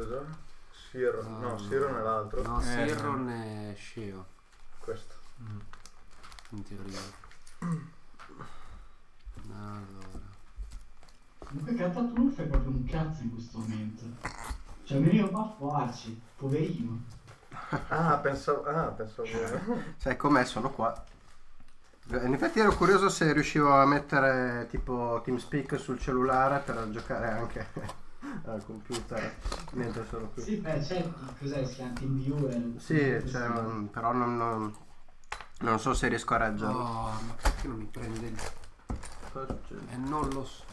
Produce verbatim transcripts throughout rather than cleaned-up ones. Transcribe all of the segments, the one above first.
cos'è? Siron, uh, no, Siron è l'altro. No, eh, Siron è Sceo. Questo. Mm. In teoria. Allora. Comunque Katta, tu non fai proprio un cazzo in questo momento. Cioè mi io baffo Arci, poverino. Ah, pensavo... Ah, pensavo... Sai com'è? Sono qua. In effetti ero curioso se riuscivo a mettere tipo TeamSpeak sul cellulare per giocare anche al computer mentre sono qui. Sì, beh, c'è, cos'è, si chiama TeamViewer? Sì, cioè, um, però non, non, non so se riesco a reggerlo. Oh, ma perché non mi prende il... E non lo so.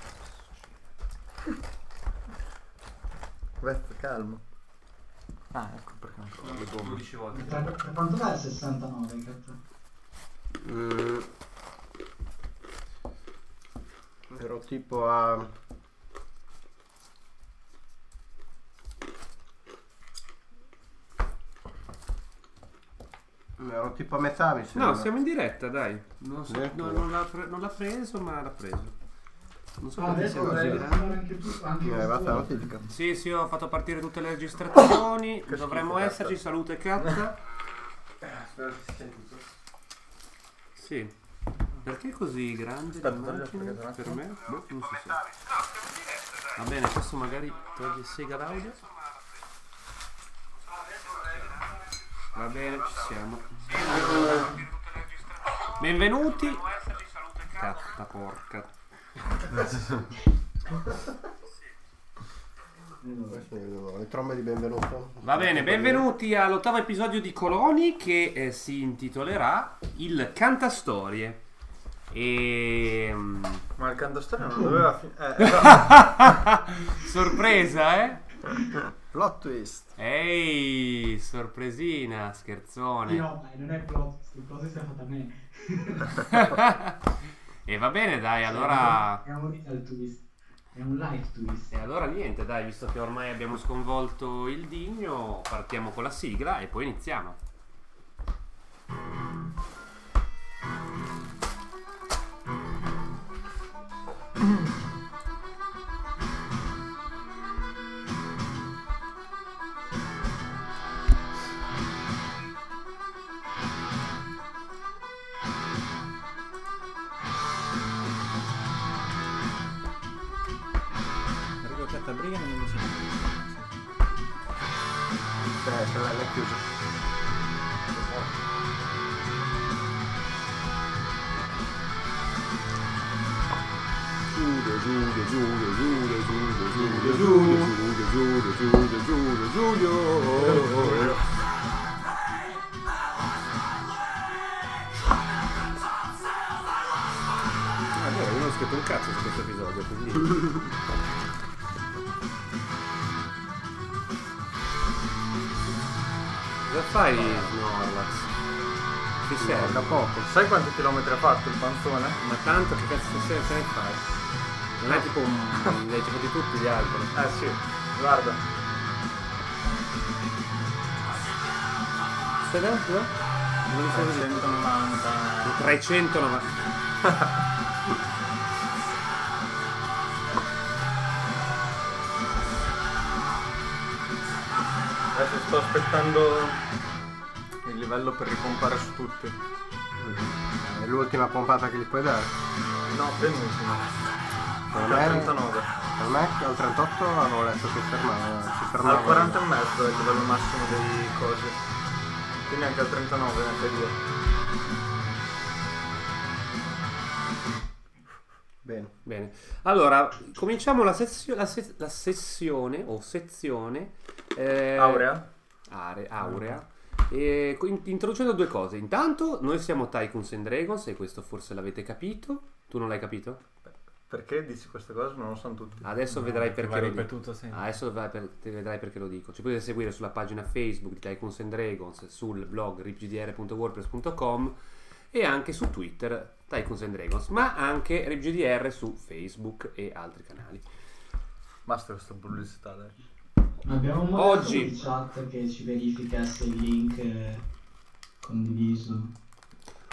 Vest, calmo. Ah, ecco perché non so le gomme. dodici volte. Per, per quanto va il sessantanove, Katta? Mm. Ero tipo a... Ero tipo a metà, mi sembra. No, siamo in diretta, dai. Non, so, no, non, l'ha pre- non l'ha preso, ma l'ha preso. Non so Ah, perché adesso siamo così dovrei grandi. fare anche tu, anche Mi è questo. arrivata la notifica. Sì, sì, ho fatto partire tutte le registrazioni. Che Dovremmo schifo, esserci. Katta. Salute Katta. Spero che si sentito. Sì. Perché è così grande Aspetta, l'immagine? aspetta, aspetta. Per me? Boh, non si sa. Va bene, adesso magari togli il sega l'audio. Va bene, ci siamo. Benvenuti. Catta porca. Le trombe di benvenuto. Va bene, benvenuti all'ottavo episodio di Coloni che eh, si intitolerà Il Cantastorie. E... Ma il cantastorie non doveva finire. Eh, esatto. Sorpresa, eh? Plot twist. Ehi, sorpresina, scherzone. No, ma non è plot, il plot si è fatto a me. E va bene, dai, allora... È un real twist, è un live twist. E allora niente, dai, visto che ormai abbiamo sconvolto il digno, partiamo con la sigla e poi iniziamo. Arrivo a Catta Briga non mi sento. Cioè, quella è chiusa. Giulio, Giulio, Giulio, Giulio, Giulio, Giulio, Giulio, Giulio, Giulio, Giulio, Giulio, Giulio. Ah, no, io non ho scritto un cazzo su questo episodio, quindi... Cosa fai, Snorlax? Ti serve? Da poco. Sai quanti chilometri ha fatto il panzone? Ma tanto che cazzo se se ne fai? Non è tipo un... li hai giocati tutti gli alberi. Eh sì, guarda. Stai dentro? Non mi stai vedendo? trecentonovanta. trecentonovanta. Adesso sto aspettando il livello per ripompare su tutti. È l'ultima pompata che gli puoi dare. No, penultima. Per Al me, trentanove. per me al trentotto avevo letto che fermava, si fermava. Al quaranta e mezzo è il livello massimo dei cosi. Quindi anche al trentanove ne fai due. Bene. Bene. Allora, cominciamo la, sessio- la, se- la sessione o sezione eh, Aurea? are- aurea. E co- in- introducendo due cose. Intanto, noi siamo Tycoons and Dragons e questo forse l'avete capito. Tu non l'hai capito? Perché dici queste cose? Non lo sanno tutti. Adesso No, vedrai ti perché va lo dico. ripetuto sempre. Adesso vai per- te vedrai perché lo dico. Ci potete seguire sulla pagina Facebook di Tycoons and Dragons, sul blog ripgdr punto wordpress punto com e anche su Twitter Tycoons and Dragons, ma anche ripgdr su Facebook e altri canali. Basta questa pubblicità, dai. Abbiamo un moderatore Oggi- di chat che ci verifica se il link è condiviso.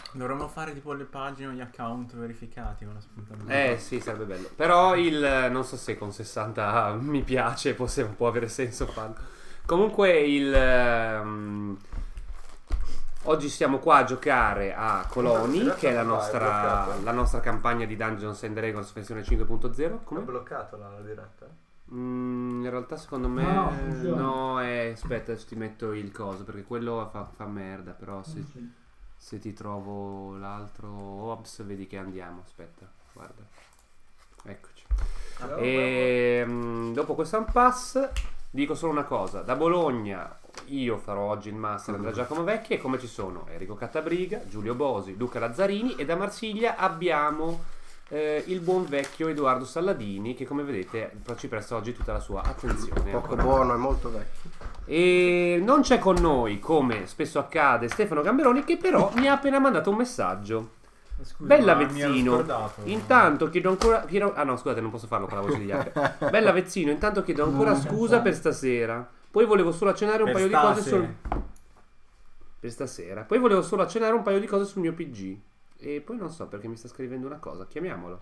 Dovremmo fare tipo le pagine o gli account verificati con la spunta. Eh sì, sarebbe bello. Però il non so se con sessanta mi piace può, se- può avere senso farlo. Comunque il ehm, oggi siamo qua a giocare a Coloni, che è la nostra, la nostra campagna di Dungeons and Dragons versione cinque punto zero. È Come? bloccato la diretta? Mm, in realtà secondo me No, funziona. no, eh, aspetta, ti metto il coso perché quello fa, fa merda. Però se, Sì. se ti trovo l'altro ops, vedi che andiamo. Aspetta, guarda, eccoci. E mm, dopo questo unpass dico solo una cosa: da Bologna io farò oggi il master Andrea Giacomo Vecchi, e come ci sono Enrico Cattabriga, Giulio Bosi, Luca Lazzarini, e da Marsiglia abbiamo eh, il buon vecchio Edoardo Salladini, che come vedete ci presta oggi tutta la sua attenzione. Poco Ancora. buono e molto vecchio. E non c'è con noi, come spesso accade, Stefano Gamberoni, che però mi ha appena mandato un messaggio. Scusa, Bella ma mi ero Vezzino, scordato. intanto chiedo ancora chiedo- ah no scusate, non posso farlo con la voce di Jack. Bella Vezzino, intanto chiedo ancora No, scusa no. per stasera. Poi volevo solo accennare un Per paio di cose stasera. sul per stasera. Poi volevo solo accennare un paio di cose sul mio P G. E poi non so perché mi sta scrivendo una cosa, chiamiamolo.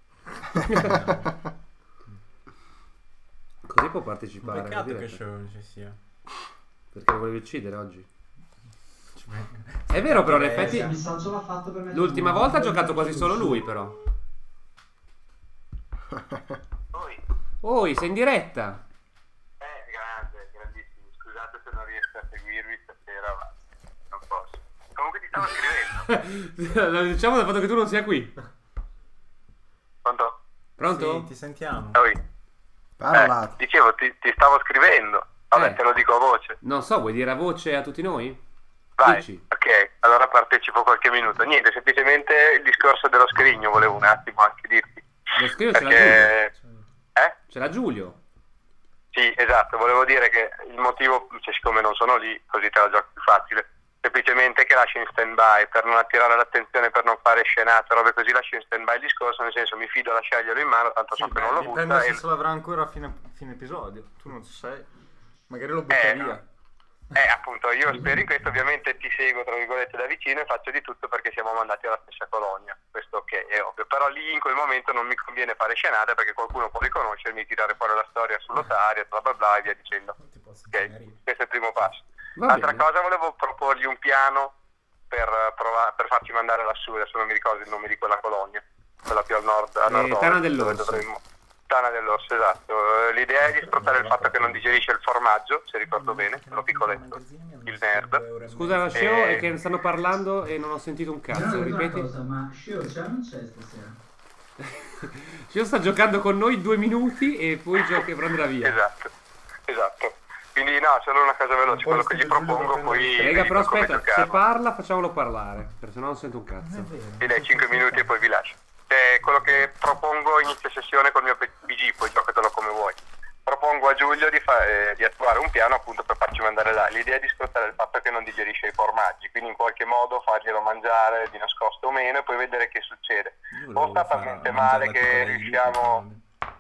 Così può partecipare alla Peccato che diretta. show non ci sia. Perché lo volevi uccidere oggi? È vero però in Eh, effetti il messaggio l'ha fatto per me. l'ultima volta ha giocato quasi solo lui però. Poi, Oi, sei in diretta. eh, grande, grandissimo. Scusate se non riesco a seguirvi stasera, ma non posso. Comunque ti stavo scrivendo. Lo diciamo dal fatto che tu non sia qui. Pronto? Pronto? Sì, ti sentiamo. Poi, Parla. eh, dicevo, ti, ti stavo scrivendo. Vabbè, Eh. te lo dico a voce. Non so, vuoi dire a voce a tutti noi? Vai. Dici. Ok, allora partecipo qualche minuto. Niente, semplicemente il discorso dello scrigno volevo un attimo anche dirti. Lo scrivo, ce l'ha Giulio. Perché... Eh? Ce l'ha Giulio. Sì, esatto, volevo dire che il motivo, cioè, siccome non sono lì, così te la gioco più facile, semplicemente che lascio in stand-by per non attirare l'attenzione, per non fare scenate, robe così, lascio in stand-by il discorso, nel senso mi fido a lasciarglielo in mano, tanto so che non lo dipende butta se e... se l'avrà ancora a fine, fine episodio. Tu non sai. Magari lo butta Eh, via. no. Eh, appunto, io spero in questo, ovviamente ti seguo, tra virgolette, da vicino e faccio di tutto perché siamo mandati alla stessa colonia, questo ok, è ovvio, però lì in quel momento non mi conviene fare scenate perché qualcuno può riconoscermi, tirare fuori la storia sull'otaria, bla bla bla e via dicendo. Ti posso Ok, insegnare. questo è il primo passo. Va Altra bene. cosa, volevo proporgli un piano per, provare, per farci mandare lassù, adesso non mi ricordo il nome di quella colonia, quella più al nord, a Eh, nord-ovest, Tana dove dell'Orso. dovremmo... Tana dell'Orso, esatto. Eh, L'idea è di sfruttare il fatto che non digerisce il formaggio, se ricordo bene, quello piccoletto, il nerd. Scusa, Sceo, Eh. è che stanno parlando e non ho sentito un Però cazzo. una Ripeti. cosa, ma Shio c'è o non c'è stasera? Sceo sta giocando con noi due minuti e poi gioca e prenderà via. Esatto, esatto. Quindi no, solo una cosa veloce, quello che gli propongo, poi... Raga, però dico come aspetta, se giocarlo. parla facciamolo parlare, perché sennò non sento un cazzo. Sì, dai, cinque minuti e poi vi lascio. Eh, quello che propongo inizio sessione col mio P G, poi giocatelo come vuoi. Propongo a Giulio di, fa- eh, di attuare un piano appunto per farci mandare là. L'idea è di sfruttare il fatto che non digerisce i formaggi, quindi in qualche modo farglielo mangiare di nascosto o meno e poi vedere che succede. O sta talmente male che riusciamo...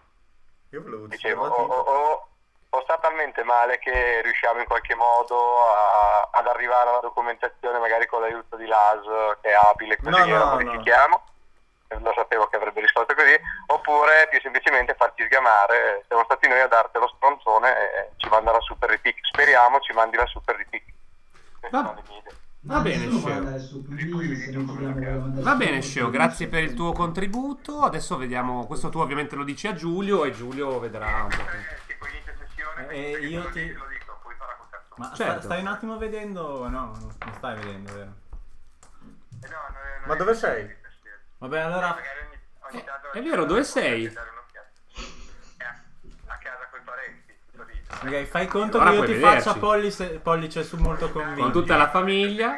Io volevo Dicevo, o, o, o, o sta talmente male che riusciamo in qualche modo a- ad arrivare alla documentazione, magari con l'aiuto di Las, che è abile, così No, no, la no. modifichiamo. Lo sapevo che avrebbe risposto così, oppure più semplicemente farti sgamare. Siamo stati noi a darti lo stronzone e ci manda la super ripic. Speriamo ci mandi la super ripic. Queste Va- sono le mie idee. Va bene, nessuno Sceo. può andare su, quindi se non vogliamo mandare Va su- bene, Sceo, grazie per il tuo contributo. Adesso vediamo, questo tu ovviamente lo dici a Giulio e Giulio vedrà un po'. Eh, tipo inizio sessione, Eh, quindi se io lo ti- dico, lo dico, poi farà col cazzo. Ma Certo. sta- stai un attimo vedendo o no? Non non stai vedendo, vero? Eh, no, no, no, Ma no, dove no, sei? no, Vabbè, allora... magari ogni- ogni tanto- è vero, dove sei? Dare un'occhiata. Eh, a casa coi parenti, tutto lì. Ok, fai conto Ora che io puoi ti vederci. faccia pollice, pollice su molto convinto. Con tutta la famiglia.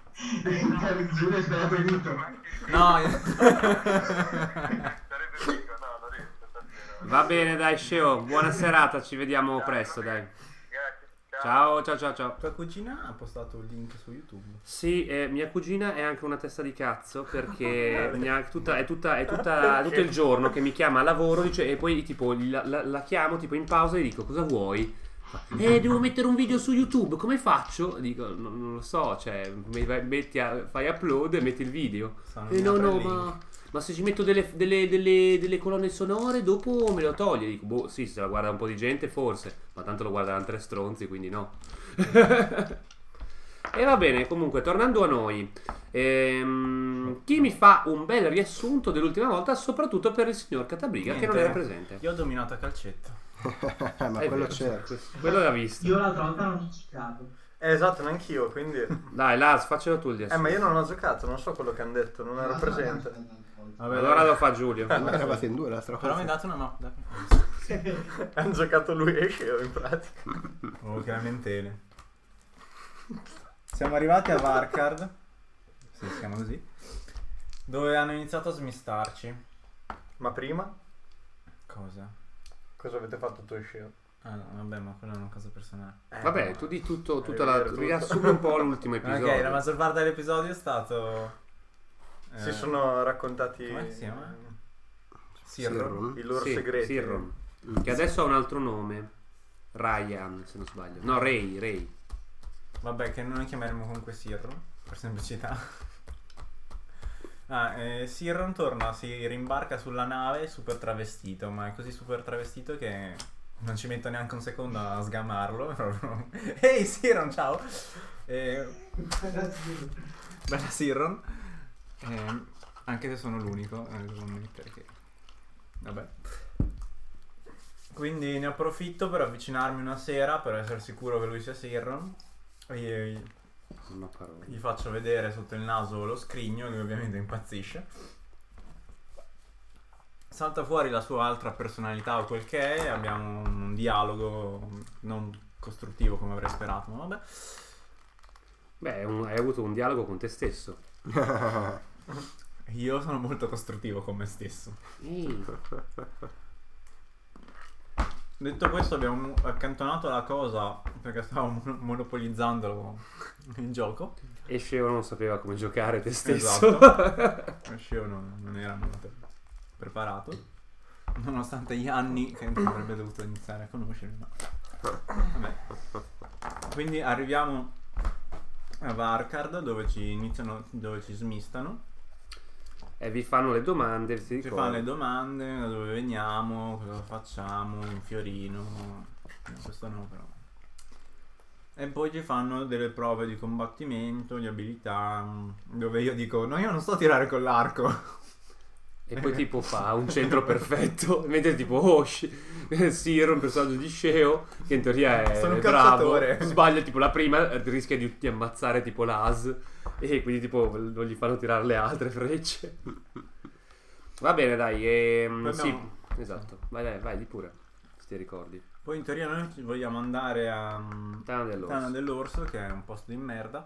Giulio è sperato tutto. No, Sarebbe figo, no, non riesco stasera. Va bene, dai, Sceo, buona serata, ci vediamo presto, dai. Grazie. Ciao, ciao, ciao, ciao. tua cugina ha postato il link su YouTube. Sì, eh, mia cugina è anche una testa di cazzo perché mi ha tutta, è, tutta, è tutta tutto il giorno che mi chiama a lavoro dice, e poi tipo la, la- la chiamo tipo in pausa e dico cosa vuoi? Eh, devo mettere un video su YouTube, come faccio? Dico, no, non lo so, cioè, metti a, fai upload e metti il video. Sono Eh no, no, ma, ma se ci metto delle, delle, delle, delle colonne sonore, dopo me le toglie. Dico, boh, sì, se la guarda un po' di gente, forse, ma tanto lo guardano tre stronzi, quindi no. E va bene, comunque, tornando a noi, ehm, chi mi fa un bel riassunto dell'ultima volta, soprattutto per il signor Catabriga, che non Niente. era presente. Io ho dominato a calcetto. Ma È quello vero, c'era. questo- quello l'ha visto. Io l'altra volta non ho giocato. Eh, esatto, neanch'io, quindi... Dai, Lars, faccelo tu il Eh, riassunto. ma io non ho giocato, non so quello che hanno detto, non ero presente. Vabbè, Allora dai. lo fa Giulio. Ma eravate in due l'altra Però mi volta. date una mappa. Dai. Hanno giocato lui e Sceo, in pratica. Oh, che lamentele. Siamo arrivati a Varkard. Sì, si chiama così. Dove hanno iniziato a smistarci. Ma prima, Cosa? cosa avete fatto tu e Sceo? Ah no, vabbè, ma quella è una cosa personale. Eh, Vabbè, tu di tutto, tutta È la... vero, tutto. riassumi un po' l'ultimo episodio. Ok, la maggior parte dell'episodio è stato... eh, Si sono raccontati come si chiama? Sirron. i loro Sì, segreti. Sirron. Che adesso ha un altro nome. Ryan, se non sbaglio. No, Ray, Ray. Vabbè, che noi chiameremo comunque Sirron, per semplicità. Ah, eh, Sirron torna, si rimbarca sulla nave super travestito, ma è così super travestito che non ci metto neanche un secondo a sgamarlo. Ehi Sirron, ciao! Eh, bella Sirron. Eh, anche se sono l'unico, eh, devo ammettere che... Vabbè. Quindi ne approfitto per avvicinarmi una sera per essere sicuro che lui sia Sirron. E Non ho parole. gli faccio vedere sotto il naso lo scrigno, lui ovviamente impazzisce. Salta fuori la sua altra personalità o quel che è, abbiamo un dialogo non costruttivo come avrei sperato, ma vabbè. Beh, un- hai avuto un dialogo con te stesso. Io sono molto costruttivo con me stesso. Ehi. Detto questo abbiamo accantonato la cosa perché stavamo mon- monopolizzando il gioco. E Sceo non sapeva come giocare te stesso. Esatto. Sceo non, non era molto preparato, nonostante gli anni che avrebbe dovuto iniziare a conoscermi. Ma... Vabbè. Quindi arriviamo a Varkard dove ci iniziano, dove ci smistano. E vi fanno le domande, si Ci ricorda. fanno le domande, da dove veniamo, cosa facciamo, in Fiorino. No, questo no però. E poi ci fanno delle prove di combattimento, di abilità, dove io dico no, io non sto a tirare con l'arco. E poi tipo fa un centro perfetto. Mentre tipo oh Sci- Siro, un personaggio di Sceo, che in teoria è Sono un bravo, calciatore. sbaglia tipo la prima, eh, rischia di, di ammazzare tipo l'As. E quindi tipo non gli fanno tirare le altre frecce. Va bene dai, ehm, Poi sì, abbiamo- esatto. Vai dai, vai di pure, se ti ricordi. Poi in teoria noi ci vogliamo andare a mm, Tana dell'Orso. Tana dell'Orso, che è un posto di merda.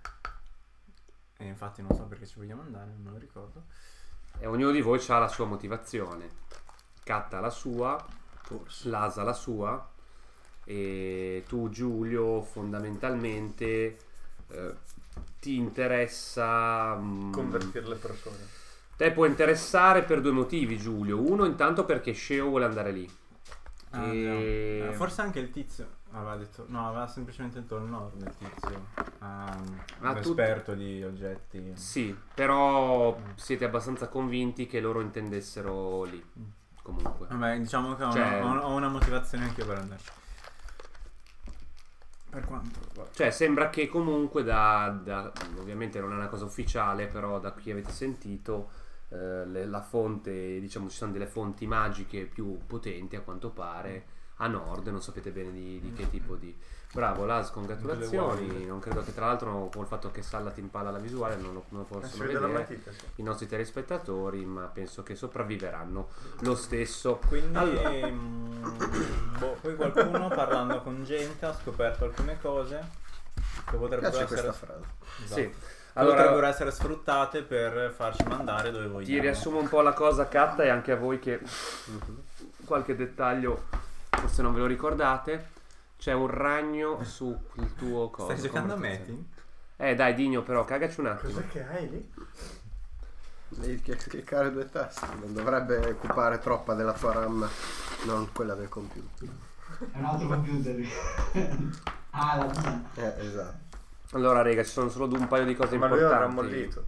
E infatti non so perché ci vogliamo andare, non me lo ricordo. E ognuno di voi ha la sua motivazione. Catta la sua, Lasa la sua, e tu Giulio fondamentalmente eh, ti interessa... mm, Convertire le persone. te può interessare per due motivi Giulio. Uno intanto perché Sceo vuole andare lì. Ah, E- no. Eh, forse anche il tizio aveva detto no, aveva semplicemente detto il nord il tizio. Um, Ma un tu- esperto di oggetti. Sì, però siete abbastanza convinti che loro intendessero lì. Comunque. Vabbè, diciamo che ho, Cioè- una, ho una motivazione anche io per andarci. Per quanto? vabbè. Cioè sembra che comunque da, da- ovviamente non è una cosa ufficiale, però da qui avete sentito eh, le- la fonte, diciamo ci sono delle fonti magiche più potenti a quanto pare a nord, non sapete bene di, di che tipo di... Bravo Las, congratulazioni, Delle non credo che tra l'altro col fatto che Salla ti impalla la visuale non lo, non lo Eh, si possono vede la vedere matita, sì. i nostri telespettatori, ma penso che sopravviveranno lo stesso. Quindi Allora. mm, boh, poi qualcuno parlando con gente ha scoperto alcune cose che potrebbero Piace essere, questa frase. esatto, Sì. che Allora, potrebbero essere sfruttate per farci mandare dove vogliamo. ti riassumo un po' la cosa, Catta, e anche a voi che qualche dettaglio forse non ve lo ricordate. C'è un ragno sul tuo coso. Stai giocando a conversazione. Metin? Eh dai Digno, però cagaci un attimo. Cos'è che hai lì? Devi cliccare due tasti, non dovrebbe occupare troppa della tua RAM, non quella del computer. È un altro computer. Ah, la mia. Eh, esatto. Allora, raga, ci sono solo un paio di cose Ma lui è un importanti. rammollito.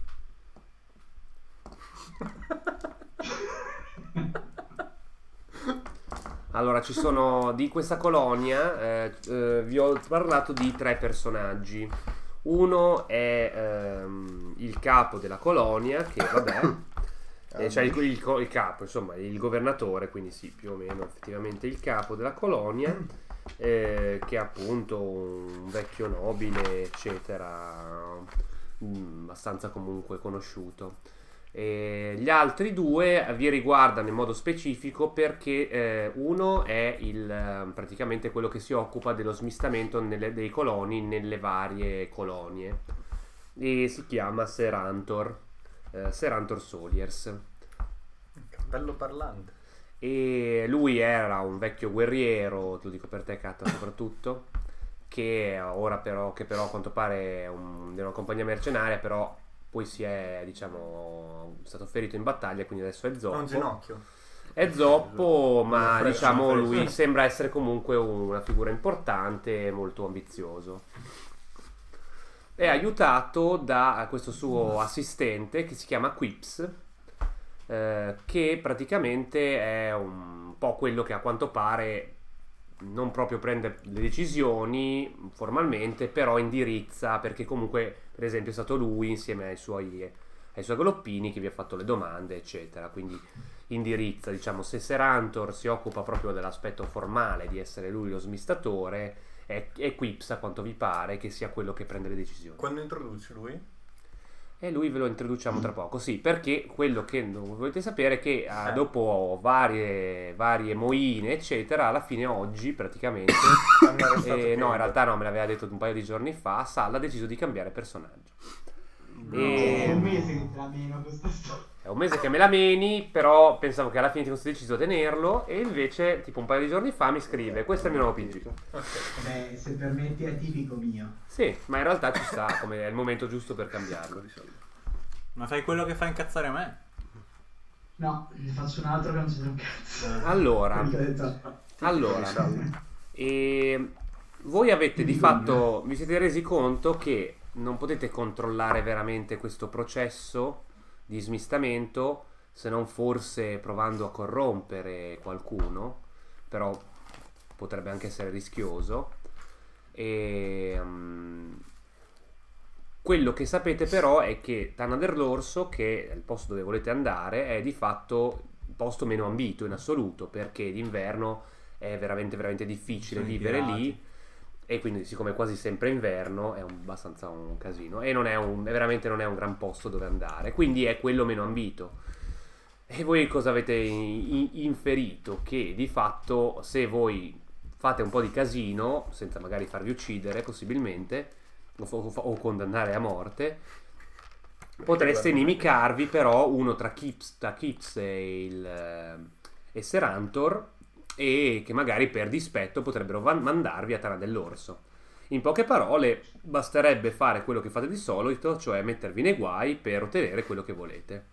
Allora, ci sono di questa colonia, eh, eh, vi ho parlato di tre personaggi. Uno è ehm, il capo della colonia, che vabbè, eh, cioè il, il, il capo, insomma, il governatore, quindi sì, più o meno effettivamente il capo della colonia, eh, che è appunto un vecchio nobile, eccetera, mh, abbastanza comunque conosciuto. E gli altri due vi riguardano in modo specifico perché eh, uno è il, praticamente quello che si occupa dello smistamento nelle, dei coloni nelle varie colonie e si chiama Serantor, eh, Serantor Soliers. Bello parlante. E lui era un vecchio guerriero, lo dico per te Katta soprattutto, che ora però, che però a quanto pare è un, di una compagnia mercenaria, però poi si è, diciamo, stato ferito in battaglia, quindi adesso è Ha zoppo. un ginocchio. È zoppo, ma Freccia, diciamo freccia. lui sembra essere comunque una figura importante e molto ambizioso. È aiutato da questo suo assistente che si chiama Quips, eh, che praticamente è un po' quello che a quanto pare non proprio prende le decisioni formalmente, però indirizza, perché comunque per esempio è stato lui insieme ai suoi, ai suoi galoppini che vi ha fatto le domande eccetera, quindi indirizza, diciamo, se Serantor si occupa proprio dell'aspetto formale di essere lui lo smistatore, è, è Quips a quanto vi pare che sia quello che prende le decisioni. Quando introduci lui? E lui ve lo introduciamo tra poco, sì, perché quello che non volete sapere è che ah, dopo varie, varie moine, eccetera, alla fine oggi praticamente, Hanno arrestato eh, no, in Kate. realtà no, me l'aveva detto un paio di giorni fa, Sal ha deciso di cambiare personaggio. È un E mese che te la meno questa storia. è un mese che me la meni, però pensavo che alla fine ti fossi deciso a tenerlo, e invece tipo un paio di giorni fa mi scrive, questo è il mio nuovo P G. Beh, se permetti è tipico mio. Sì, ma in realtà ci sta, come è il momento giusto per cambiarlo. Ma fai quello che fa incazzare me. No, ne faccio un altro che non c'è un cazzo. Allora, Quello che ho detto. allora, e voi avete di fatto, vi siete resi conto che non potete controllare veramente questo processo di smistamento se non forse provando a corrompere qualcuno, però potrebbe anche essere rischioso. E um, quello che sapete però è che Tana dell'Orso, che è il posto dove volete andare, è di fatto il posto meno ambito in assoluto, perché d'inverno è veramente veramente difficile Sono i vivere pirati. lì, e quindi siccome è quasi sempre inverno è un, abbastanza un casino, e non è un, è veramente non è un gran posto dove andare, quindi è quello meno ambito. E voi cosa avete in- inferito? Che di fatto se voi fate un po' di casino senza magari farvi uccidere possibilmente o, o- o condannare a morte, potreste inimicarvi però uno tra Kips, tra Kips e, il, eh, e Serantor, e che magari per dispetto potrebbero va- mandarvi a Tana dell'Orso. In poche parole, basterebbe fare quello che fate di solito, cioè mettervi nei guai per ottenere quello che volete.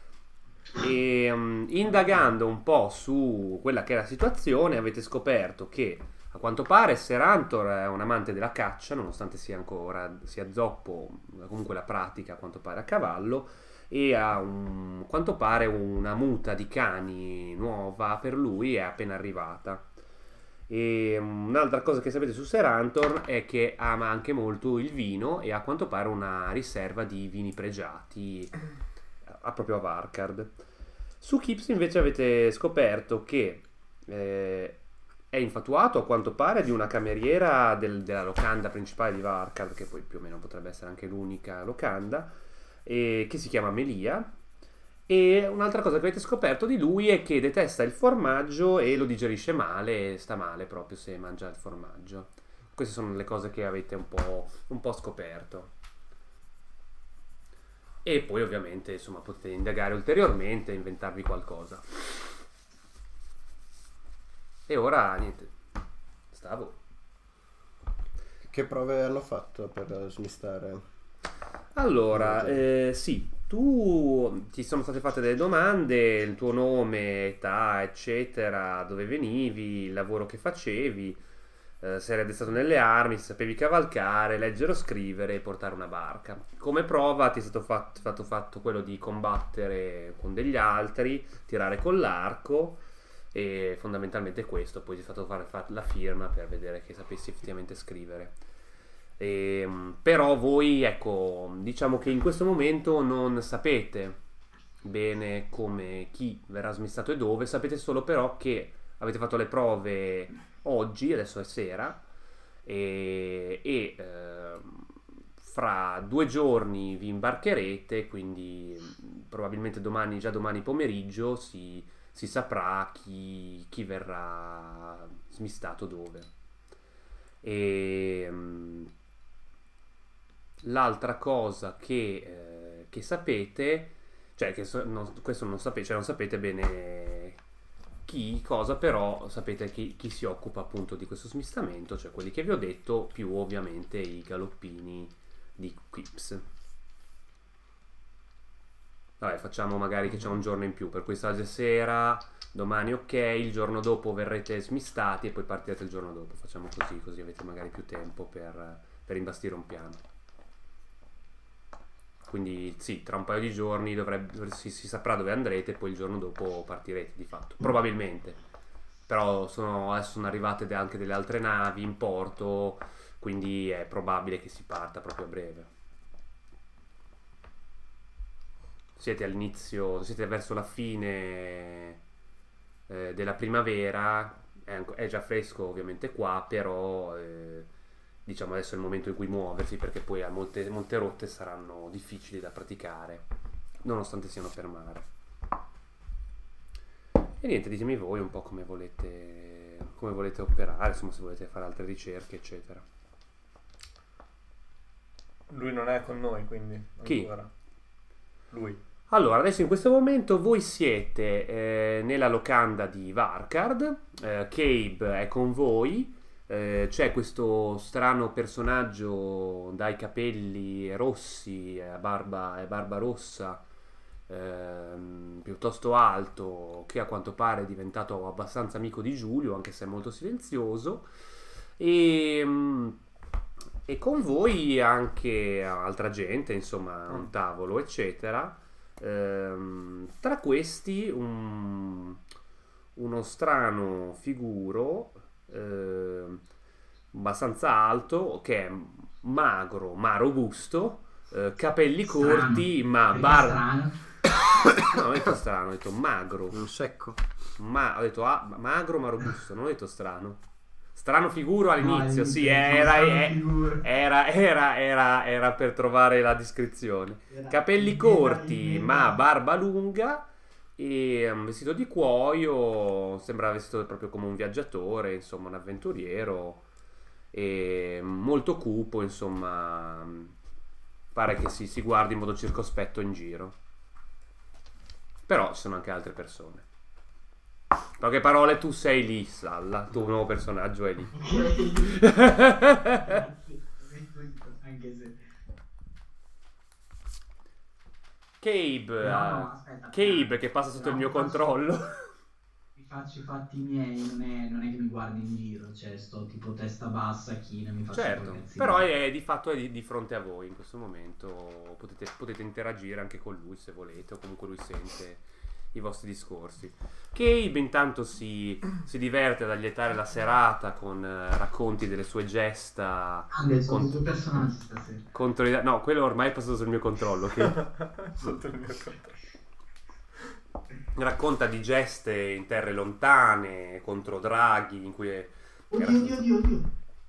E um, indagando un po' su quella che è la situazione, avete scoperto che a quanto pare Serantor è un amante della caccia, nonostante sia ancora sia zoppo, comunque la pratica a quanto pare a cavallo, e ha un, a quanto pare una muta di cani nuova per lui, è appena arrivata. E un'altra cosa che sapete su Serantor è che ama anche molto il vino e a quanto pare una riserva di vini pregiati a, proprio a Varkard. Su Kips invece avete scoperto che eh, è infatuato a quanto pare di una cameriera del- della locanda principale di Varkard, che poi più o meno potrebbe essere anche l'unica locanda, e che si chiama Melia. E un'altra cosa che avete scoperto di lui è che detesta il formaggio e lo digerisce male, e sta male proprio se mangia il formaggio. Queste sono le cose che avete un po', un po' scoperto. E poi ovviamente insomma potete indagare ulteriormente e inventarvi qualcosa. E ora niente, stavo. Che prove hanno fatto per smistare? Allora, eh, sì, tu ti sono state fatte delle domande, il tuo nome, età, eccetera, dove venivi, il lavoro che facevi, eh, se eri addestrato nelle armi, se sapevi cavalcare, leggere o scrivere e portare una barca. Come prova ti è stato fatto, fatto, fatto quello di combattere con degli altri, tirare con l'arco, e fondamentalmente questo. Poi ti è stato fare, fare la firma per vedere che sapessi effettivamente scrivere. E, però voi, ecco, diciamo che in questo momento non sapete bene come, chi verrà smistato e dove, sapete solo però che avete fatto le prove oggi, adesso è sera, e, e eh, fra due giorni vi imbarcherete, quindi probabilmente domani, già domani pomeriggio si, si saprà chi, chi verrà smistato dove. E l'altra cosa che, eh, che sapete, cioè che so, non, questo non sapete, cioè non sapete bene chi, cosa, però sapete chi, chi si occupa appunto di questo smistamento, cioè quelli che vi ho detto, più ovviamente i galoppini di Quips. Vabbè, facciamo magari che c'è un giorno in più, per cui stasera sera, domani ok, il giorno dopo verrete smistati e poi partirete il giorno dopo. Facciamo così, così avete magari più tempo per, per imbastire un piano. Quindi sì, tra un paio di giorni dovrebbe, si, si saprà dove andrete e poi il giorno dopo partirete di fatto, probabilmente. Però sono, adesso sono arrivate anche delle altre navi in porto, quindi è probabile che si parta proprio a breve. Siete all'inizio, siete verso la fine eh, della primavera, è, è già fresco ovviamente qua, però... Eh, diciamo adesso è il momento in cui muoversi, perché poi a molte, molte rotte saranno difficili da praticare nonostante siano per mare. E niente, ditemi voi un po' come volete come volete operare, insomma, se volete fare altre ricerche eccetera. Lui non è con noi, quindi Chi? ancora. Lui. Allora, adesso in questo momento voi siete eh, nella locanda di Varkard, eh, Cabe è con voi. Eh, c'è questo strano personaggio dai capelli rossi e barba, e barba rossa, ehm, piuttosto alto, che a quanto pare è diventato abbastanza amico di Giulio, anche se è molto silenzioso, e, e con voi anche altra gente, insomma, un tavolo eccetera. Ehm, tra questi un, uno strano figuro Eh, abbastanza alto, che è magro ma robusto, eh, capelli Strano. corti ma Perché barba. strano? No, non ho detto strano, ho detto magro. Un secco. Ma ho detto ah, magro ma robusto, non ho detto strano. Strano figuro all'inizio, No, sì, all'inizio, era, strano eh, figuro. era, era, era, era per trovare la descrizione. Era Capelli il corti mega- il ma mega- barba lunga e un vestito di cuoio, sembra vestito proprio come un viaggiatore, insomma un avventuriero, e molto cupo, insomma pare che si, si guardi in modo circospetto in giro, però ci sono anche altre persone. Poche parole, tu sei lì, Salla, il tuo nuovo personaggio è lì. Grazie, anche se... Cabe, No, no, eh, aspetta, Cabe che passa sotto il mio faccio- controllo. Mi faccio i fatti miei, non è, non è che mi guardi in giro, cioè sto tipo testa bassa, china, mi faccio Certo, quel cazzino. però è, di fatto è di, di fronte a voi in questo momento, potete, potete interagire anche con lui se volete, o comunque lui sente i vostri discorsi. Cabe intanto si, si diverte ad allietare la serata con eh, racconti delle sue gesta Ande, sono con- due personaggi stasera. contro i... No, quello ormai è passato sul mio controllo. Cabe. Sotto il mio controllo. Racconta di geste in terre lontane, contro draghi, in cui è... Oddio, oddio, oddio, oddio.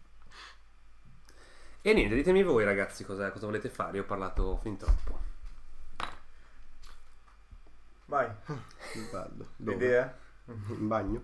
E niente, ditemi voi ragazzi cosa, cosa volete fare, io ho parlato fin troppo. Vai, Vado. Dove? l'idea? In bagno.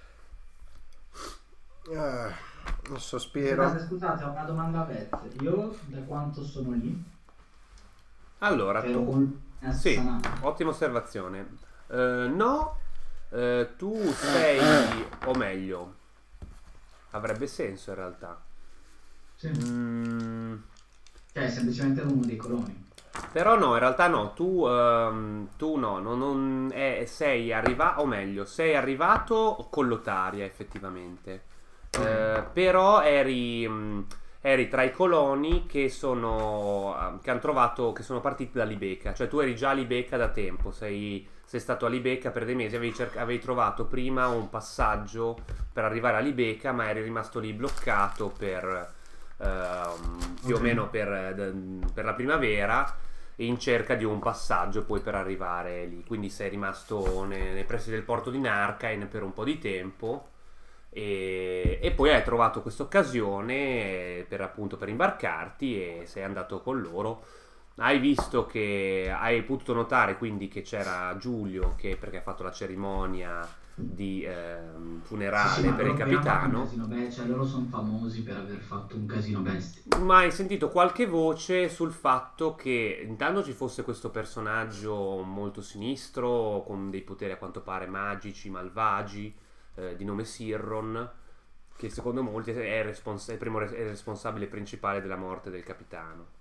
Ah, un sospiro. Scusate, scusate, ho una domanda a Vez. Io da quanto sono lì? Allora, Ero tu... con... eh, Sì, sana- ottima osservazione. Eh, no, eh, tu sei, o meglio, avrebbe senso in realtà. Sì. Mm, Cioè, semplicemente ero uno dei coloni. Però no, in realtà no, tu, ehm, tu no, non, non- eh, sei arrivato, o meglio, sei arrivato con l'Otaria effettivamente. Eh, però eri, mh, eri tra i coloni che sono, eh, che hanno trovato, che sono partiti da Libeca. Cioè tu eri già a Libeca da tempo, sei, sei stato a Libeca per dei mesi, avevi, cerca- avevi trovato prima un passaggio per arrivare a Libeca, ma eri rimasto lì bloccato per, ehm, più o Ok. meno per, per la primavera, in cerca di un passaggio poi per arrivare lì. Quindi sei rimasto nei, nei pressi del porto di Narcain per un po' di tempo e, e poi hai trovato questa occasione per appunto per imbarcarti e sei andato con loro. Hai visto che hai potuto notare quindi che c'era Giulio che perché ha fatto la cerimonia di ehm, funerale Sì, sì, ma per il loro abbiamo fatto un capitano. casino be- cioè loro sono famosi per aver fatto un casino bestia. Ma hai sentito qualche voce sul fatto che intanto ci fosse questo personaggio molto sinistro, con dei poteri a quanto pare magici, malvagi, eh, di nome Sirron, che secondo molti è il, respons- è il primo res- è il responsabile principale della morte del capitano.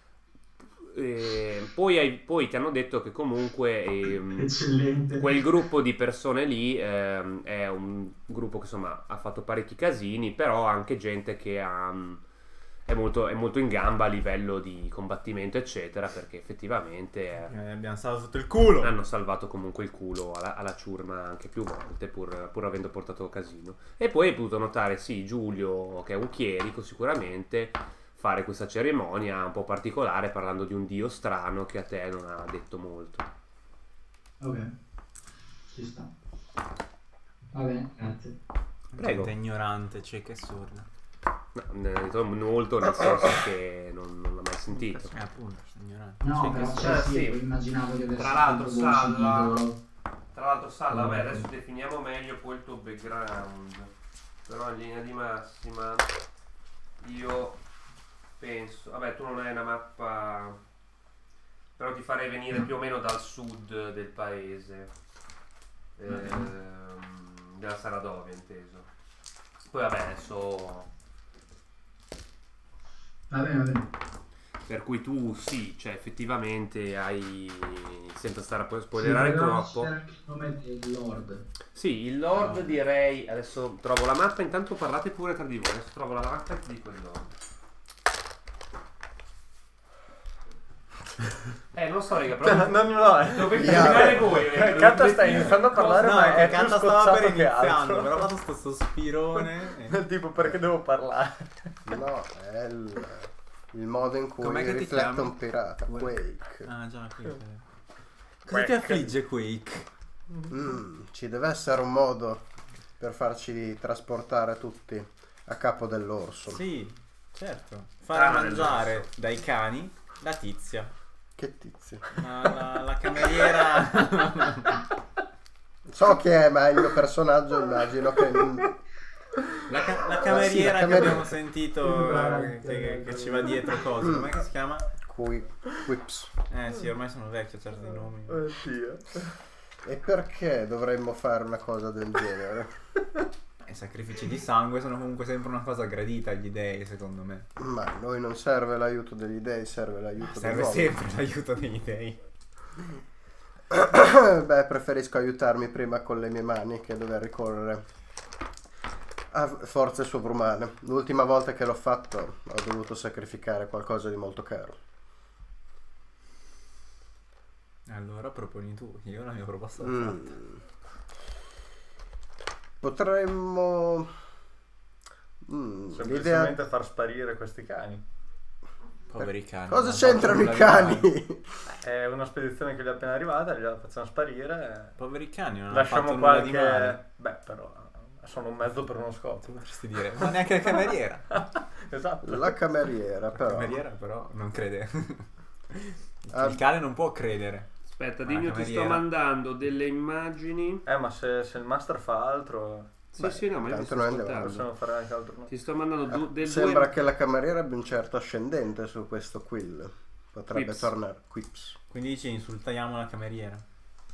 E poi, hai- poi ti hanno detto che comunque ehm, Eccellente. quel gruppo di persone lì ehm, è un gruppo che insomma ha fatto parecchi casini, però anche gente che ha, mm, è, molto, è molto in gamba a livello di combattimento eccetera, perché effettivamente eh, Eh, abbiamo salvato il culo. hanno salvato comunque il culo alla, alla ciurma anche più volte pur, pur avendo portato casino. E poi hai potuto notare sì Giulio che è un chierico sicuramente fare questa cerimonia un po' particolare parlando di un dio strano che a te non ha detto molto. Ok, ci sta. Va bene, grazie. Prego. Gente ignorante, cieca e sorda. No, ne ha detto molto nel senso che non, non l'ha mai sentito. Eh, appunto, sono ignorante. No, Sì, però che- cioè, eh, sì, sì. poi immaginavo di aver Tra l'altro, sentito voci di Salla- loro. Tra l'altro Salla, vabbè, Mm. adesso definiamo meglio poi il tuo background. Però in linea di massima io penso, vabbè tu non hai una mappa, però ti farei venire più o meno dal sud del paese, ehm, della Saradovia inteso. Poi vabbè adesso, Va bene, va bene. per cui tu sì, cioè effettivamente hai, senza stare a poi spoilerare Sì, però troppo. c'era anche il nome del Lord. Sì, il Lord direi, adesso trovo la mappa, intanto parlate pure tra di voi, adesso trovo la mappa e ti dico il Lord. Eh, non so raga, però No, no, no. dovete Yeah. spiegare voi. eh, Canta dovete- sta iniziando a parlare, no, ma che è più Canta stava scozzato per che iniziando, altro. però ha fatto sto sospirone. e- Tipo, perché devo parlare? No, è il, il modo in cui Com'è che ti riflette chiami? un pirata. What? Quake. Ah già, Quake. Cosa ti Quake. affligge Quake? Mm, ci deve essere un modo per farci trasportare tutti a capo dell'orso. Sì, certo. Fare Ah, mangiare dai cani la tizia. Che tizio. La, la, la cameriera. So che è, ma il mio personaggio immagino che... La, ca- la Ah, cameriera sì, la che cameriera. abbiamo sentito eh, che, che ci va dietro cosa. Com'è che si chiama? Qui, quips. Eh sì, ormai sono vecchio a certi nomi. Oddio. E perché dovremmo fare una cosa del genere? I sacrifici di sangue sono comunque sempre una cosa gradita agli dei, secondo me. Ma a noi non serve l'aiuto degli dei, serve l'aiuto Serve dell'uomo. sempre l'aiuto degli dei. Beh, preferisco aiutarmi prima con le mie mani che dover ricorrere a forze sovrumane. L'ultima volta che l'ho fatto ho dovuto sacrificare qualcosa di molto caro. Allora proponi tu, io la mia proposta l'ho fatta. Mm. Potremmo... Mm, l'idea... Semplicemente far sparire questi cani. Poveri cani. Cosa non c'entrano i fanno nulla di male. cani? È una spedizione che gli è appena arrivata, gliela facciamo sparire. Poveri cani non hanno Lasciamo fatto nulla di qualche... male. Beh, però sono un mezzo per uno scopo. Tu potresti dire, ma neanche la cameriera. Esatto. La cameriera, La però. cameriera però non crede. Ah. Il cane non può credere. Aspetta, Ma Dimio, la ti sto cameriera. mandando delle immagini. Eh, ma se, se il master fa altro, Sì, Beh, sì, no, ma io ti tanto sto noi andiamo, ascoltando. possiamo fare anche altro. No? Ti sto mandando du- del Sembra due... che la cameriera abbia un certo ascendente su questo quill. Potrebbe Quips. tornare. Quips. Quindi dici insultiamo la cameriera.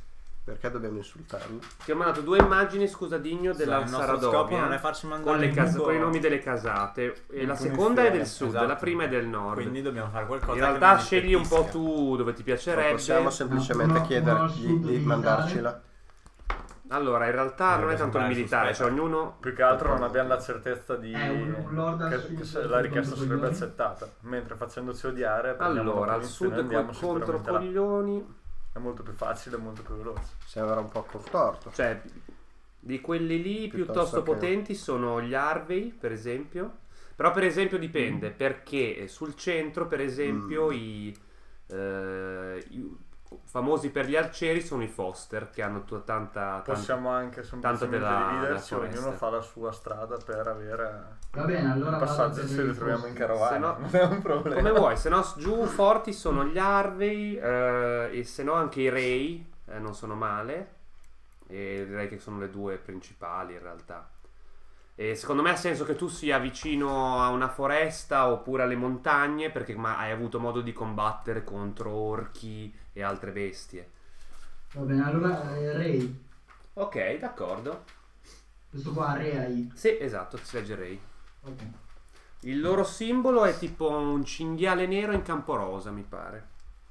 Perché dobbiamo insultarlo? Ti ho mandato due immagini, scusa Digno, della il nostro scopo non è Saradovia farci mandare con, le il cas- buco con i nomi delle casate. E in la cuneiforme, seconda è del sud, esatto. la prima è del nord. Quindi dobbiamo fare qualcosa In che realtà mi scegli un po' dispettisca. tu dove ti Non piacerebbe. possiamo semplicemente Uno- uno chiedergli al sud di di mandarcela. Allora, in realtà non Dovrebbe è tanto il sembrare militare, cioè sospetto. ognuno... Più che altro non abbiamo la certezza di Eh, un- un lord al che, sud che se contro la richiesta sarebbe coglioni. accettata, mentre facendoci odiare prendiamo Allora, la al provinzione sud e andiamo contro sicuramente là. coglioni... È molto più facile e molto più veloce. Sembra un po' contorto. Cioè, di quelli lì Piuttosto piuttosto che- potenti sono gli Harvey, per esempio. Però per esempio dipende, perché sul centro, per esempio, Mm. i, eh, i famosi per gli arcieri sono i Foster, che hanno tutta tanta... tanta- Possiamo anche semplicemente della- dividerci, della ognuno foresta. fa la sua strada per avere Va bene, allora i passaggi vado se per li il troviamo in posto. carovana. Se no- Non è un problema. Come vuoi, se no giù forti sono gli Harvey, eh, e se no anche i Ray, eh, non sono male. E direi che sono le due principali in realtà. E secondo me ha senso che tu sia vicino a una foresta oppure alle montagne, perché ma hai avuto modo di combattere contro orchi e altre bestie. Va bene, allora eh, Ray. Ok, d'accordo. Questo qua, Ray. Sì, esatto, si legge Ray. Ok. Il loro simbolo è tipo un cinghiale nero in campo rosa, mi pare.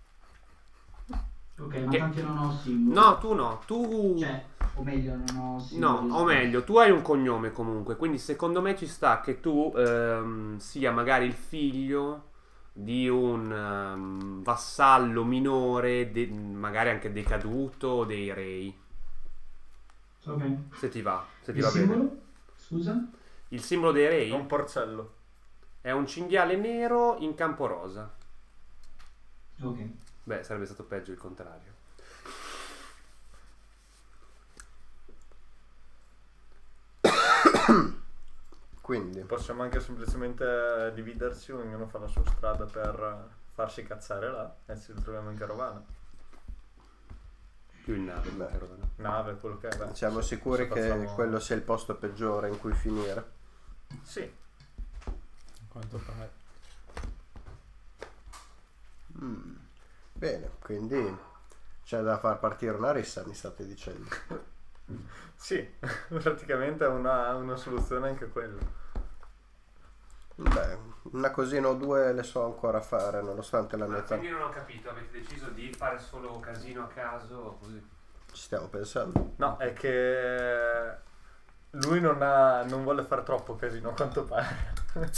Ok, ma Che- tanto non ho simboli. No, tu no, tu... Cioè, o meglio, non ho No, simboli. o meglio, tu hai un cognome comunque, quindi secondo me ci sta che tu ehm, sia magari il figlio di un ehm, vassallo minore, de- magari anche decaduto dei re, Ok. se ti va, se ti Il va bene. simbolo? Scusa? Il simbolo dei È un re porcello. è un cinghiale nero in campo rosa. Ok. Beh, sarebbe stato peggio il contrario. Quindi, Possiamo anche semplicemente dividerci, ognuno fa la sua strada per farsi cazzare là e ci ritroviamo in carovana. Più in nave, Beh. però, no? Nave, quello che è. beh. siamo sicuri Cosa che facciamo? quello sia il posto peggiore in cui finire. Sì. A quanto pare. Mm. Bene, quindi c'è da far partire una rissa, mi state dicendo. Sì, praticamente è una, una soluzione anche quella. Beh, una cosina o due le so ancora fare, nonostante la Ma metà. quindi non ho capito, avete deciso di fare solo casino a caso o così? Ci stiamo pensando. No, è che lui non, ha, non vuole fare troppo casino, a quanto pare.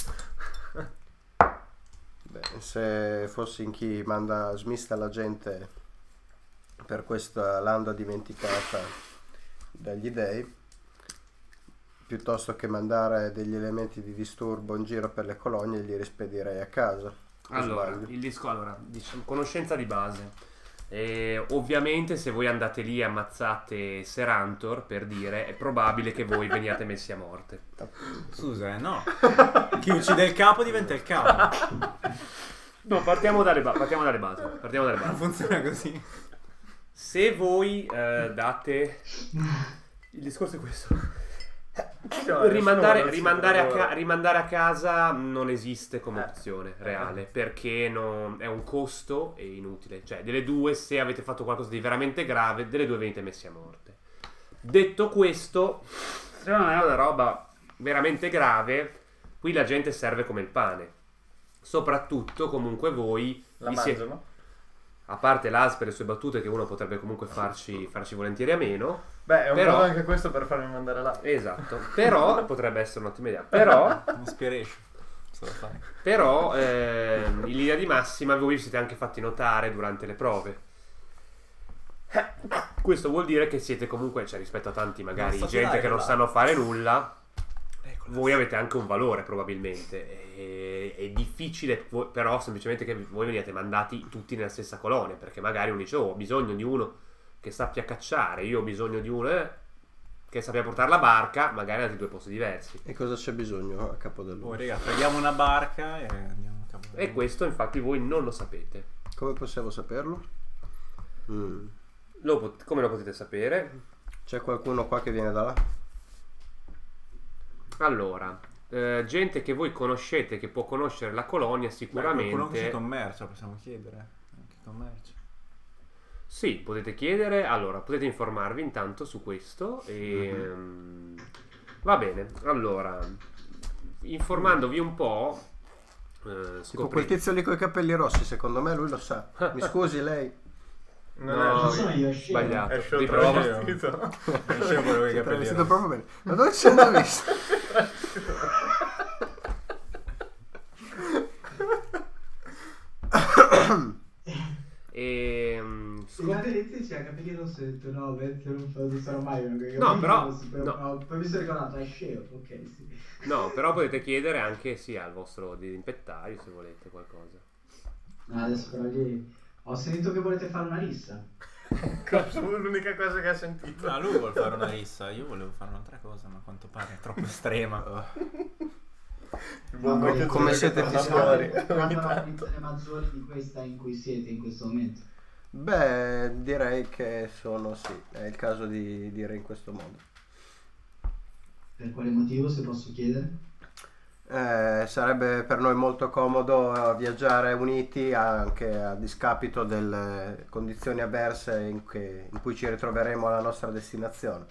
Beh, se fossi in chi manda smista la gente per questa landa dimenticata dagli dei, piuttosto che mandare degli elementi di disturbo in giro per le colonie, li rispedirei a casa. O Allora, sbaglio? il disco, allora, diciamo, conoscenza di base. E ovviamente se voi andate lì e ammazzate Serantor, per dire, è probabile che voi veniate messi a morte. Scusa, eh, no. Chi uccide il capo diventa il capo. No, partiamo dalle, ba- partiamo dalle basi. Partiamo dalle Non basi. funziona così. Se voi eh, date... Il discorso è questo. Rimandare, rimandare, a ca- rimandare a casa non esiste come Eh. opzione reale, perché non- è un costo e inutile. Cioè, delle due, se avete fatto qualcosa di veramente grave, delle due venite messi a morte. Detto questo, se non è una roba veramente grave, qui la gente serve come il pane. Soprattutto, comunque, voi La vi siete- mangiano? a parte l'As per le sue battute, che uno potrebbe comunque farci, farci volentieri a meno. Beh, è un Però- modo anche questo per farmi mandare là. Esatto, però potrebbe essere un'ottima idea. Però, Inspiration. Se lo fai. però ehm, in linea di massima voi vi siete anche fatti notare durante le prove. Questo vuol dire che siete comunque, cioè rispetto a tanti magari Non so gente tirare che non là. sanno fare nulla, Eccola. voi avete anche un valore probabilmente. E- è difficile vo- però semplicemente che voi veniate mandati tutti nella stessa colonia, perché magari uno dice: oh, ho bisogno di uno che sappia cacciare, io ho bisogno di uno eh, che sappia portare la barca, magari da due posti diversi. E cosa c'è bisogno a capo Oh, dell'uomo? raga, prendiamo una barca e andiamo a capo. E questo infatti voi non lo sapete. Come possiamo saperlo? Mm. Lo pot- come lo potete sapere? C'è qualcuno qua che viene da là? Allora, eh, gente che voi conoscete, che può conoscere la colonia Beh, qualcuno che si sicuramente. commercia, possiamo chiedere. Anche commercio. Sì, potete chiedere, allora potete informarvi intanto su questo e mm, va bene, allora informandovi un po' eh, Tipo scopri- quel tizio lì con i capelli rossi, secondo me lui lo sa. Mi scusi lei? Non No, Non sono io, è scemo. sbagliato, è sciolto riprova. vestito. Non c'è quello che Siete capelli vestito rossi. proprio bene. Ma dove ci sei andato visto? E mm, Se guardi Letizia ha capelli rossi, ho detto no, beh, non non sarò mai uno che No, però- rossi, però- no. no, poi mi sono ricordato, è scemo, ok, sì. no, però potete chiedere anche sì al vostro dirimpettaio se volete qualcosa. No, adesso però lì ho sentito che volete fare una rissa. L'unica cosa che ha sentito. Ah, lui vuole fare una rissa, io volevo fare un'altra cosa, ma a quanto pare è troppo estrema. No, come- ma- come siete Guarda- fiscali? guarda la dimensione maggiore di questa in cui siete in questo momento. Beh, direi che sono sì, è il caso di dire in questo modo. Per quale motivo, se posso chiedere? Eh, sarebbe per noi molto comodo eh, viaggiare uniti anche a discapito delle condizioni avverse in, che- in cui ci ritroveremo alla nostra destinazione.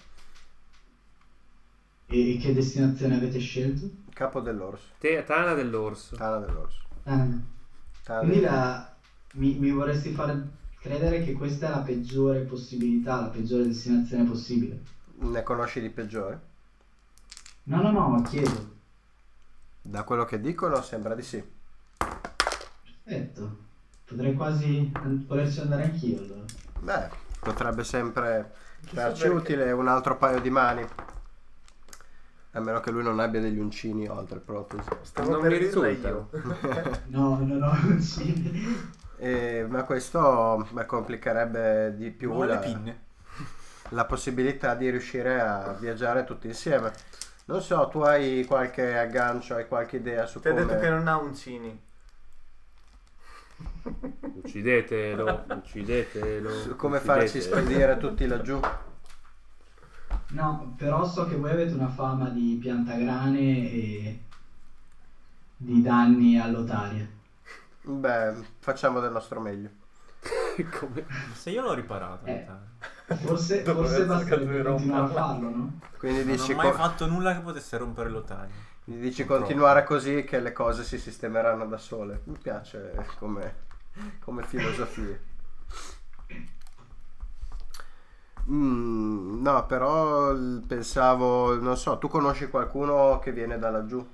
E che destinazione avete scelto? Capo dell'Orso, Te, Tana dell'Orso. Tana dell'Orso. Ah, Tana quindi dell'Orso. la- mi, mi vorresti far credere che questa è la peggiore possibilità, la peggiore destinazione possibile. Ne conosci di peggiore? No, no, no, ma chiedo. Da quello che dicono sembra di sì. Perfetto. Potrei quasi volerci andare anch'io allora. Beh, potrebbe sempre Chissà darci perché. utile un altro paio di mani. A meno che lui non abbia degli uncini o altre protesi. Stavo Non per mi dirla risultano. io. No, no, no, non ci. E- ma questo beh, complicherebbe di più Vuole la, pinne. la possibilità di riuscire a viaggiare tutti insieme. Non so, tu hai qualche aggancio, hai qualche idea su Ti ha come... detto che non ha uncini. Uccidetelo, uccidetelo. su come farci uccidetelo. spedire tutti laggiù. No, però so che voi avete una fama di piantagrane e di danni all'otaria. Beh, facciamo del nostro meglio. Come? Se io l'ho riparato. Eh. in realtà. Forse, Dopo forse aver cercato basterebbe di continuare a romperla. farlo, no? Quindi Non dici, ho mai co- fatto nulla che potesse rompere l'otario. quindi dici continuare così che le cose si sistemeranno da sole. Mi piace come, come filosofia. Mm, no, però l- pensavo, non so, tu conosci qualcuno che viene da laggiù?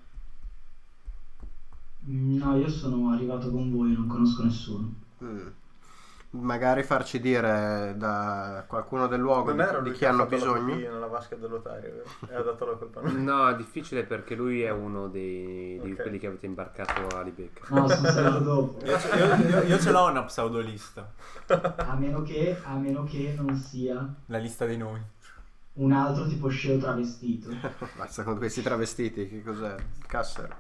No, io sono arrivato con voi, non conosco nessuno. Mm. Magari farci dire da qualcuno del luogo Non era di, lui di chi che ha hanno fatto la bisogno. pipì nella vasca dell'otario, vero? E ha dato la colpa a noi. No, è difficile perché lui è uno dei, di Ok. quelli che avete imbarcato a Libecca. No, sono salito dopo. Io, io- io- io ce l'ho una pseudolista. A meno che, a meno che non sia La lista dei nomi. un altro tipo sceo travestito. Basta con questi travestiti, che cos'è? Casser.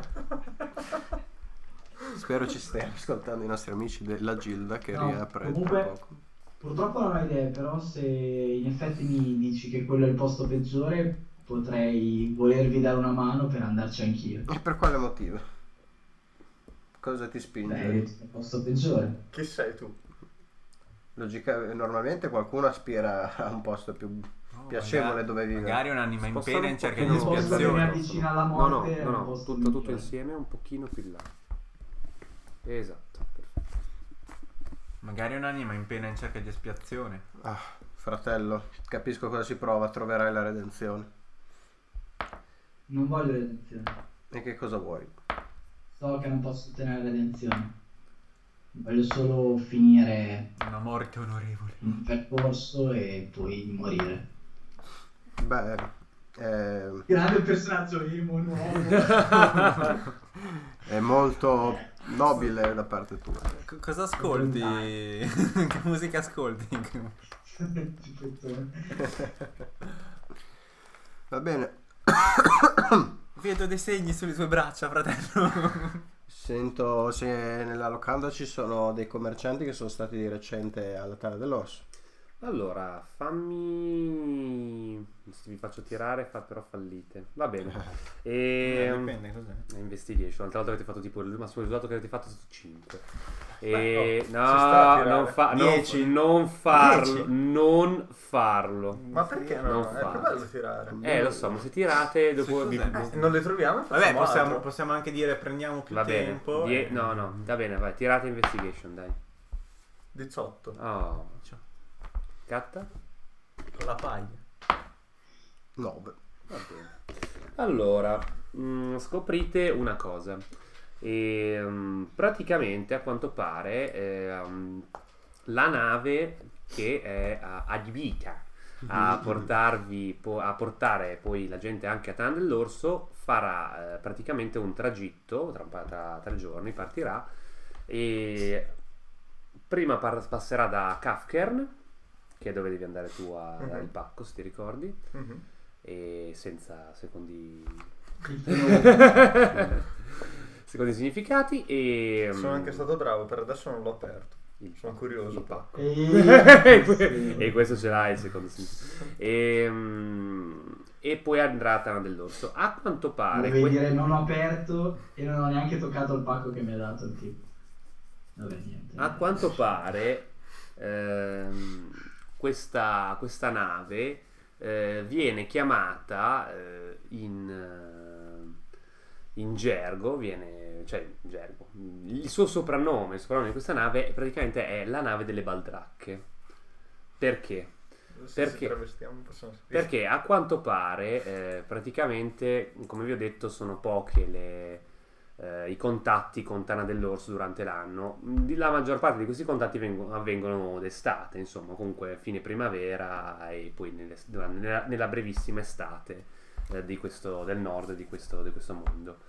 Spero ci stiano ascoltando i nostri amici della Gilda che No, riapre tra comunque- poco. Purtroppo non ho idee, però se in effetti mi dici che quello è il posto peggiore, potrei volervi dare una mano per andarci anch'io. E per quale motivo? Cosa ti Beh, spinge? è il posto peggiore. Chi sei tu? Logica- normalmente qualcuno aspira a un posto più piacevole magari- dove vivere. Magari un'anima in Spostare pena un in cerca pochino- di Un posto che mi espiazione. avvicina alla No, no, morte è no, un no, posto tutto, tutto migliore. insieme un pochino più in là. Esatto, perfetto. Magari un'anima in pena in cerca di espiazione. Ah, fratello, capisco cosa si prova, troverai la redenzione. Non voglio redenzione. E che cosa vuoi? So che non posso ottenere redenzione. Voglio solo finire Una morte onorevole. un percorso e poi morire. Beh, eh, Grande personaggio emo nuovo. è molto nobile da parte tua. C- cosa ascolti? Che musica ascolti? Va bene. Vedo dei segni sulle tue braccia, fratello. Sento se nella locanda ci sono dei commercianti che sono stati di recente alla Tana dell'Orso. Allora, fammi... Se vi faccio tirare, fa però fallite. Va bene. E... Dipende, cos'è? Investigation. L'altra volta avete fatto tipo il massimo risultato che avete fatto è stato cinque. E Beh, oh, ci sta a no, tirare. non, fa, non, dieci. non farlo, dieci. non farlo. Ma perché no? Non È più farlo. bello tirare. Eh, lo so, ma se tirate dopo vi- cos'è? Eh, non le troviamo? Vabbè, Facciamo possiamo, altro. possiamo anche dire prendiamo più va bene. tempo. Die- e- no, no, va bene, vai, tirate investigation, dai. diciotto. Oh, catta? Con la paglia. nove. Va bene. Allora, mh, scoprite una cosa. E, mh, praticamente, a quanto pare, ehm, la nave che è uh, adibita a portarvi po- a portare poi la gente anche a Tana dell'Orso farà eh, praticamente un tragitto tra, tra tre giorni, partirà e prima par- passerà da Kafkern, che è dove devi andare tu a Mhm. dare il pacco, se ti ricordi, Mhm. e senza secondi Il secondi significati. E Sono anche stato bravo, per adesso non l'ho aperto. il Sono curioso. il pacco. E... E questo ce l'ha il secondo significato. E, mm, e poi andrà a Tana dell'Orso. A quanto pare Volevi que- dire non ho aperto e non ho neanche toccato il pacco che mi ha dato il tipo. Vabbè, niente. a quanto pare ehm, questa, questa nave eh, viene chiamata eh, in, eh, in gergo, viene, cioè in gergo, il suo soprannome, il soprannome di questa nave praticamente è la nave delle Baldracche. Perché? Se Perché? ci travestiamo possiamo sapere. Perché a quanto pare eh, praticamente, come vi ho detto, sono poche le, eh, i contatti con Tana dell'Orso durante l'anno. Di- La maggior parte di questi contatti vengono- avvengono d'estate, insomma, comunque fine primavera e poi nelle- durante- nella, nella brevissima estate eh, di questo, del nord di questo, di questo mondo.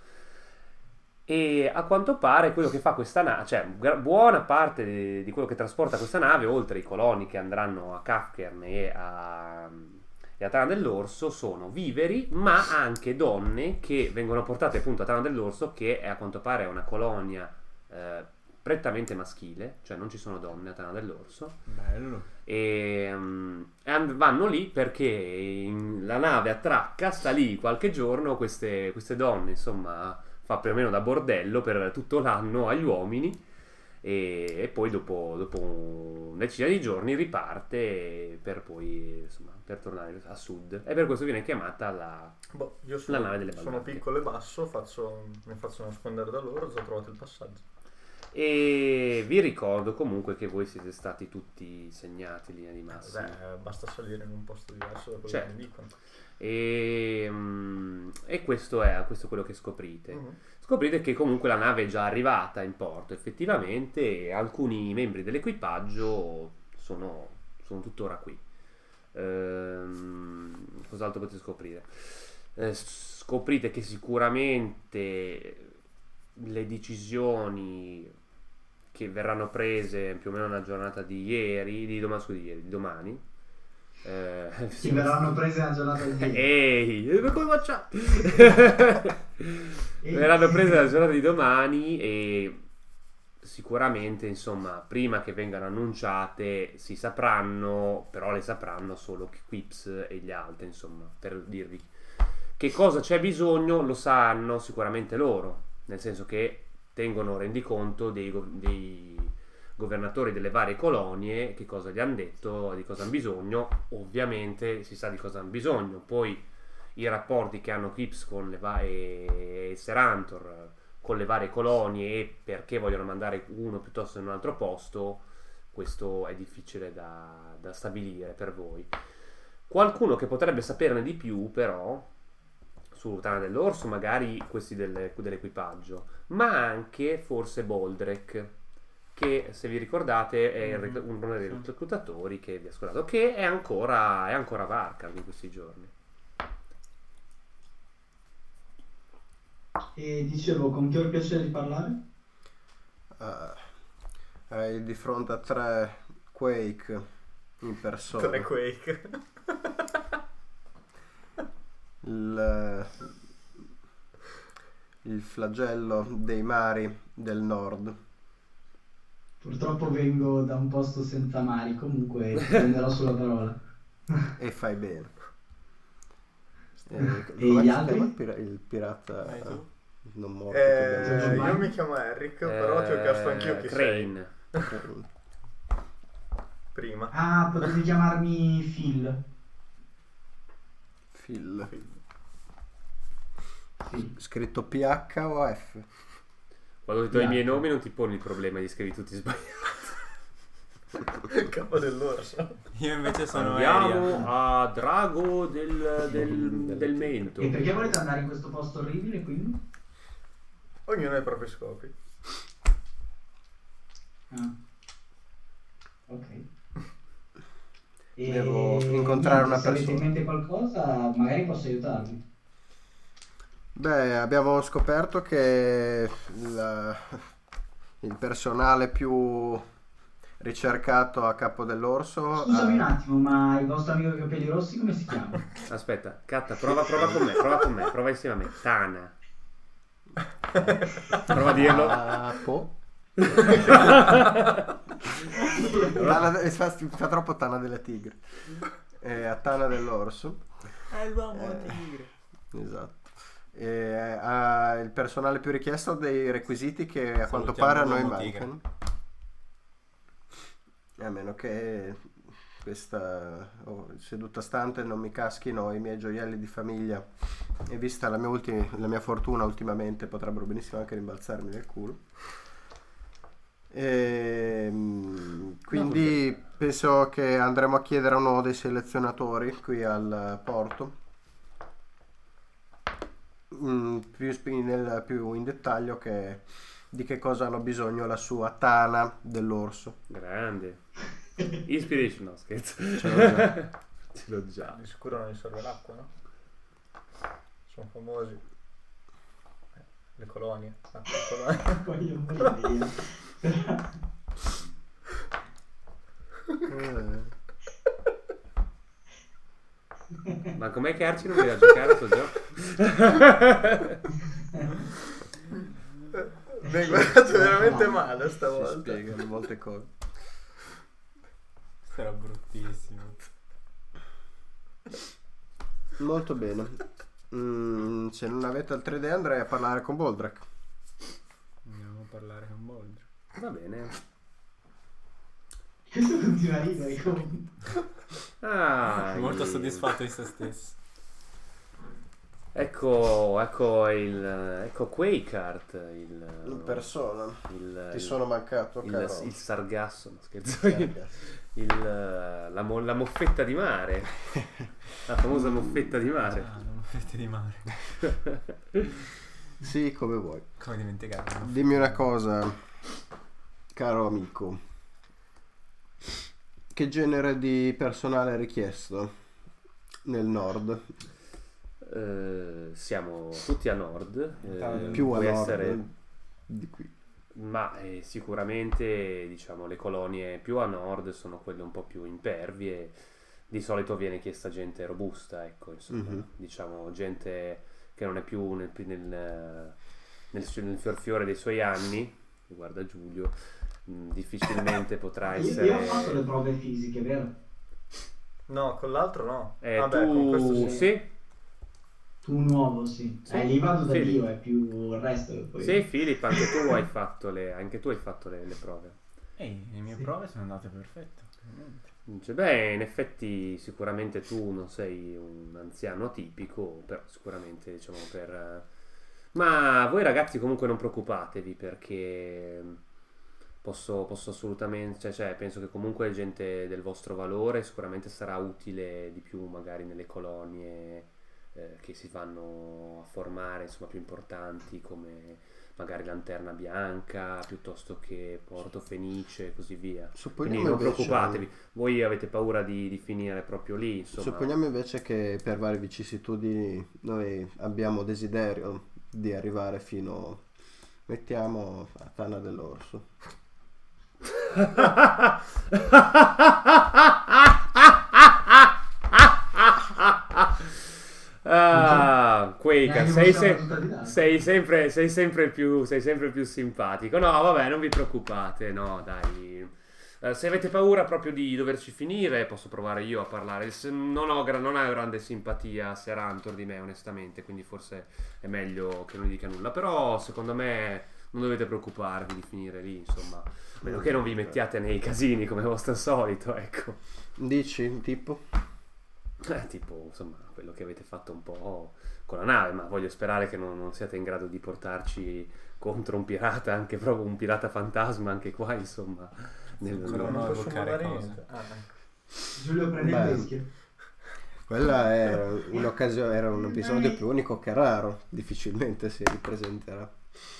E a quanto pare quello che fa questa nave, cioè gra- buona parte di, di quello che trasporta questa nave, oltre i coloni che andranno a Kafkern e a, e a Tana dell'Orso, sono viveri, ma anche donne che vengono portate appunto a Tana dell'Orso, che è, a quanto pare è una colonia eh, prettamente maschile, cioè non ci sono donne a Tana dell'Orso. Bello. E mm, and- vanno lì perché in- la nave attracca, sta lì qualche giorno, queste, queste donne, insomma, fa più o meno da bordello per tutto l'anno agli uomini e, e poi dopo, dopo una decina di giorni riparte per poi, insomma, per tornare a sud, e per questo viene chiamata la... Boh, io La sono, nave delle sono Baldracche. piccolo e basso, faccio, mi faccio nascondere da loro, ho già trovato il passaggio. E vi ricordo comunque che voi siete stati tutti segnati in linea di massima. Beh, basta salire in un posto diverso da quello Certo. che mi dicono. E, mm, e questo è, questo è quello che scoprite. Mhm. Scoprite che comunque la nave è già arrivata in porto effettivamente e alcuni membri dell'equipaggio sono, sono tuttora qui. Ehm, cos'altro potete scoprire? Eh, scoprite che sicuramente le decisioni che verranno prese più o meno nella giornata di ieri, di domani, scusi, di ieri, di domani, eh, Che verranno prese nella giornata di ieri. Ehi, come facciamo? Verranno prese la giornata di domani e sicuramente, insomma, prima che vengano annunciate si sapranno, però le sapranno solo Quips e gli altri, insomma, per dirvi che cosa c'è bisogno lo sanno sicuramente loro, nel senso che tengono rendiconto dei, gov- dei governatori delle varie colonie, che cosa gli hanno detto, di cosa hanno bisogno. Ovviamente si sa di cosa hanno bisogno, poi i rapporti che hanno Quips con le varie Serantor con le varie colonie e perché vogliono mandare uno piuttosto in un altro posto, questo è difficile da, da stabilire per voi. Qualcuno che potrebbe saperne di più però su Tana dell'Orso, magari questi del- dell'equipaggio, ma anche forse Boldrek, che se vi ricordate è il rec- uno dei reclutatori che vi ha ascoltato, che è ancora, è ancora a Varkar in questi giorni. E dicevo, con chi ho il piacere di parlare? Eh, hai di fronte a tre Quake in persona. Tre Quake. il, il flagello dei mari del nord. Purtroppo vengo da un posto senza mari, comunque ti prenderò sulla parola. E fai bene. Eh, E com'è gli che si altri? chiama il, pira- il pirata? Vai tu. non morto. Eh, che abbiamo- io mi chiamo Eric, però ti ho chiesto anch'io chi sei Crane. prima. Ah, potevi chiamarmi Phil. Phil. Sì. Scritto P H o F? Quando ti do i miei Bianco. nomi non ti poni il problema di scrivi tutti sbagliati. Capo dell'orso. Io invece sono Andiamo Eria. a Drago del, del, del Mento. E perché volete andare in questo posto orribile quindi? Ognuno ha i propri scopi. Ah. Ok. E Devo incontrare niente, una se avete in persona. mente qualcosa, magari posso aiutarvi. Beh, abbiamo scoperto che il, il personale più ricercato a Capo dell'Orso Scusami un ha- attimo, ma il vostro amico con i capelli rossi come si chiama? Aspetta, Catta, prova, prova con me, prova con me, prova insieme a me. Tana. Prova a dirlo. Ah, po'. Tana de- fa, fa troppo Tana delle tigre. Eh, a Tana dell'Orso. È l'uomo Eh. tigre. Esatto. E ha il personale più richiesto dei requisiti che a quanto Salutiamo pare a noi l'uomo tigre. mancano. A meno che questa oh, seduta stante non mi caschino i miei gioielli di famiglia, e vista la mia, ulti- la mia fortuna ultimamente potrebbero benissimo anche rimbalzarmi nel culo. E, quindi penso che andremo a chiedere a uno dei selezionatori qui al porto, mm, più, spi- nel, più in dettaglio, che di che cosa hanno bisogno la sua Tana dell'orso. Grande. Inspiration, no scherzo. Ce l'ho già. Ce l'ho già. Di sicuro non gli serve l'acqua, no? Sono famosi. Eh, Le colonie. Ah, le colonie. Poi io voglio via. Eh, Ma com'è che Arci non voleva giocare a sto gioco? Mi hai guardato veramente male si stavolta. spiegano molte cose. Questo era bruttissimo. Molto bene. Mm, se non avete altre idee andrei a parlare con Boldrak. Andiamo a parlare con Boldro. Va bene. Questo continua a ridere comunque. Ah, Molto il- soddisfatto di se stesso. Ecco, ecco il ecco Quakehart, il In persona. il, Ti il- sono mancato, il, caro. il sargasso, no, scherzo. Il, la, mo- la moffetta di mare, la famosa moffetta di mare. Ah, non fette di mare. Sì, come vuoi. Come dimenticarlo? Dimmi una cosa, caro amico. Che genere di personale è richiesto nel nord? Eh, siamo tutti a nord, eh, Più a può nord essere- di qui. ma eh, sicuramente diciamo le colonie più a nord sono quelle un po' più impervie. Di solito viene chiesta gente robusta, ecco, insomma, Mhm. diciamo gente che non è più nel, nel, nel, nel fiorfiore dei suoi anni. Guarda Giulio, mh, difficilmente potrà Io, essere. io ho fatto le prove fisiche, vero? No, con l'altro no. Eh, Vabbè, con questo tu sì. sì, Tu nuovo, sì. Sì. Eh, lì vado da Sì. Dio, è più il resto che poi... sì, Filippo, anche tu hai fatto le, anche tu hai fatto le, le prove. Ehi, le mie Sì. prove sono andate perfette. veramente. Dice, beh, in effetti sicuramente tu non sei un anziano atipico, però sicuramente diciamo per... eh, Ma voi ragazzi comunque non preoccupatevi, perché posso, posso assolutamente, cioè, cioè, penso che comunque gente del vostro valore sicuramente sarà utile di più magari nelle colonie eh, che si vanno a formare, insomma, più importanti, come magari Lanterna Bianca piuttosto che Porto Fenice e così via. Supponiamo Quindi non invece- preoccupatevi, voi avete paura di, di finire proprio lì, insomma. Supponiamo invece che per varie vicissitudini noi abbiamo desiderio di arrivare fino, mettiamo, a Tana dell'Orso. Ah, Quaker, Neanche sei, possiamo se- tutta di là. sei sempre, sei sempre più, sei sempre più simpatico. No, vabbè, non vi preoccupate, no, dai. Eh, se avete paura proprio di doverci finire, posso provare io a parlare. Se- Non ho, gra- non ha grande simpatia Serantor di me, onestamente, quindi forse è meglio che non gli dica nulla. Però, secondo me, non dovete preoccuparvi di finire lì, insomma. A meno che non vi mettiate nei casini come vostro solito, ecco. Dici, tipo? Eh, tipo, insomma, quello che avete fatto un po' con la nave, ma voglio sperare che non, non siate in grado di portarci contro un pirata, anche proprio un pirata fantasma, anche qua, insomma. Nel, Ancora nel- no. Non posso evocare muovere cose. niente. Ah, ecco. Giulio prende Beh. il teschio. Quella era un'occasione, era un episodio più unico che raro, difficilmente si ripresenterà.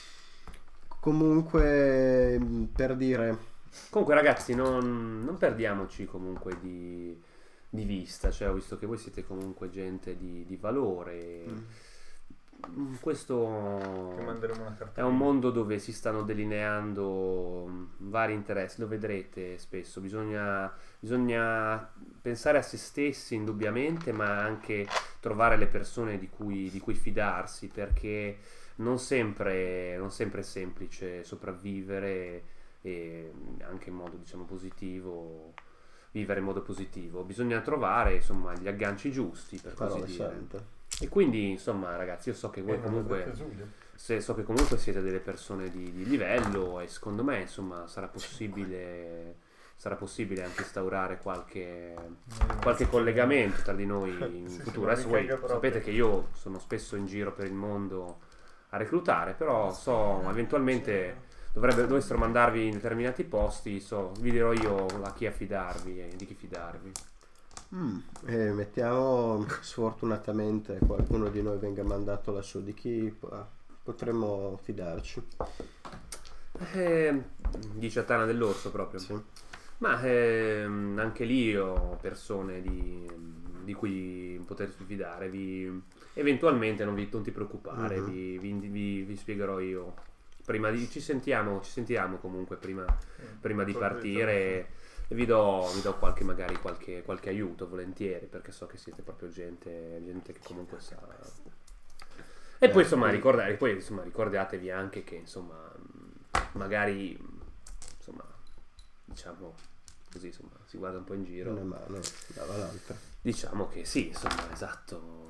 Comunque, per dire, Comunque, ragazzi, non, non perdiamoci comunque di, di vista. Cioè, ho visto che voi siete comunque gente di, di valore. Mm, Questo Ti manderemo una carta. è un mondo dove si stanno delineando mm, vari interessi, lo vedrete spesso. Bisogna, bisogna pensare a se stessi indubbiamente, ma anche trovare le persone di cui, di cui fidarsi, perché non sempre, non sempre è semplice sopravvivere e anche in modo, diciamo, positivo, vivere in modo positivo. Bisogna trovare, insomma, gli agganci giusti, per così parole dire. sante. E quindi, insomma, ragazzi, io so che Eh, voi non l'ho comunque detto Giulio. se so che comunque siete delle persone di, di livello, e secondo me, insomma, sarà possibile sarà possibile anche instaurare qualche qualche collegamento tra di noi in Sì, sì, futuro. ma Adesso mi voi caga proprio. sapete che io sono spesso in giro per il mondo a reclutare, però so eventualmente dovrebbe, dovessero mandarvi in determinati posti, so, vi dirò io a chi affidarvi e di chi fidarvi. Mm, e mettiamo sfortunatamente qualcuno di noi venga mandato lassù, di chi po- potremmo fidarci. Eh, dice a Tana dell'Orso proprio. Sì. Ma ehm, anche lì ho persone di, di cui potersi fidare. Vi, eventualmente non, vi, non ti preoccupare, Mhm. vi, vi, vi- vi spiegherò io. Prima di ci sentiamo, ci sentiamo comunque prima, prima di partire. E vi do, vi do qualche, magari qualche, qualche aiuto volentieri, perché so che siete proprio gente, gente che comunque sa. E poi insomma, ricordate, poi insomma ricordatevi anche che insomma magari insomma diciamo così, insomma, si guarda un po' in giro. Una mano dava l'altra. Diciamo che sì, insomma, esatto.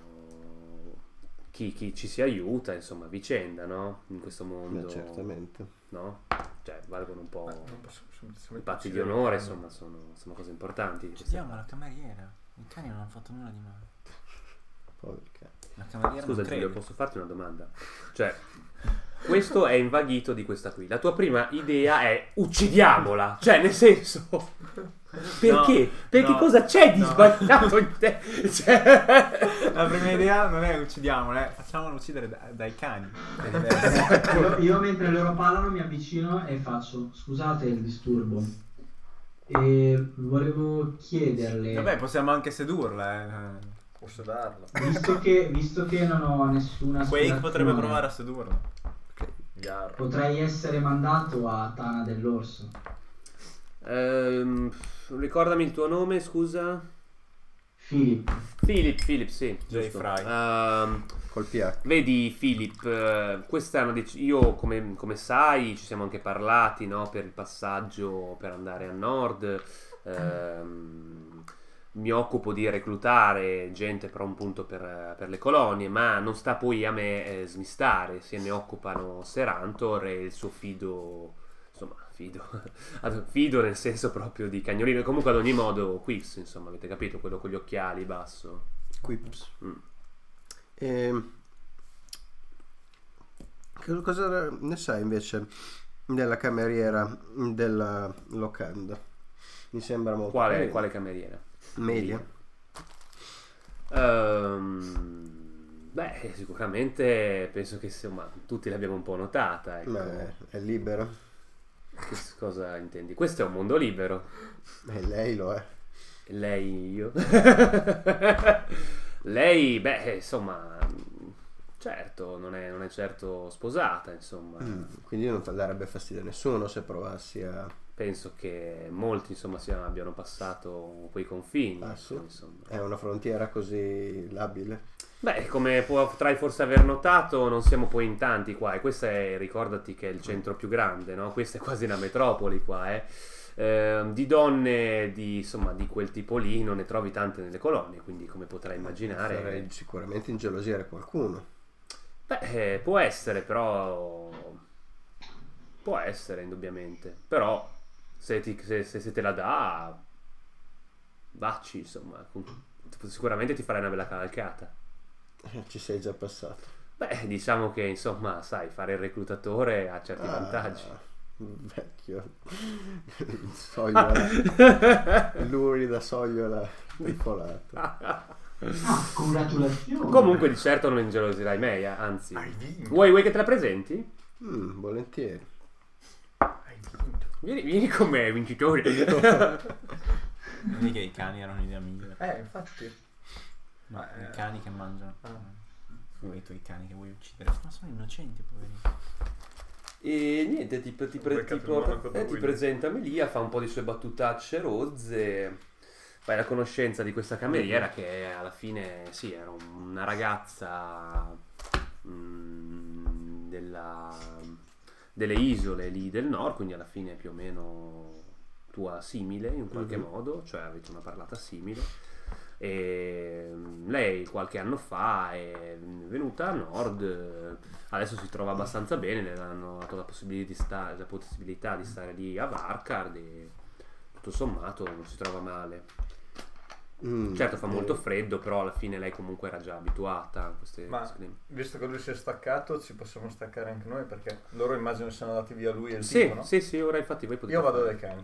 Chi, chi ci si aiuta, insomma, a vicenda, no? In questo mondo. Beh, certamente. No? Cioè, valgono un po'. Ma non posso semplicemente I patti di uccidere onore, il cane. insomma, sono, sono cose importanti. di queste Uccidiamo la parti. cameriera. I cani non hanno fatto nulla di male. Poveri cani. La cameriera Scusa non Giulio, crede. posso farti una domanda? Cioè, questo è invaghito di questa qui. La tua prima idea è uccidiamola. Cioè, nel senso... Perché? No, Perché no, cosa c'è di no. sbagliato in te? Cioè... La prima idea non è uccidiamola, è facciamolo uccidere da- dai cani. È diverso. Io, io mentre loro parlano mi avvicino e faccio scusate il disturbo e volevo chiederle Vabbè, possiamo anche sedurla. Eh. Posso darlo. visto che, visto che non ho nessuna Quake aspirazione, potrebbe provare a sedurla. Gar. potrei essere mandato a Tana dell'Orso. Ehm, ricordami il tuo nome, scusa. Philip, Philip, Philip, sì. J. giusto. Fry. Ehm, Col P H. Vedi Philip, eh, questa è una dec- io come, come sai ci siamo anche parlati, no, per il passaggio per andare a nord. Ehm, mi occupo di reclutare gente per un punto per, per le colonie, ma non sta poi a me eh, smistare, se ne occupano Serantor e il suo fido, insomma fido, fido nel senso proprio di cagnolino, comunque ad ogni modo Quips, insomma, avete capito, quello con gli occhiali basso. Quips. Mm. E... che cosa ne sai invece della cameriera della locanda? Mi sembra molto Quale, carina. quale cameriera? Media. Ehm, beh, sicuramente penso che insomma tutti l'abbiamo un po' notata. Ecco. Ma è, è libero. Che cosa intendi? Questo è un mondo libero. E lei lo è. E lei, io. Lei, beh, insomma, certo, non è, non è certo sposata, insomma. Mm, quindi non darebbe fastidio a nessuno se provassi a... Penso che molti, insomma, siano, abbiano passato quei confini. Ah, sì? insomma. È una frontiera così labile. Beh, come potrai forse aver notato, non siamo poi in tanti qua, e questo è, ricordati che è il centro più grande, no? Questa è quasi una metropoli qua, eh. Eh, di donne di, insomma, di quel tipo lì non ne trovi tante nelle colonie, quindi come potrai immaginare... Farei sicuramente ingelosire qualcuno. Beh, eh, può essere, però... Può essere, indubbiamente. Però, se, ti, se, se, se te la dà, vacci, insomma. Sicuramente ti farai una bella cavalcata. Ci sei già passato. Beh, diciamo che, insomma, sai, fare il reclutatore ha certi Ah, vantaggi. Vecchio. Sogliola. Lurida sogliola piccolata. Ah, congratulazioni. Comunque, di certo non ingelosirai me, eh, anzi. Hai vinto. Vuoi, vuoi che te la presenti? Mm, volentieri. Hai vinto. Vieni, vieni con me, vincitore. Quindi che i cani erano un'idea migliore. Eh, infatti. Ma Eh. i cani che mangiano. Ah. Vuoi i tuoi cani che vuoi uccidere? Ma sono innocenti, poverini. E niente, ti, ti, pre- Beccato tipo- il monaco da eh, ti Willy. presenta Melia, fa un po' di sue battutacce rozze, fai la conoscenza di questa cameriera che alla fine, sì, era una ragazza mm, della, delle isole lì del nord, quindi alla fine più o meno tua simile in qualche Mhm. modo, cioè avete una parlata simile. E lei qualche anno fa è venuta a nord, eh, adesso si trova abbastanza bene, le hanno dato la possibilità di stare, la possibilità di stare lì a Varkard e tutto sommato non si trova male. Mm, Certo fa molto eh, freddo, però alla fine lei comunque era già abituata a queste Ma queste climi. visto che lui si è staccato, ci possiamo staccare anche noi, perché loro immagino siano andati via lui e il Sì, tipo, no? sì, sì, ora infatti voi potete Io vado fare. dai cani.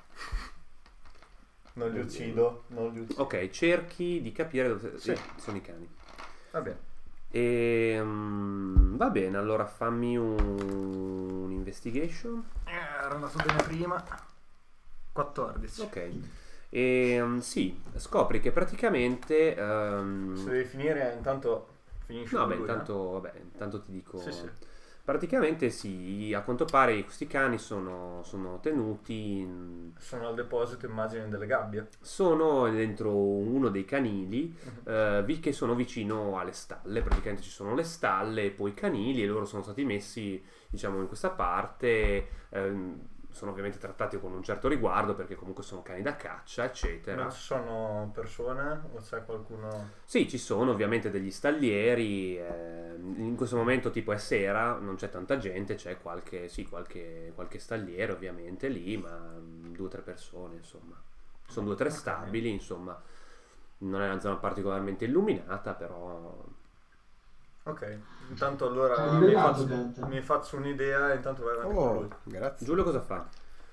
Non li uccido, non li uccido. Ok, cerchi di capire dove Sì. sì, sono i cani. Va bene. E mm, va bene, allora fammi un, un investigation. Eh, Era andato bene prima. quattordici. Ok. E mm, sì, scopri che praticamente ehm, Se devi finire, intanto finisci no, con beh, lui, intanto, vabbè, intanto ti dico. Sì, sì. Praticamente sì, a quanto pare questi cani sono, sono tenuti in- eh? Sono al deposito, immagino, delle gabbie. sono dentro uno dei canili Mhm. eh, vi- che sono vicino alle stalle. Praticamente ci sono le stalle e poi i canili, e loro sono stati messi, diciamo, in questa parte. ehm, sono ovviamente trattati con un certo riguardo perché comunque sono cani da caccia, eccetera. Non ci sono persone o c'è qualcuno... Sì, ci sono ovviamente degli stallieri, eh, in questo momento tipo è sera, non c'è tanta gente, c'è qualche, sì, qualche, qualche stalliere ovviamente lì, ma mm, due o tre persone, insomma. Sono due o tre Ok. stabili, insomma. Non è una zona particolarmente illuminata, però... Ok, intanto allora Hai mi rivelato, faccio, Gatta? mi faccio un'idea e intanto vai avanti con Oh, lui. grazie. Giulio cosa fa?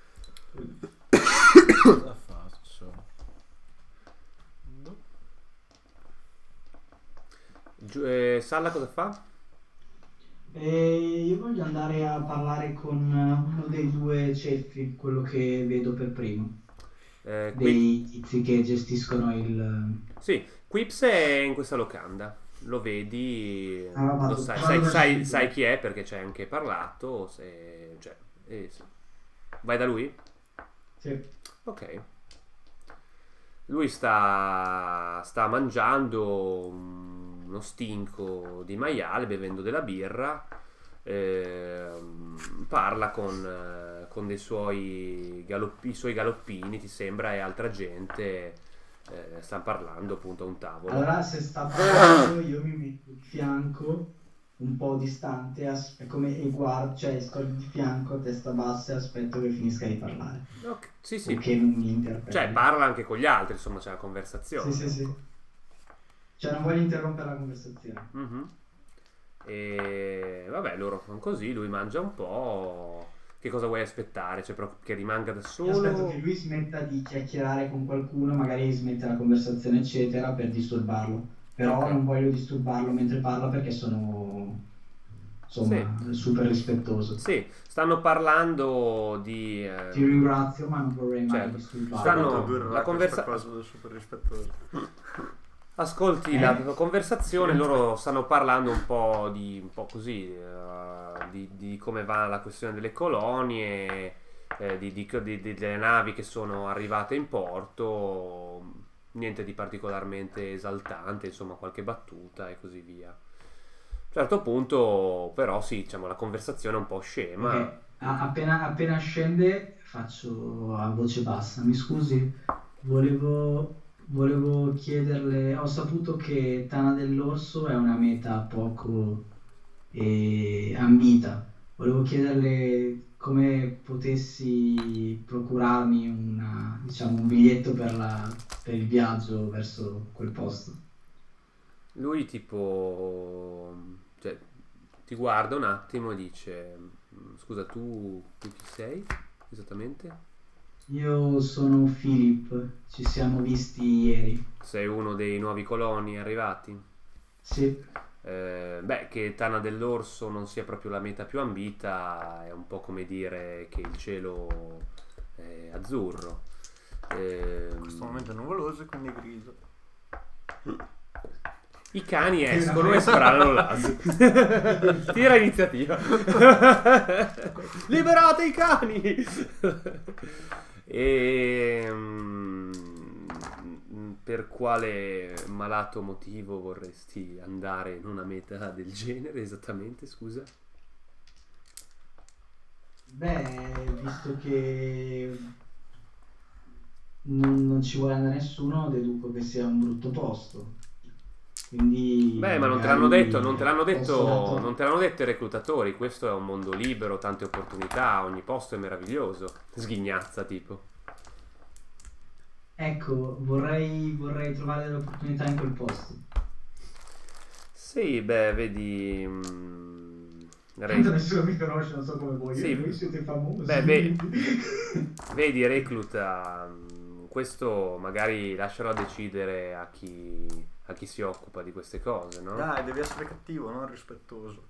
Cosa fa? Solo. Giu- eh, Salla cosa fa? E io voglio andare a parlare con uno dei due ceffi, quello che vedo per primo, Eh, Quip- dei tizi che gestiscono il... sì, Quips è in questa locanda. Lo vedi, Ah, vado- lo sai, vado sai, verso sai, di sai lui. chi è perché ci hai anche parlato. Se, cioè, eh, sì. Vai da lui? Sì. Ok. Lui sta, sta mangiando mm, uno stinco di maiale, bevendo della birra. ehm, parla con, eh, con dei suoi galoppi, i suoi galoppini, ti sembra, e altra gente. Eh, stanno parlando appunto a un tavolo. Allora se sta parlando io mi metto di fianco, un po' distante, as- è come e guardo, cioè sto di fianco a testa bassa e aspetto che finisca di parlare. Ok, sì, sì. Che non mi interpelli. Cioè, parla anche con gli altri, insomma, c'è la conversazione. Sì, sì, sì. Cioè non voglio interrompere la conversazione. Mhm. E vabbè, loro fanno così, lui mangia un po'. Che cosa vuoi aspettare? Cioè, proprio che rimanga da Io solo? aspetto che lui smetta di chiacchierare con qualcuno, magari smette la conversazione, eccetera, per disturbarlo. Però Ok. non voglio disturbarlo mentre parla perché sono, insomma, super rispettoso. Sì, stanno parlando di... eh, Ti ringrazio, ma non vorrei mai Certo. disturbarlo. Stanno- Quanto durerà la conversa- questa cosa del super rispettoso? Ascolti Eh? la conversazione, loro stanno parlando un po' di un po' così, eh, di, di come va la questione delle colonie, eh, di, di- di- di- delle navi che sono arrivate in porto. niente di particolarmente esaltante, insomma qualche battuta e così via. A un certo punto però sì, diciamo la conversazione è un po' scema. Ok, a- appena, appena scende faccio a voce bassa. Mi scusi, volevo, volevo chiederle, ho saputo che Tana dell'Orso è una meta poco eh, ambita. Volevo chiederle come potessi procurarmi una, diciamo, un biglietto per la- per il viaggio verso quel posto. Lui tipo, cioè, ti guarda un attimo e dice, scusa, tu, tu chi sei esattamente? Io sono Philip, ci siamo visti ieri. Sei uno dei nuovi coloni arrivati? Sì. Eh, beh, che Tana dell'Orso non sia proprio la meta più ambita è un po' come dire che il cielo è azzurro. In Ehm, questo momento è nuvoloso e quindi è grigio. I cani escono e sparano l'as. Tira iniziativa. Liberate i cani! E per quale malato motivo vorresti andare in una meta del genere esattamente, scusa? Beh, visto che non, non ci vuole andare nessuno, deduco che sia un brutto posto. Quindi Beh, ma non te magari l'hanno detto, non te l'hanno posso detto, dato- non te l'hanno detto i reclutatori. Questo è un mondo libero, tante opportunità, ogni posto è meraviglioso. Sghignazza tipo. Ecco, vorrei, vorrei trovare delle opportunità in quel posto. Sì, beh, vedi. mm, Re- Tanto nessuno mi conosce, non so come voi. Sì. Voi siete famosi. Beh, ve- Vedi, recluta. mm, Questo magari lascerò decidere a chi, a chi si occupa di queste cose, no? Dai, devi essere cattivo, non rispettoso.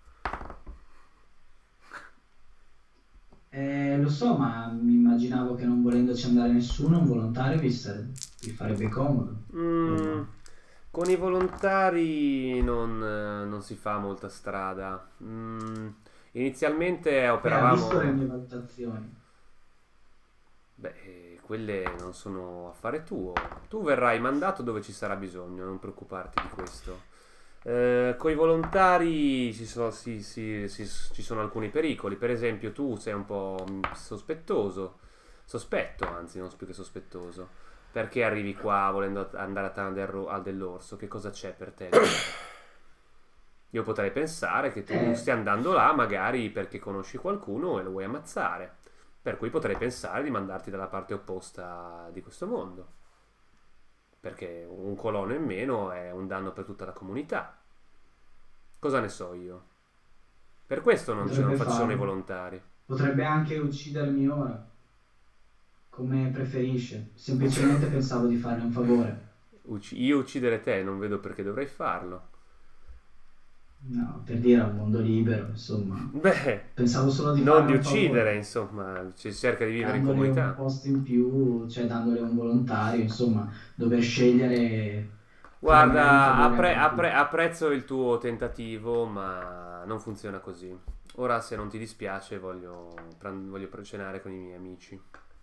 Eh, lo so, ma mi immaginavo che non volendoci andare nessuno, un volontario vi, sare- vi farebbe comodo. Mm, con i volontari non, eh, non si fa molta strada. Mm, inizialmente Beh, ha operavamo. visto le mie valutazioni. Beh, eh, quelle non sono affare tuo. Tu verrai mandato dove ci sarà bisogno, non preoccuparti di questo. Eh, con i volontari ci sono, sì, sì, sì, ci sono alcuni pericoli. Per esempio, tu sei un po' mm, sospettoso, sospetto, anzi, non più che sospettoso. Perché arrivi qua volendo andare a Tana del Ro- al dell'Orso? Che cosa c'è per te? Io potrei pensare che tu Eh. stia andando là magari perché conosci qualcuno e lo vuoi ammazzare. Per cui potrei pensare di mandarti dalla parte opposta di questo mondo. Perché un colono in meno è un danno per tutta la comunità. Cosa ne so io? Per questo non, ci- non Potrebbe facciano i farlo. volontari. Potrebbe anche uccidermi ora, come preferisce. Semplicemente pensavo di farle un favore. Ucc- io uccidere te non vedo perché dovrei farlo. No, per dire, è un mondo libero, insomma. Beh, Pensavo solo di non farle di un favore. uccidere, insomma, ci cerca di vivere in Dandole un comunità. posto in più, cioè dandole un volontario, insomma, dover scegliere. Guarda, fare un favore appre- a tutti. appre- apprezzo il tuo tentativo, ma non funziona così. Ora, se non ti dispiace, voglio, pran- voglio cenare con i miei amici.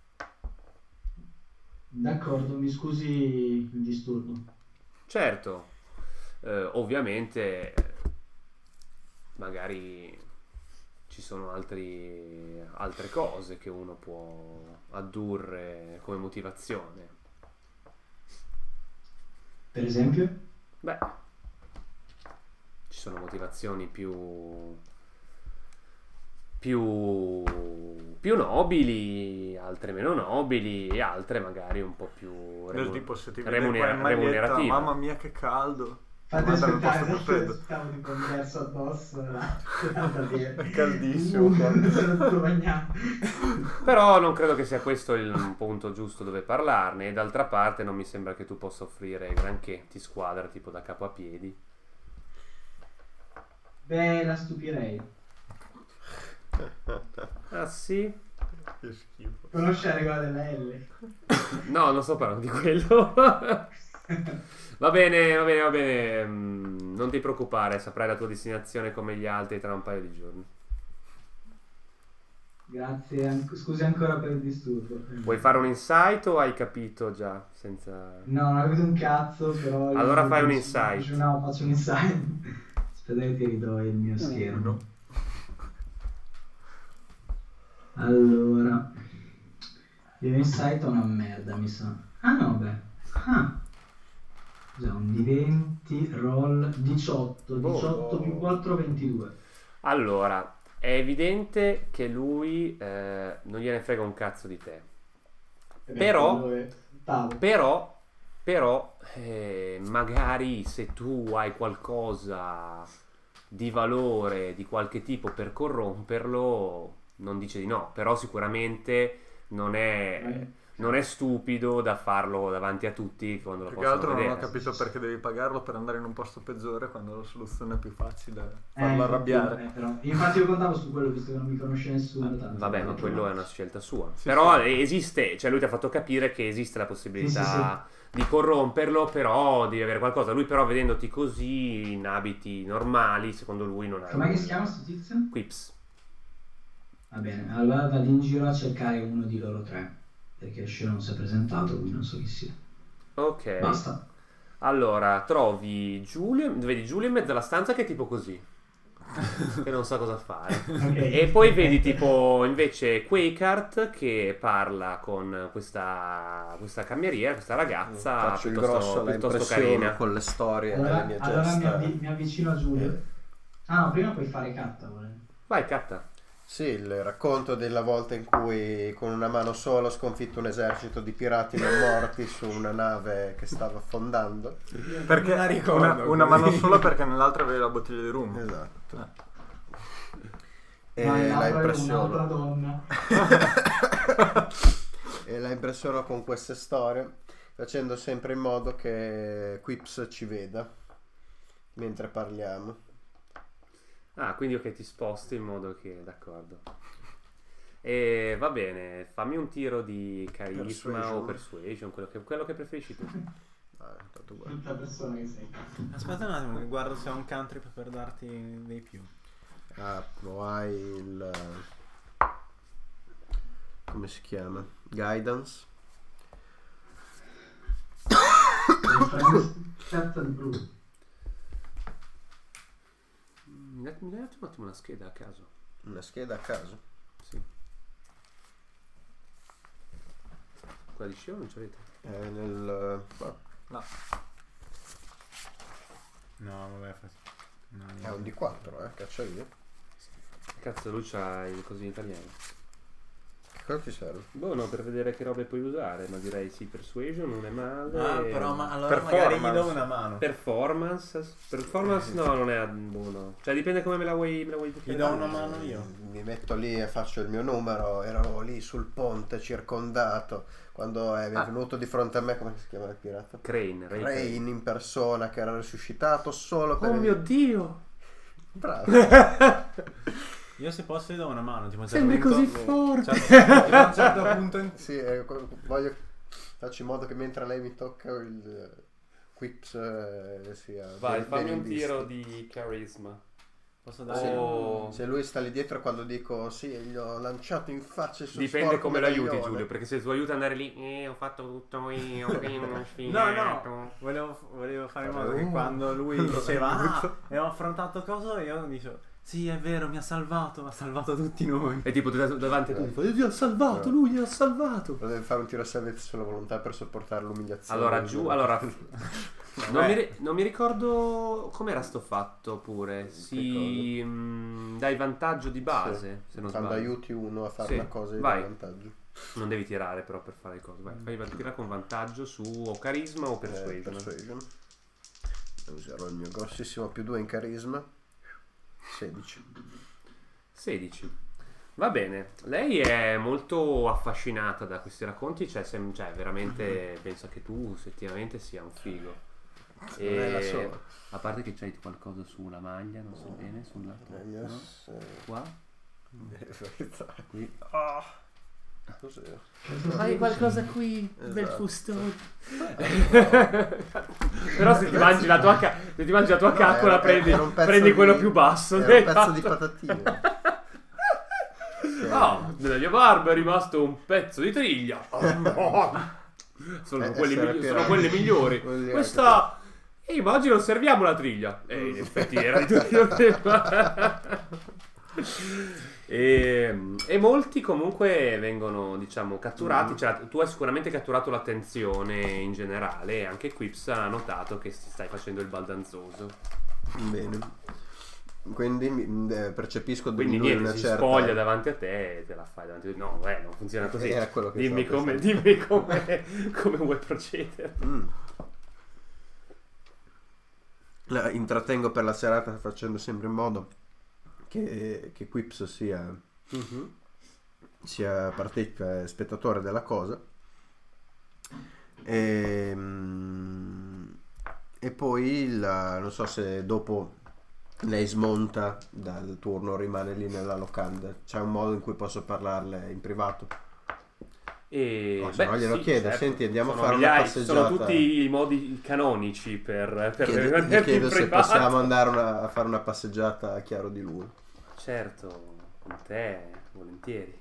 D'accordo, mi scusi il disturbo. Certo, eh, ovviamente, eh, magari ci sono altri, altre cose che uno può addurre come motivazione. Per esempio? Beh, ci sono motivazioni più più più nobili, altre meno nobili e altre magari un po' più Del remu- tipo se ti vede remunera- qua in maglietta, remunerative. mamma mia che caldo. Fate Guarda, non aspettare, posso più freddo. stavo tipo un verso addosso. là. Guarda te. È caldissimo Uh, qua. sono tutto bagnato. Però non credo che sia questo il punto giusto dove parlarne, e d'altra parte non mi sembra che tu possa offrire granché, ti squadra tipo da capo a piedi. Beh, la stupirei. Ah sì? Che schifo. Conosce la regola della L? No, non sto parlando di quello. Va bene, va bene, va bene. Mm, non ti preoccupare, saprai la tua destinazione come gli altri tra un paio di giorni. Grazie, an- scusi ancora per il disturbo. Vuoi fare un insight o hai capito già? Senza... No, non avete un cazzo, però... Allora fai un dici- insight. dici, No, faccio un insight. Aspetta che ti ridò il mio schermo. Allora... Il mio insight è una merda, mi sa. Ah no, beh. Ah. Cos'è, un D venti, roll diciotto. diciotto più quattro, ventidue. Allora, è evidente che lui eh, non gliene frega un cazzo di te. Però- Quello è Tavo. Però, però eh, magari se tu hai qualcosa di valore di qualche tipo per corromperlo, non dice di no. Però sicuramente non è, non è stupido da farlo davanti a tutti quando lo Più che possono altro non vedere. ho capito perché devi pagarlo per andare in un posto peggiore quando la soluzione è più facile Eh, farlo infatti, arrabbiare. eh, però. Infatti io contavo su quello visto che non mi conosce nessuno. tanto Vabbè, ma vale quello è provato. una scelta sua. Sì, Però sì. esiste, cioè lui ti ha fatto capire che esiste la possibilità Sì, sì, di corromperlo, però devi avere qualcosa. Lui però vedendoti così in abiti normali, secondo lui non ha... Com'è che si chiama sto tizio? Quips. Va bene, allora vado in giro a cercare uno di loro tre. Perché Shiro non si è presentato, quindi non so chi sia. Ok. Basta. Allora, trovi Giulio, vedi Giulio in mezzo alla stanza che è tipo così. Che non sa cosa fare. Ok. E poi vedi tipo invece Quakehart che parla con questa, questa cameriera, questa ragazza Faccio il piuttosto, grosso, la piuttosto impressione carina. con le storie e Allora, le mie allora mi, gesta. avvi- mi avvicino a Giulio. Ah no, prima puoi fare catta, vuole. Vai, Catta. Sì, il racconto della volta in cui con una mano sola ho sconfitto un esercito di pirati non morti su una nave che stava affondando. Perché Me la ricordo, una, una così. mano sola perché nell'altra avevi la bottiglia di rum. Esatto. Ma E la l'altra è un'altra impressiono. donna. E la impressiono con queste storie, facendo sempre in modo che Quips ci veda mentre parliamo. Ah, quindi ok, ti sposti in modo che... D'accordo. E va bene, fammi un tiro di carisma Persuasion. o persuasion, quello che, quello che preferisci tu. Ah, tanto guarda. Tutta persona che sei. Aspetta un attimo, che guardo se ho un cantrip per darti dei più. Ah, lo hai il... come si chiama? Guidance. Carta di blu. Mi dai mi dai un attimo una scheda a caso? Una scheda a caso. Sì. Quella di Shiro non ce l'avete? È nel... boh, No. No, vabbè, fa... no, è niente. un D quattro, eh, caccia via. Cazzo, lui c'ha il così in italiano. Che cosa ti serve? Boh, no, per vedere che robe puoi usare, ma direi sì, persuasion non è male. Ah, però ma allora magari gli do Performance. una mano. Performance, performance no, non è buono. Cioè dipende come me la vuoi, me la vuoi Gli do una mano io. Mi metto lì e faccio il mio numero. Ero lì sul ponte circondato quando è Ah. venuto di fronte a me, come si chiama il pirata? Crane, Ray Crane. Rain in persona che era risuscitato solo per... Oh mio Dio! Bravo. Io se posso gli do una mano, tipo a un Sembri certo così punto- forte! Cioè, tipo a un certo punto in... Sì, eh, co- voglio... faccio in modo che mentre lei mi tocca il eh, Quips eh, sia... Vai, ben- fammi ben un visto. tiro di charisma. Posso dare Oh. Se lui sta lì dietro quando dico sì, gli ho lanciato in faccia il suo Dipende sporco come lo aiuti, medaglione. Giulio, perché se tu aiuti ad andare lì, eh, ho fatto tutto io, prima uno No, sfigato. no, volevo, volevo fare in modo Uh. che quando lui diceva ah, e ho affrontato cosa, io dicevo sì è vero, mi ha salvato, ha salvato tutti noi. E tipo tu davanti a tutti, gli ha salvato, Eh. lui gli ha salvato. Lo deve fare un tiro a salvezza sulla volontà per sopportare l'umiliazione. Allora, giù, allora... Vabbè. Non mi, ri- non mi ricordo com'era sto fatto pure. Si mh, dai vantaggio di base, se non Quando sbaglio. aiuti uno a fare Sì, una cosa di vai. vantaggio. Non devi tirare però per fare le cose. Vai, fai tirare con vantaggio su o carisma o persuasion. Eh, persuasion. Userò il mio grossissimo più due in carisma. sedici. sedici. Va bene. Lei è molto affascinata da questi racconti, cioè, sem- cioè veramente pensa che tu effettivamente sia un figo. Non è la sola. a parte che c'hai qualcosa sulla maglia, non so bene, sul lato. Eh, mi no? ass- Qua? verità. Qui. Cos'è? Hai qualcosa qui, bel Esatto. fustone. Però se ti mangi la tua, ca- se ti mangi la tua No, caccola, era- prendi, era un pezzo prendi quello di- più basso. Era un pezzo esatto. di patatine. Che Ah, nella mia barba è rimasto un pezzo di triglia. Oh, no. Sono, Eh, quelli essere migli- pirati. sono quelle migliori. Vuol dire Questa... E oggi non serviamo la triglia. E in effetti era di tutto. E, e molti comunque vengono, diciamo, catturati. Mm. Cioè, tu hai sicuramente catturato l'attenzione in generale. E anche Quips ha notato che stai facendo il baldanzoso. Bene. Quindi mi- eh, percepisco di Quindi lui niente, una si certa... spoglia davanti a te e te la fai davanti a te. No, beh, non funziona così. Era quello che Dimmi stavo come, pensando. dimmi come, come vuoi procedere. Mm. La intrattengo per la serata facendo sempre in modo che, che Quips sia, Mhm. sia partecipe, spettatore della cosa. E, mm, e poi la- non so se dopo lei smonta dal turno, rimane lì nella locanda. C'è un modo in cui posso parlarle in privato? E, No, se no glielo sì, chiedo, certo. senti, andiamo a Sono fare una migliaia- passeggiata. Sono tutti i modi canonici per, per Chiedo, gli rimanerti chiedo in se privato. possiamo andare una- a fare una passeggiata a Chiaro di Luna. Certo, con te, volentieri.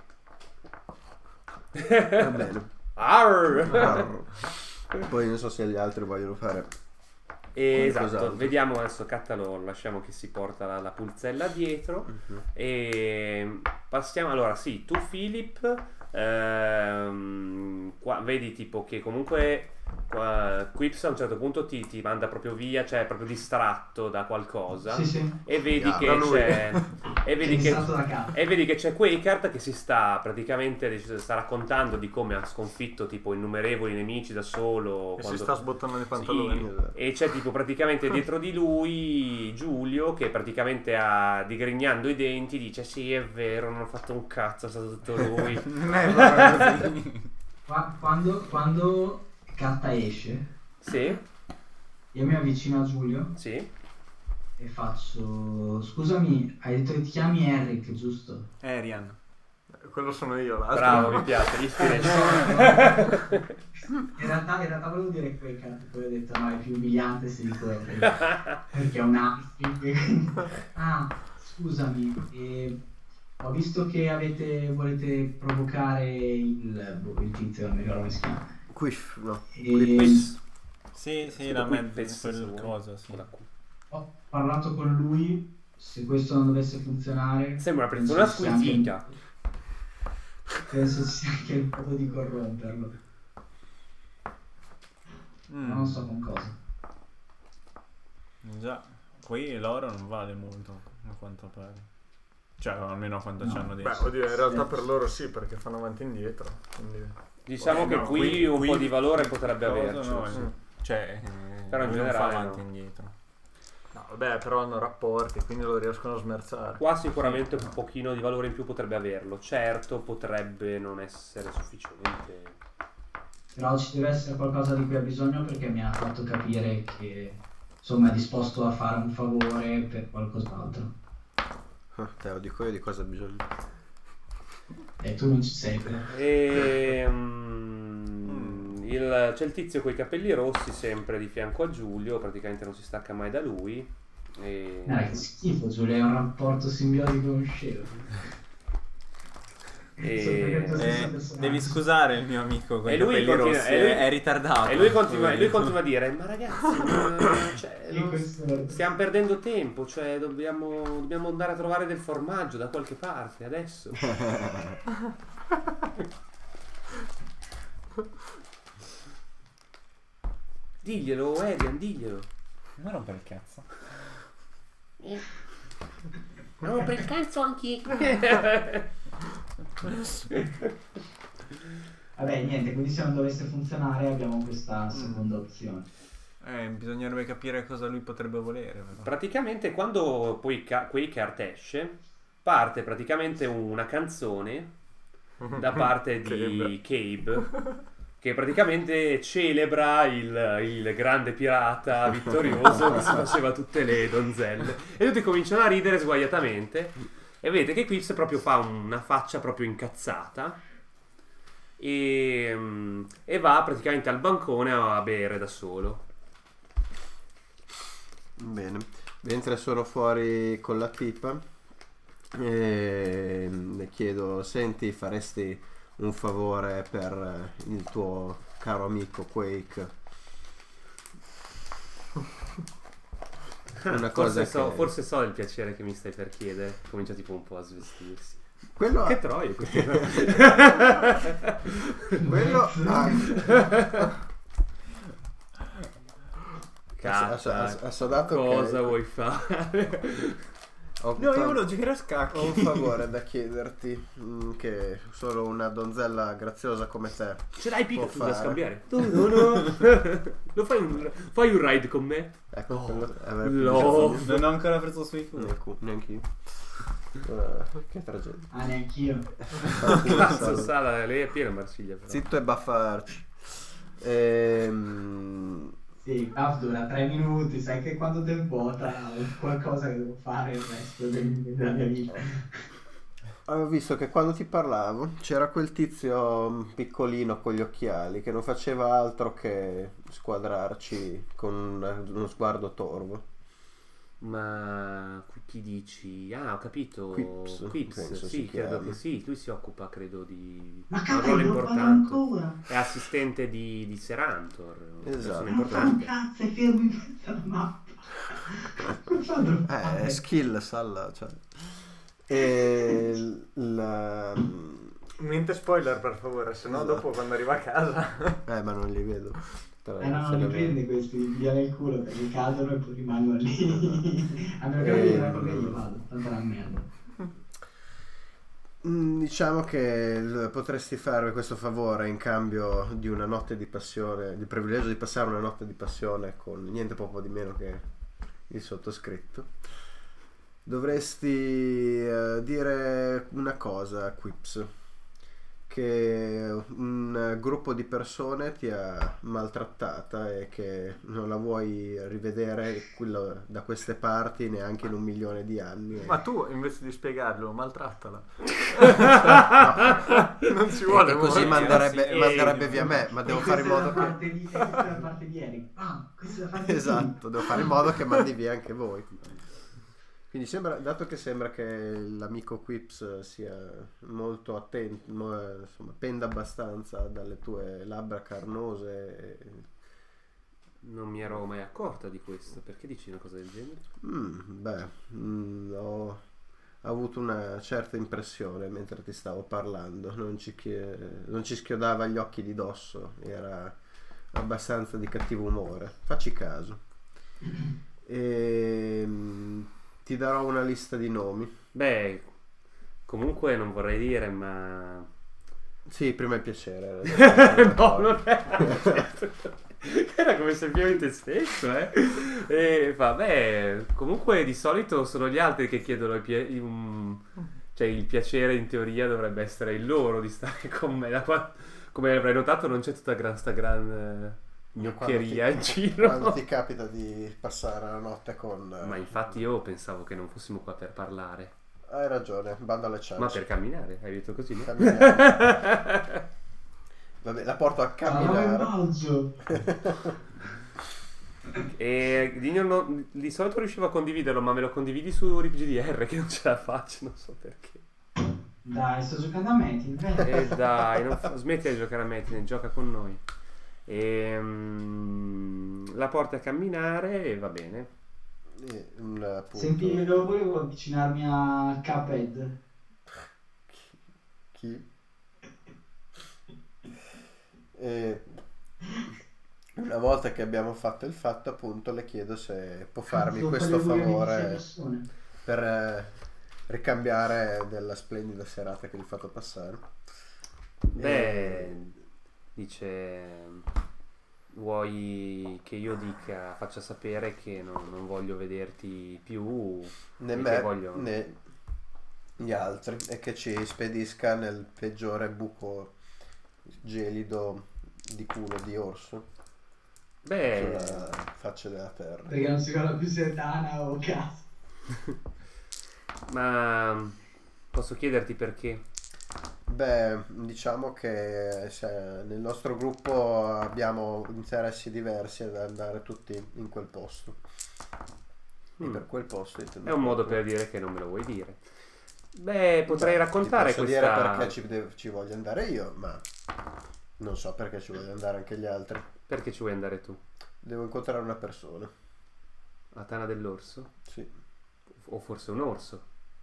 Va bene. Arr! Poi non so se gli altri vogliono fare E esatto, qualcos'altro. vediamo adesso Cattalo, lasciamo che si porta la, la pulzella dietro. Mhm. E passiamo allora, sì, tu Philip, ehm, qua, vedi tipo che comunque qua, Quips a un certo punto ti, ti manda proprio via, cioè è proprio distratto da qualcosa. Sì, sì. E vedi Ah, che da lui. c'è e vedi che, Pensato da capo. e vedi che c'è Quakehart che si sta praticamente sta raccontando di come ha sconfitto tipo innumerevoli nemici da solo E quando- si sta sbottando i sì, pantaloni. e c'è tipo praticamente dietro di lui Giulio che praticamente ha, digrignando i denti, dice sì è vero, non ho fatto un cazzo, è stato tutto lui. Non è proprio così. Qua- Quando, quando Carta esce, Sì, io mi avvicino a Giulio sì. e faccio: scusami, hai detto che ti chiami Eric, giusto? Arian. Quello sono io, l'altro. Bravo, mi piace, l'ispiration. In realtà, in realtà volevo dire quei carte, poi ho detto no, è più umiliante se dico Eric, perché è un Afric. Ah, scusami, eh, ho visto che avete volete provocare il, boh, il tizio, non mi ricordo come si chiama. Quiff, no. E Quiz. Sì, sì, Sì, la qui me- penso quel se vuoi. cosa, sì. Con la Q. ho parlato con lui, se questo non dovesse funzionare Sembra una penso persona ci sia anche- squisita. penso ci sia anche il modo di corromperlo, Mm, ma non so con cosa. Già, qui l'oro non vale molto, a quanto pare. Cioè, almeno a quanto No. ci hanno Beh, detto. oddio, in realtà per loro sì, perché fanno avanti e indietro. Quindi... Diciamo Eh, che no, qui, qui- un qui- po' di valore potrebbe Cosa, averci. no, sì. eh. Cioè, eh, Però in lui non generale fa avanti no. e indietro. No, vabbè, però hanno rapporti, quindi lo riescono a smerzare. Qua sicuramente un pochino di valore in più potrebbe averlo. Certo, potrebbe non essere sufficiente. Però ci deve essere qualcosa di cui ha bisogno, perché mi ha fatto capire che insomma è disposto a fare un favore per qualcos'altro. Ah, te lo dico io di cosa ha bisogno. E tu non ci sei, però. E, mm, il- c'è il tizio con i capelli rossi sempre di fianco a Giulio, praticamente non si stacca mai da lui. E... Dai, che schifo, Giulio, è un rapporto simbiotico con Scero. E- Eh, devi scusare il mio amico con E i lui capelli continua- rossi, e lui- è ritardato. E lui continua, e lui continua a dire: ma ragazzi, ma- cioè, Sì, non- questo- stiamo perdendo tempo, cioè dobbiamo, dobbiamo andare a trovare del formaggio da qualche parte adesso. Diglielo, Arian, diglielo. Non rompere il cazzo. No, per il cazzo anche. Vabbè, niente, quindi se non dovesse funzionare abbiamo questa seconda opzione. Eh, bisognerebbe capire cosa lui potrebbe volere. Però. Praticamente quando poi Ca- Quakehart esce, parte praticamente una canzone da parte di Cabe, che praticamente celebra il, il grande pirata vittorioso che si faceva tutte le donzelle. E tutti cominciano a ridere sguaiatamente. E vedete che Quips proprio fa una faccia proprio incazzata. E, mm, e va praticamente al bancone a bere da solo. Bene. Mentre sono fuori con la tipa, e le chiedo: senti, faresti un favore per il tuo caro amico Quake? Una cosa forse, so, che... forse so il piacere che mi stai per chiedere. Comincia tipo un po' a svestirsi. Quello Che ha... troie questo. Quello ha... Cazzo, ha sodato cosa che... vuoi fare? Ho, No, io volevo giocare a scacchi. ho un favore da chiederti, mm, che solo una donzella graziosa come te Ce l'hai più può da fare. scambiare? No, no, no. Lo fai un, fai un ride con me? Ecco, Oh, quello- aver no. preso- Non ho ancora preso sui fu. Neanche- neanche io. Eh, che tragedia. Ah, neanch'io. Cazzo, Sala, lei è piena Marsiglia però. Zitto e baffarci. Ehm, Sì, Caf dura tre minuti, sai che quando te vuota ho qualcosa che devo fare il resto del- della mia vita. Avevo visto che quando ti parlavo c'era quel tizio mm, piccolino con gli occhiali che non faceva altro che squadrarci con un- uno sguardo torvo. Ma chi dici? Ah, ho capito. Quips, Quips, penso sì, si credo chiami. che sì. Lui si occupa, credo, di Ma un cazzo, ruolo lo fanno importante. ancora? È assistente di, di Serantor. una Esatto. persona Ma fa un importante. cazzo, è fermo in mezzo alla mappa. Come fanno a Eh, fare? skill, Salla, cioè. E il- la... Niente spoiler per favore, sennò Esatto. dopo quando arriva a casa. Eh, ma non li vedo. Però Eh no, se non ne li prende questi, li piglia nel culo perché cadono e poi rimangono lì. A meno che non Eh, gli dai perché io vado, tanto è una merda. Mm, Diciamo che l- potresti farmi questo favore in cambio di una notte di passione, di privilegio di passare una notte di passione con niente poco di meno che il sottoscritto. Dovresti eh, dire una cosa a Quips, che un gruppo di persone ti ha maltrattata e che non la vuoi rivedere quello- da queste parti neanche in un milione di anni. Ma tu invece di spiegarlo, maltrattala. No. Non ci E- vuole e così molto. manderebbe, sì, manderebbe eh, via me, ma devo E fare in questa è modo la che... parte di, e questa è la parte di Eric. Ah, questa è la parte di Esatto, devo fare in modo che mandi via anche voi. Quindi sembra, dato che sembra che l'amico Quips sia molto attento, mo- insomma, penda abbastanza dalle tue labbra carnose. e- Non mi ero mai accorta di questo. Perché dici una cosa del genere? Mm, beh, mm, ho avuto una certa impressione mentre ti stavo parlando. Non ci, chie- non ci schiodava gli occhi di dosso, era abbastanza di cattivo umore. Facci caso. E, ti darò una lista di nomi. Beh, comunque non vorrei dire, ma... Sì, prima il piacere. no, non era era come sappiamo te stesso, eh. E vabbè, comunque di solito sono gli altri che chiedono il, pia- un- cioè il piacere, in teoria dovrebbe essere il loro di stare con me. Da qua- come avrai notato non c'è tutta gran, sta gran eh, gnoccheria in giro. Quando ti capita di passare la notte con... Ma infatti io pensavo che non fossimo qua per parlare, Hai ragione, bando alle ciance. ma per camminare, hai detto così, no? Camminare. Vabbè, la porto a Ah, camminare. balzo. E Digno non- di solito riuscivo a condividerlo, ma me lo condividi su R P G D R che non ce la faccio, non so perché. Dai, sto giocando a Metin. eh. E dai, non fa- smetti di giocare a Metin, gioca con noi. E, la porta a camminare e va bene. E un, appunto, Senti, io volevo avvicinarmi a Cuphead. Chi? E una volta che abbiamo fatto il fatto, appunto, le chiedo se può farmi Cazzo, questo volevo dire di sei favore persone. per eh, ricambiare della splendida serata che gli ho fatto passare. Beh, E- dice, vuoi che io dica, faccia sapere che non, non voglio vederti più, né e me che voglio... né gli altri, e che ci spedisca nel peggiore buco gelido di culo di orso Beh, sulla faccia della terra. Perché non si guarda più se è Tana o cazzo. ma posso chiederti perché? Beh, diciamo che se nel nostro gruppo abbiamo interessi diversi ad andare tutti in quel posto. E Mm. per quel posto intendo È un modo proprio- per dire che non me lo vuoi dire. Beh, potrei Beh, raccontare ti posso questa... dire perché ci, devo- ci voglio andare io, ma non so perché ci voglio andare anche gli altri. Perché ci vuoi andare tu? Devo incontrare una persona. La tana dell'orso? Sì, O forse un orso?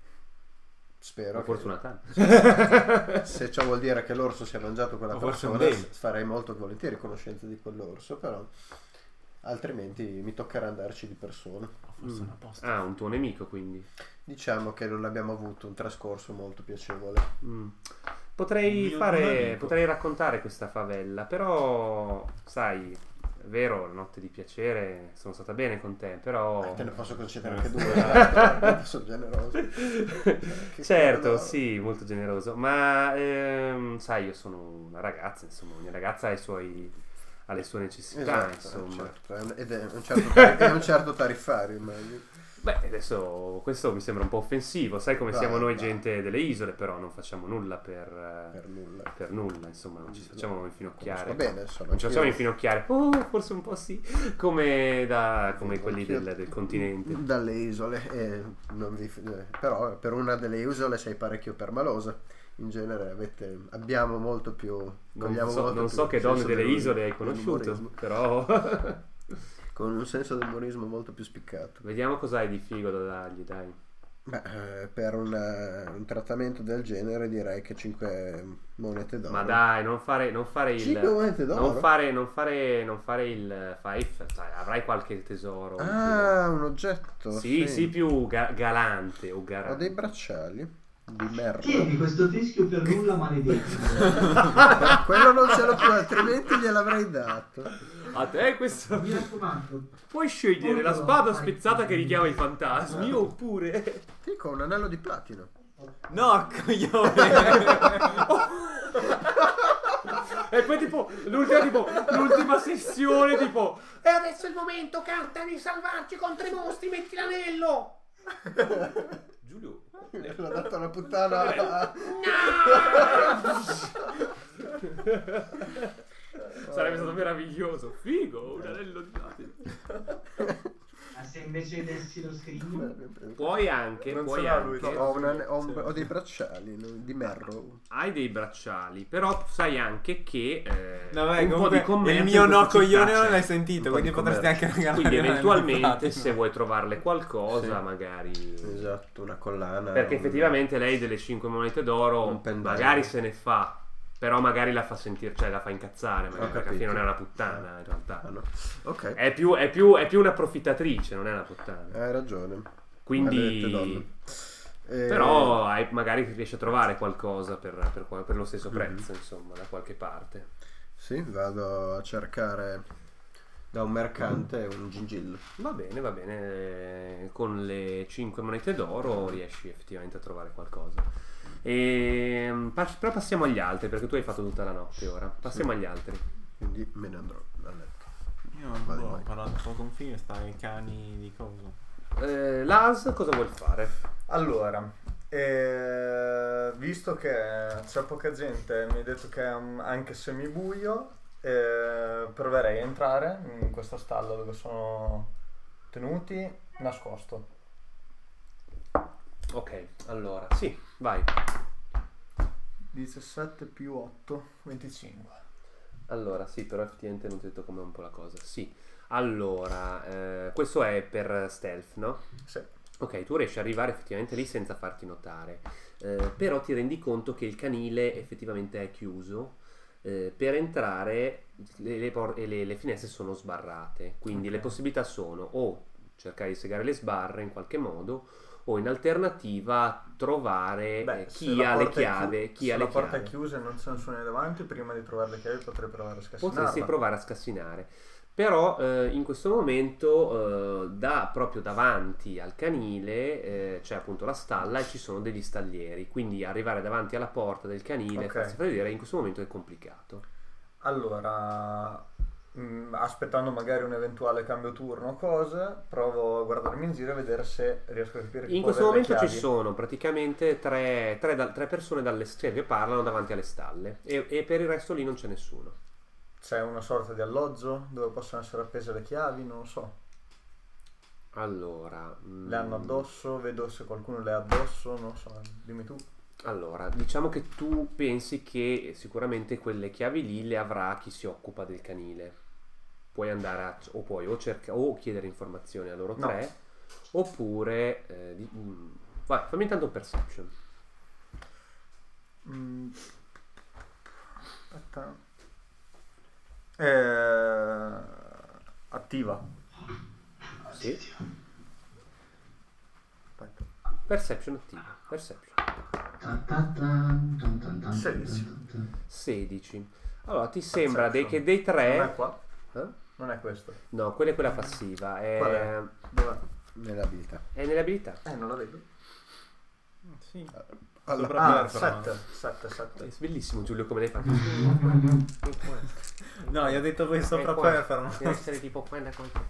spero. O forse che- una tana? Se ciò vuol dire che l'orso si è mangiato quella O forse un persona, Dale. farei molto volentieri conoscenza di quell'orso, però altrimenti mi toccherà andarci di persona. Forse una posta. Ah, un tuo nemico quindi. Diciamo che non abbiamo avuto un trascorso molto piacevole. Mm. Potrei Mio fare, amico. potrei raccontare questa favela, però sai, è vero, la notte di piacere sono stata bene con te, però... Te ne posso concedere anche due, dai, sono generoso. Che Certo, cavolo. sì, molto generoso, ma ehm, sai, io sono una ragazza, insomma, ogni ragazza ha i suoi, ha le sue necessità, Esatto, insomma. certo, è un- ed è un certo, tar- è un certo tariffario, immagino. Beh, adesso questo mi sembra un po' offensivo, sai come Dai, siamo noi dai. gente delle isole, però non facciamo nulla per, eh, Per nulla. per nulla, insomma, non ci facciamo infinocchiare. Va bene, insomma. Non ci facciamo anch'io- infinocchiare, oh, forse un po' sì, come, da, come Sì, quelli anch'io- del, del continente. Dalle isole, e non vi- eh, però per una delle isole sei parecchio permalosa. In genere avete, abbiamo molto più. Non cogliamo so, molto non più so che il donne senso delle dell'um- isole hai conosciuto, dell'umorismo. però Con un senso dell'umorismo molto più spiccato. vediamo cosa hai di figo da dargli, dai. Beh, eh, per una- un trattamento del genere direi che cinque monete d'oro. Ma dai, non fare, non fare il... cinque monete d'oro? Non fare, non fare, non fare il five, sai, avrai qualche tesoro. Ah, un oggetto. Sì, sì, più ga- galante o Ho garante. dei bracciali di merda. Tieni questo teschio per nulla maledetto. Quello non ce l'ho più, altrimenti gliel'avrei dato. A te questo... Mi raccomando. Puoi scegliere la Molto spada vai. spezzata che richiama i fantasmi oppure... Dico, un anello di platino. No, coglione! E poi tipo l'ultima, tipo l'ultima sessione tipo e adesso è il momento, canta di salvarci contro i mostri, metti l'anello. Giulio, L'ho dato alla puttana. sarebbe stato meraviglioso. Figo, un anello di platino. Ma se invece dessi lo scrigno, Puoi anche, Non puoi ce l'ha lui, anche Ho, un ane- ho un- ho dei bracciali no, di merro. hai dei bracciali, però sai anche che eh, No, beh, un po' comunque di commercio il mio in no questa città coglione non c'è. l'hai sentito, Un po' quindi di potresti commercio. anche regalare Quindi un anello di eventualmente platino. se vuoi trovarle qualcosa Sì. magari... Esatto, una collana. Perché un- effettivamente lei delle cinque monete d'oro Un pendante. magari se ne fa, però magari la fa sentire, cioè la fa incazzare, magari, Ho perché alla fine capito. non è una puttana in realtà. Ah, no. Ok, È più, è, più, è più una approfittatrice, non è una puttana. hai ragione. Maledette Quindi... donne. Eh, Però hai- magari riesci a trovare qualcosa per, per, qua- per lo stesso Mhm. prezzo, insomma, da qualche parte. Sì, vado a cercare da un mercante un gingillo. Va bene, va bene. eh, Con le cinque monete d'oro riesci effettivamente a trovare qualcosa. E, pa- però passiamo agli altri, perché tu hai fatto tutta la notte ora. Passiamo agli altri. Quindi me ne andrò a letto. Io non Vai, boh, ho vai. parlato un po' con Fiesta, i cani di coso. Eh, Lars, cosa vuol fare? Allora, eh, visto che c'è poca gente, mi hai detto che è um, anche semibuio, eh, proverei a entrare in questa stalla dove sono tenuti nascosto. Ok, allora, sì, vai. diciassette più otto, venticinque. Allora, sì, però effettivamente non ti ho detto com'è un po' la cosa. Sì, allora, eh, questo è per stealth, no? Sì. Ok, tu riesci ad arrivare effettivamente lì senza farti notare, eh, però ti rendi conto che il canile effettivamente è chiuso. Eh, per entrare le, le por- e le- le finestre sono sbarrate, quindi Ok. le possibilità sono o cercare di segare le sbarre in qualche modo o in alternativa trovare Beh, eh, se chi la ha le porta è chi- chiavi, chi se ha la le porta chiavi. è chiusa e non c'è nessuno davanti, prima di trovare le chiavi potrei provare a scassinarla. Potresti provare a scassinare, però eh, in questo momento eh, da, proprio davanti al canile eh, c'è appunto la stalla e ci sono degli stallieri, quindi arrivare davanti alla porta del canile e Ok. farsi vedere in questo momento è complicato. Allora, mh, aspettando magari un eventuale cambio turno o cose, provo a guardarmi in giro e vedere se riesco a capire chi In può questo avere le momento ci chiavi. sono praticamente tre, tre da- tre persone dalle cioè, che parlano davanti alle stalle e, e per il resto lì non c'è nessuno. C'è una sorta di alloggio dove possono essere appese le chiavi, non lo so. Allora, mm, Le hanno addosso, vedo se qualcuno le ha addosso, non so, dimmi tu. allora, diciamo che tu pensi che sicuramente quelle chiavi lì le avrà chi si occupa del canile. Puoi andare a, o puoi o, cerca, o chiedere informazioni a loro No. tre, oppure eh, di- mm, vai, fammi intanto un perception. Mm. Aspetta. Eh, attiva. Sì? Aspetta. Perception attiva. Perception. Ta ta tan, tan, tan, tan, sedici. tan, tan. sedici. Allora, ti sembra dei, Perception. che dei tre... Non è qua? Eh? Non è questo. No, quella è quella passiva. È, Qual è? Dov'è? Nell'abilità. è nelle abilità. Eh, non la vedo. Sì. Allora, Sopra Ah, performance. sette, sette, sette. È bellissimo Giulio come l'hai fatto. No, io ho detto poi sopra qua. performance. Deve essere tipo qua da qua.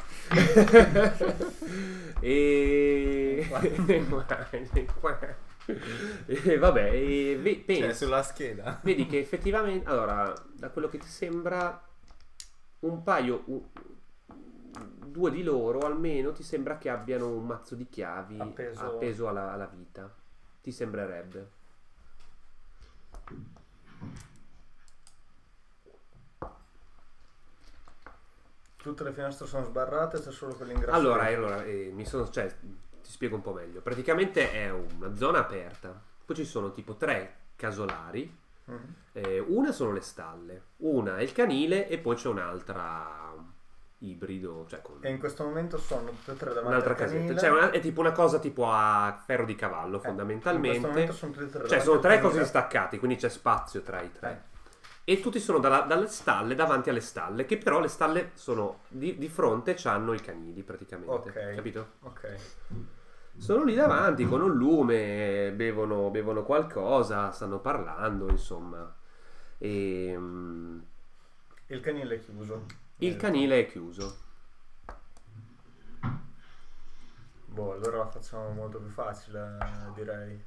E... qua. E vabbè, e ve- Cioè, pensi, sulla scheda. vedi che effettivamente, allora, da quello che ti sembra, un paio, u- due di loro almeno ti sembra che abbiano un mazzo di chiavi Appeso. appeso alla, alla vita. Ti sembrerebbe. Tutte le finestre sono sbarrate, c'è solo quell'ingresso. Allora, lì. eh, allora eh, mi sono, cioè, ti spiego un po' meglio. Praticamente è una zona aperta. Poi ci sono tipo tre casolari. Mhm. Eh, una sono le stalle, una è il canile e poi c'è un'altra ibrido, cioè con E in questo momento sono tutte e tre davanti un'altra al casetta. canile. Cioè una- è tipo una cosa tipo a ferro di cavallo Eh, in questo fondamentalmente. momento sono tutte e tre Cioè davanti sono al tre canile. cose distaccate, quindi c'è spazio tra i tre. Eh. E tutti sono dalla- dalle stalle davanti alle stalle, che però le stalle sono di, di fronte, c'hanno i canili praticamente. Ok. Capito? Ok. Sono lì davanti con un lume, bevono, bevono qualcosa, stanno parlando, insomma. E, mm, Il canile è chiuso. il canile è chiuso. Boh, allora la facciamo molto più facile, direi.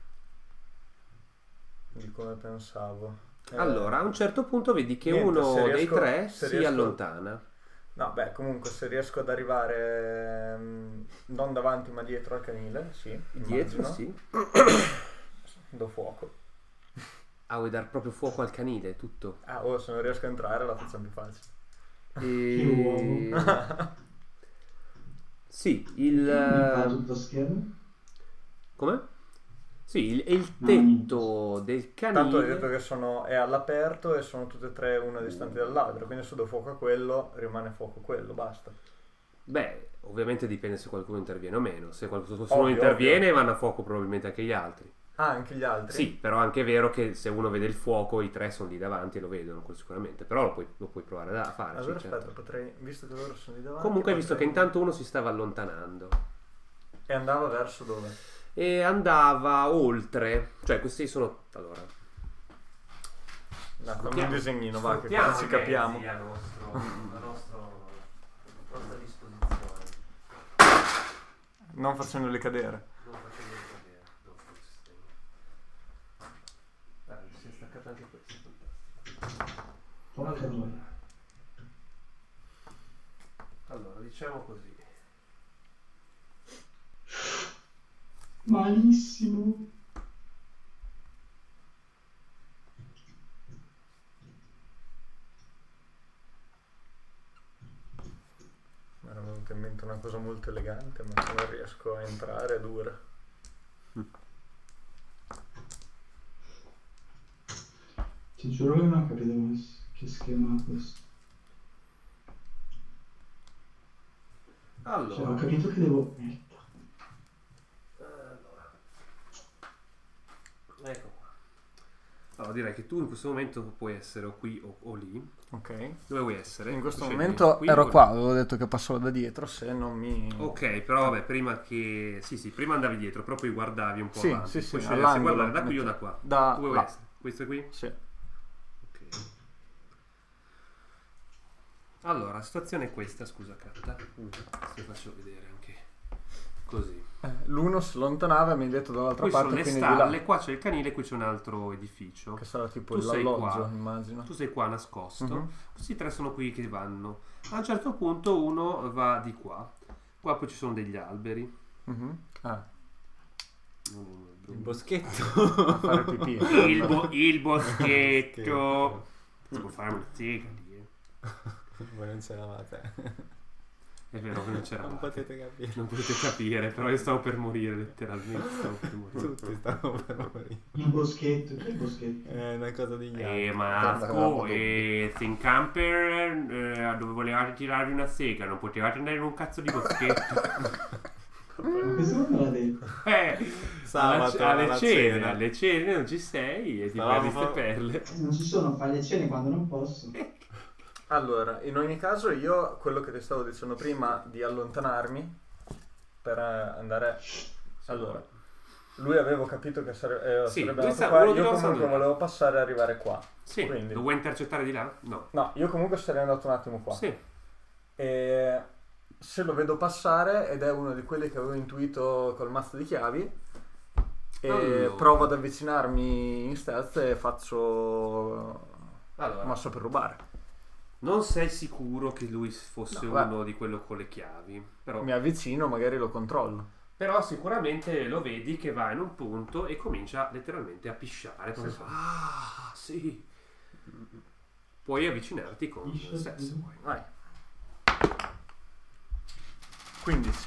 Di come pensavo. Eh, Allora, a un certo punto vedi che niente, uno se dei riesco- tre se si riesco- allontana. No, beh, comunque se riesco ad arrivare ehm, non davanti ma dietro al canile, sì. Dietro, immagino, sì. Do fuoco. Ah, vuoi dar proprio fuoco al canile, tutto. Ah, oh, se non riesco a entrare la facciamo più facile. E... sì, il... Mi fa tutto schermo? Come? Sì, il, il No, tetto del Tanto hai detto canile... che sono, è all'aperto e sono tutte e tre una distanti dall'altra, quindi se do fuoco a quello rimane fuoco a quello, basta. Beh, ovviamente dipende se qualcuno interviene o meno. Se qualcuno se uno Ovvio, interviene ovvio. vanno a fuoco probabilmente anche gli altri. Ah, anche gli altri? Sì, però è anche vero che se uno vede il fuoco i tre sono lì davanti e lo vedono, quello sicuramente. Però lo puoi, lo puoi provare a fare. Allora sì, aspetta, certo. potrei, visto che loro sono lì davanti... Comunque hai visto che potrei- intanto uno si stava allontanando E andava verso dove? e andava oltre. Cioè questi sono... Allora... No, fammi un disegnino, va, che sfruttiamo così i capiamo. mezzi a nostro, a nostro, a nostra disposizione. Non facendoli cadere. Non facendo cadere dopo il sistema. Ah, si è staccata anche questo, fantastico. Porca noia. Allora, diciamo così. Malissimo. Mi era venuta in mente una cosa molto elegante, ma se non riesco a entrare è dura. Ti giuro che non ho capito come s- che schema è questo. Cioè, ho Allora, capito che devo... Merda. allora. Ecco qua. Allora, direi che tu in questo momento puoi essere o qui o, o lì. Ok. Dove vuoi essere? In questo Scegli momento qui ero o lì. qua, avevo detto che passavo da dietro, se non mi... Ok, però vabbè, prima che... Sì, sì, prima andavi dietro, però poi guardavi un po' Sì, avanti. sì, sì, Puoi scegliere se all'angolo, guardare da qui o metto- da qua. da Dove vuoi là. essere? Questo qui? Sì. Ok. Allora, la situazione è questa, scusa Catta. Ti faccio vedere anche così. Eh, L'uno si allontanava e mi ha detto dall'altra Qui sono parte, le quindi di stalle, là. qua c'è il canile, qui c'è un altro edificio. Che sarà tipo Tu sei l'alloggio, qua. immagino. Tu sei qua nascosto. Mhm. Questi tre sono qui che vanno. A un certo punto uno va di qua. Qua poi ci sono degli alberi. Mhm. Ah, Il boschetto. a fare pipì. Il, bo- il boschetto. Si può fare una sega lì, eh. Voi non c'eravate. È vero che non c'era. Non potete capire. Non potete capire, però io stavo per morire letteralmente. Stavo per morire. Tutti stavano per morire. Il boschetto, che boschetto? È una cosa di gli altri. Eh, Marco, e Think Camper, eh, dove volevate tirarvi una sega, non potevate andare in un cazzo di boschetto. Ma questo non me l'ha detto. Eh, Sabato alla- alle alla cene, cena. alle cene non ci sei e ti Stavamo perdi ste fa- perle. Non ci sono, fai le cene quando non posso. Allora, in ogni caso io, quello che ti stavo dicendo prima di allontanarmi per eh, andare... Allora, lui avevo capito che sare- eh, Sì, sarebbe lui andato sta- qua, uno di io loro sta comunque andando. volevo passare e arrivare qua. Sì, Quindi- lo vuoi intercettare di là? No. No, io comunque sarei andato un attimo qua. Sì. E se lo vedo passare, ed è uno di quelli che avevo intuito col mazzo di chiavi, e Allora. provo ad avvicinarmi in stealth e faccio Allora, mossa per rubare. non sei sicuro che lui fosse No, uno guarda. di quello con le chiavi, però, Mi avvicino, magari lo controllo. però sicuramente lo vedi che va in un punto e comincia letteralmente a pisciare. Proprio fa, ah, sì. Puoi avvicinarti con Piscia, se se sì. vuoi. Vai. quindici.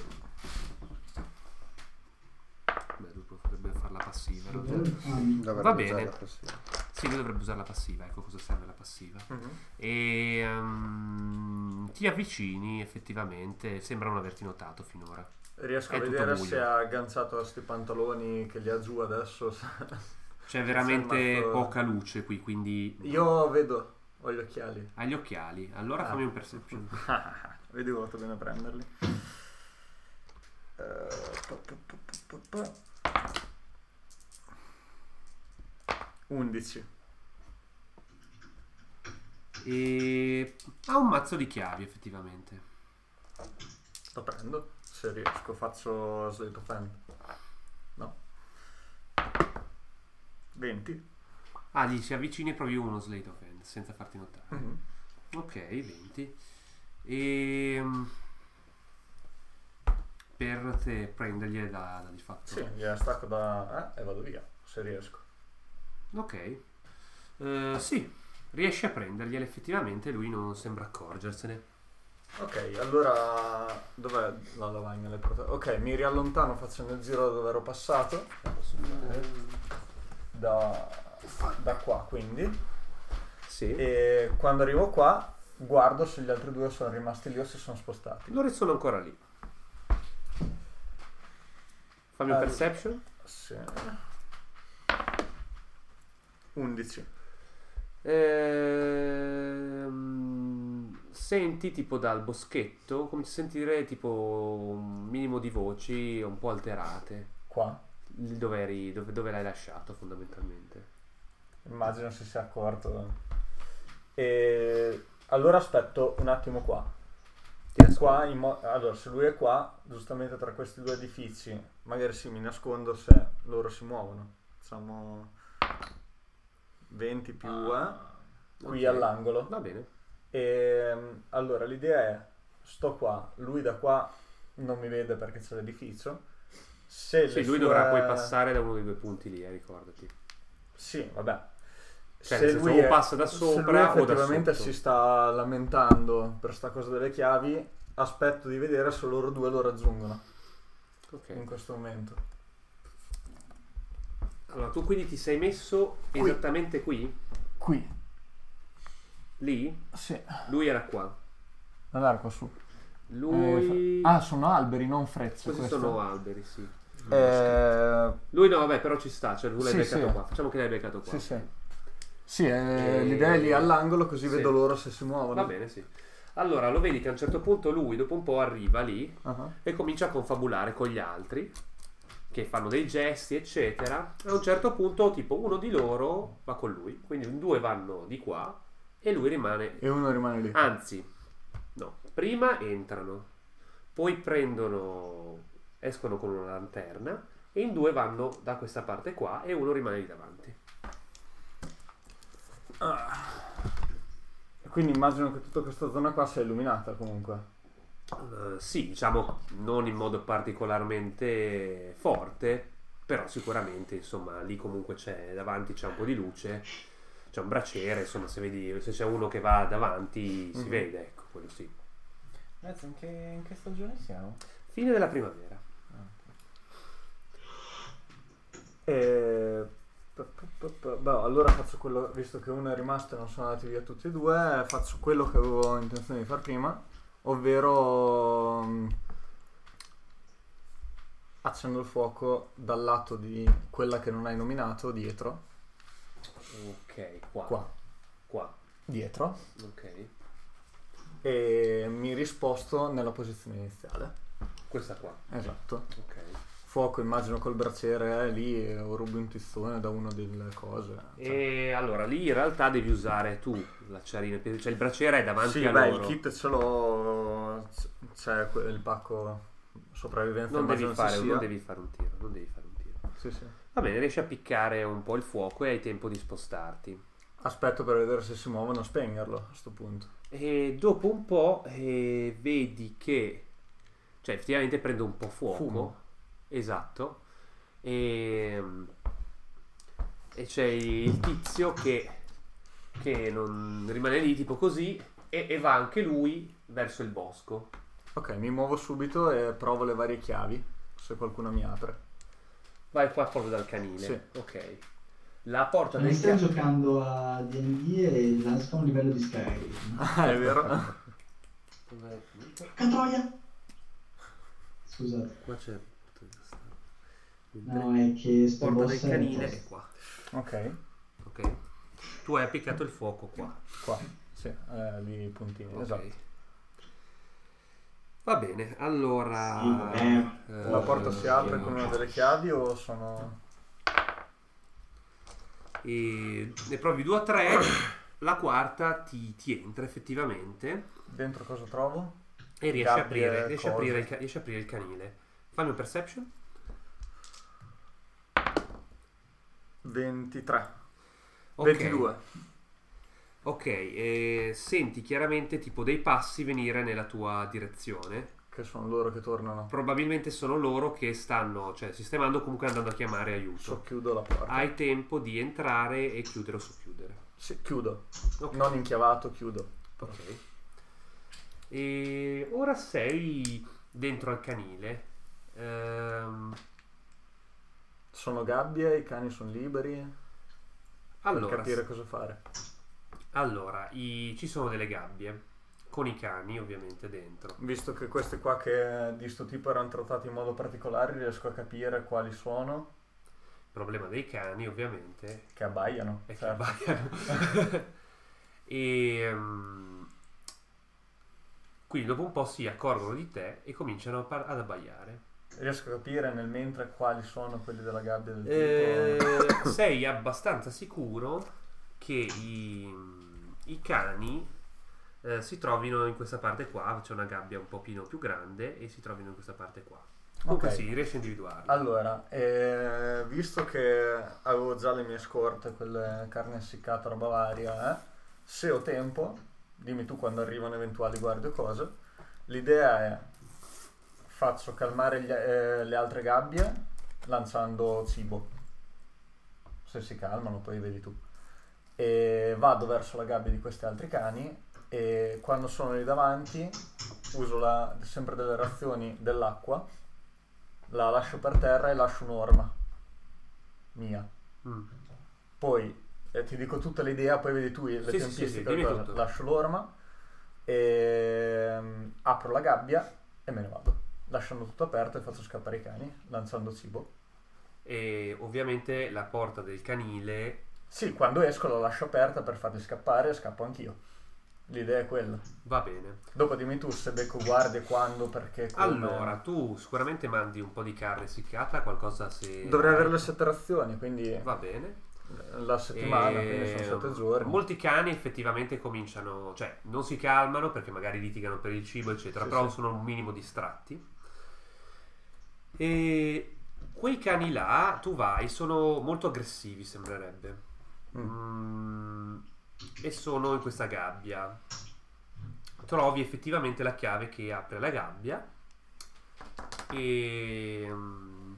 Beh, lui potrebbe fare la passiva. in realtà. Ah, mi- Dovrebbe Va usare bene. la passiva. Sì, lui dovrebbe usare la passiva. Ecco cosa serve la passiva. Mhm. E ehm, ti avvicini effettivamente. Sembra non averti notato finora. Riesco È a tutto vedere buio. se ha agganciato a sti pantaloni che li ha giù adesso. C'è veramente Sì, ma- poca luce qui, quindi Io vedo, ho gli occhiali. hai gli occhiali. Allora Ah. fammi un perception. Vedi, ho fatto bene a prenderli. Eh, pa, pa, pa, pa, pa, pa. undici. E ha un mazzo di chiavi effettivamente. Lo prendo, se riesco faccio slate of hand. No. venti. Ah, gli si avvicini e provi uno slate of hand senza farti notare. Mhm. Ok, venti. E per te prendergli da, da di fatto. Sì, gliela stacco da... eh, e vado via, se riesco. Ok. Eh, sì, riesci a prendergliela effettivamente, lui non sembra accorgersene. Ok, allora... Dov'è la lavagna? Le prote- ok, mi riallontano facendo il giro da dove ero passato. Da, da qua, quindi. Sì. E quando arrivo qua, guardo se gli altri due sono rimasti lì o si sono spostati. Loro sono ancora lì. Fammi un Allora. perception. Sì. undici. Ehm, senti tipo dal boschetto, cominci a sentire tipo un minimo di voci un po' alterate. Qua. Lì Dove, eri, dove, dove l'hai lasciato fondamentalmente? Immagino si sia accorto. E allora aspetto un attimo qua. Qua in mo- allora, se lui è qua, giustamente tra questi due edifici, magari sì, mi nascondo se loro si muovono. Facciamo venti più eh, qui ok. all'angolo. Va bene. E allora l'idea è: sto qua, lui da qua non mi vede perché c'è l'edificio. Se Sì, le lui sue- dovrà poi passare da uno dei due punti lì, eh, ricordati. Sì, vabbè. Cioè, nel senso, o passa da se sopra lui o da effettivamente sotto. si sta lamentando per sta cosa delle chiavi, aspetto di vedere se loro due lo raggiungono Ok. in questo momento. Allora, tu quindi ti sei messo Qui. esattamente qui? Qui. Lì? Sì. Lui era qua. Andare qua su. Lui... Eh, fa- ah, sono alberi, non frecce. Questi questo. sono alberi, sì. Eh, Lui no, vabbè, però ci sta, cioè tu l'hai Sì, beccato sì. qua. Facciamo che l'hai beccato qua. sì, sì. Sì, eh, Eh, l'idea è lì all'angolo così sì. vedo loro se si muovono. Va bene, sì. Allora, lo vedi che a un certo punto lui, dopo un po', arriva lì Ah, e comincia a confabulare con gli altri che fanno dei gesti, eccetera. E a un certo punto, tipo, uno di loro va con lui. Quindi due vanno di qua e lui rimane... e uno rimane lì. Anzi, no. Prima entrano, poi prendono... escono con una lanterna e in due vanno da questa parte qua e uno rimane lì davanti. Ah. Quindi immagino che tutta questa zona qua sia illuminata comunque. Uh, sì, diciamo non in modo particolarmente forte, però sicuramente insomma lì comunque c'è davanti, c'è un po' di luce, c'è un braciere, insomma se vedi, se c'è uno che va davanti si Mhm. vede, ecco, quello sì. Ragazzi, in che, in che stagione siamo? Fine della primavera. E... p- p- p- p- beh, allora faccio quello, visto che uno è rimasto e non sono andati via tutti e due, faccio quello che avevo intenzione di far prima, ovvero mm, accendo il fuoco dal lato di quella che non hai nominato, dietro, Ok, qua. qua, Qua. dietro, Ok. e mi risposto nella posizione iniziale. Questa qua. Esatto. Ok. Fuoco, immagino col braciere, eh, lì eh, rubo intuizione da una delle cose. Cioè. E allora lì in realtà devi usare tu l'acciarina, cioè il braciere è davanti Sì, a beh, loro. il kit ce l'ho, c- c'è que- il pacco sopravvivenza. Non devi, immagino ci fare, sia. non devi fare un tiro, non devi fare un tiro. Sì, sì. Va bene, riesci a piccare un po' il fuoco e hai tempo di spostarti. Aspetto per vedere se si muovono, spegnerlo a sto punto. E dopo un po' eh, vedi che, cioè effettivamente prende un po' fuoco. Fumo. Esatto. E, e c'è il tizio che, che non rimane lì tipo così e, e va anche lui verso il bosco. Ok, mi muovo subito e provo le varie chiavi, se qualcuno mi apre. Vai qua proprio dal canile. Sì. Ok. La porta Non del stai canile. giocando a D and D e lancia un livello di Skyrim. Ah, è vero? Porca troia! Scusate. Qua c'è. No, è che sto Porta del boss è canile tosto. è qua. Ok, Ok. Tu hai appiccato il fuoco qua. qua. Sì, eh, lì i puntini, Ok. esatto. Va bene, allora. Sì, vabbè. eh, La porta si apre io- con una delle chiavi o sono... E ne provi due o tre. La quarta ti, ti entra effettivamente. Dentro cosa trovo? E riesci a Gabbie, aprire, riesci a cose. aprire, il, ca- riesci a aprire il canile. Fammi un perception. ventitré. Ok. ventidue. Ok, e senti chiaramente tipo dei passi venire nella tua direzione. Che sono loro che tornano. Probabilmente sono loro che stanno, cioè, sistemando, comunque andando a chiamare aiuto. Socchiudo la porta. Hai tempo di entrare e chiudere o socchiudere. Sì, chiudo. Ok. Non inchiavato, chiudo. Ok. E ora sei dentro al canile. Ehm, Sono gabbie, i cani sono liberi. Per allora, capire cosa fare. allora i- ci sono delle gabbie con i cani ovviamente dentro. Visto che questi qua che di sto tipo erano trattati in modo particolare, riesco a capire quali sono. Il problema dei cani ovviamente Che abbaiano. è che certo. abbaiano. e ehm, quindi dopo un po' si accorgono di te e cominciano a par- ad abbaiare. Riesco a capire nel mentre quali sono quelli della gabbia del Eh, tipo. sei abbastanza sicuro che i, i cani eh, si trovino in questa parte qua, c'è una gabbia un pochino più grande e si trovino in questa parte qua. Comunque Ok. sì, riesci a individuarli. Allora, eh, visto che avevo già le mie scorte, quelle carne essiccata, roba varia, eh, se ho tempo, dimmi tu quando arrivano eventuali guardie o cose, l'idea è faccio calmare gli- eh, le altre gabbie lanciando cibo. Se si calmano poi vedi tu. E vado verso la gabbia di questi altri cani e quando sono lì davanti uso la- sempre delle razioni dell'acqua, la lascio per terra e lascio un'orma mia. Mm. Poi eh, ti dico tutta l'idea, poi vedi tu le Sì, sì, tempistiche. sì, sì, della dimmi cosa. tutto. Lascio l'orma e mm, apro la gabbia e me ne vado, lasciando tutto aperto e faccio scappare i cani lanciando cibo. E ovviamente la porta del canile. Sì, quando esco la lascio aperta per farli scappare e scappo anch'io. L'idea è quella. Va bene. Dopo dimmi tu se becco guardie, quando, perché, come. Allora, tu sicuramente mandi un po' di carne essiccata, qualcosa se. Dovrei avere le sette razioni, quindi Va bene. la settimana, E quindi sono sette giorni. Molti cani effettivamente cominciano, cioè non si calmano perché magari litigano per il cibo, eccetera, Sì, però sì. sono un minimo distratti. E quei cani là, tu vai, sono molto aggressivi, sembrerebbe. Mm. Mm, e sono in questa gabbia. trovi effettivamente la chiave che apre la gabbia e mm,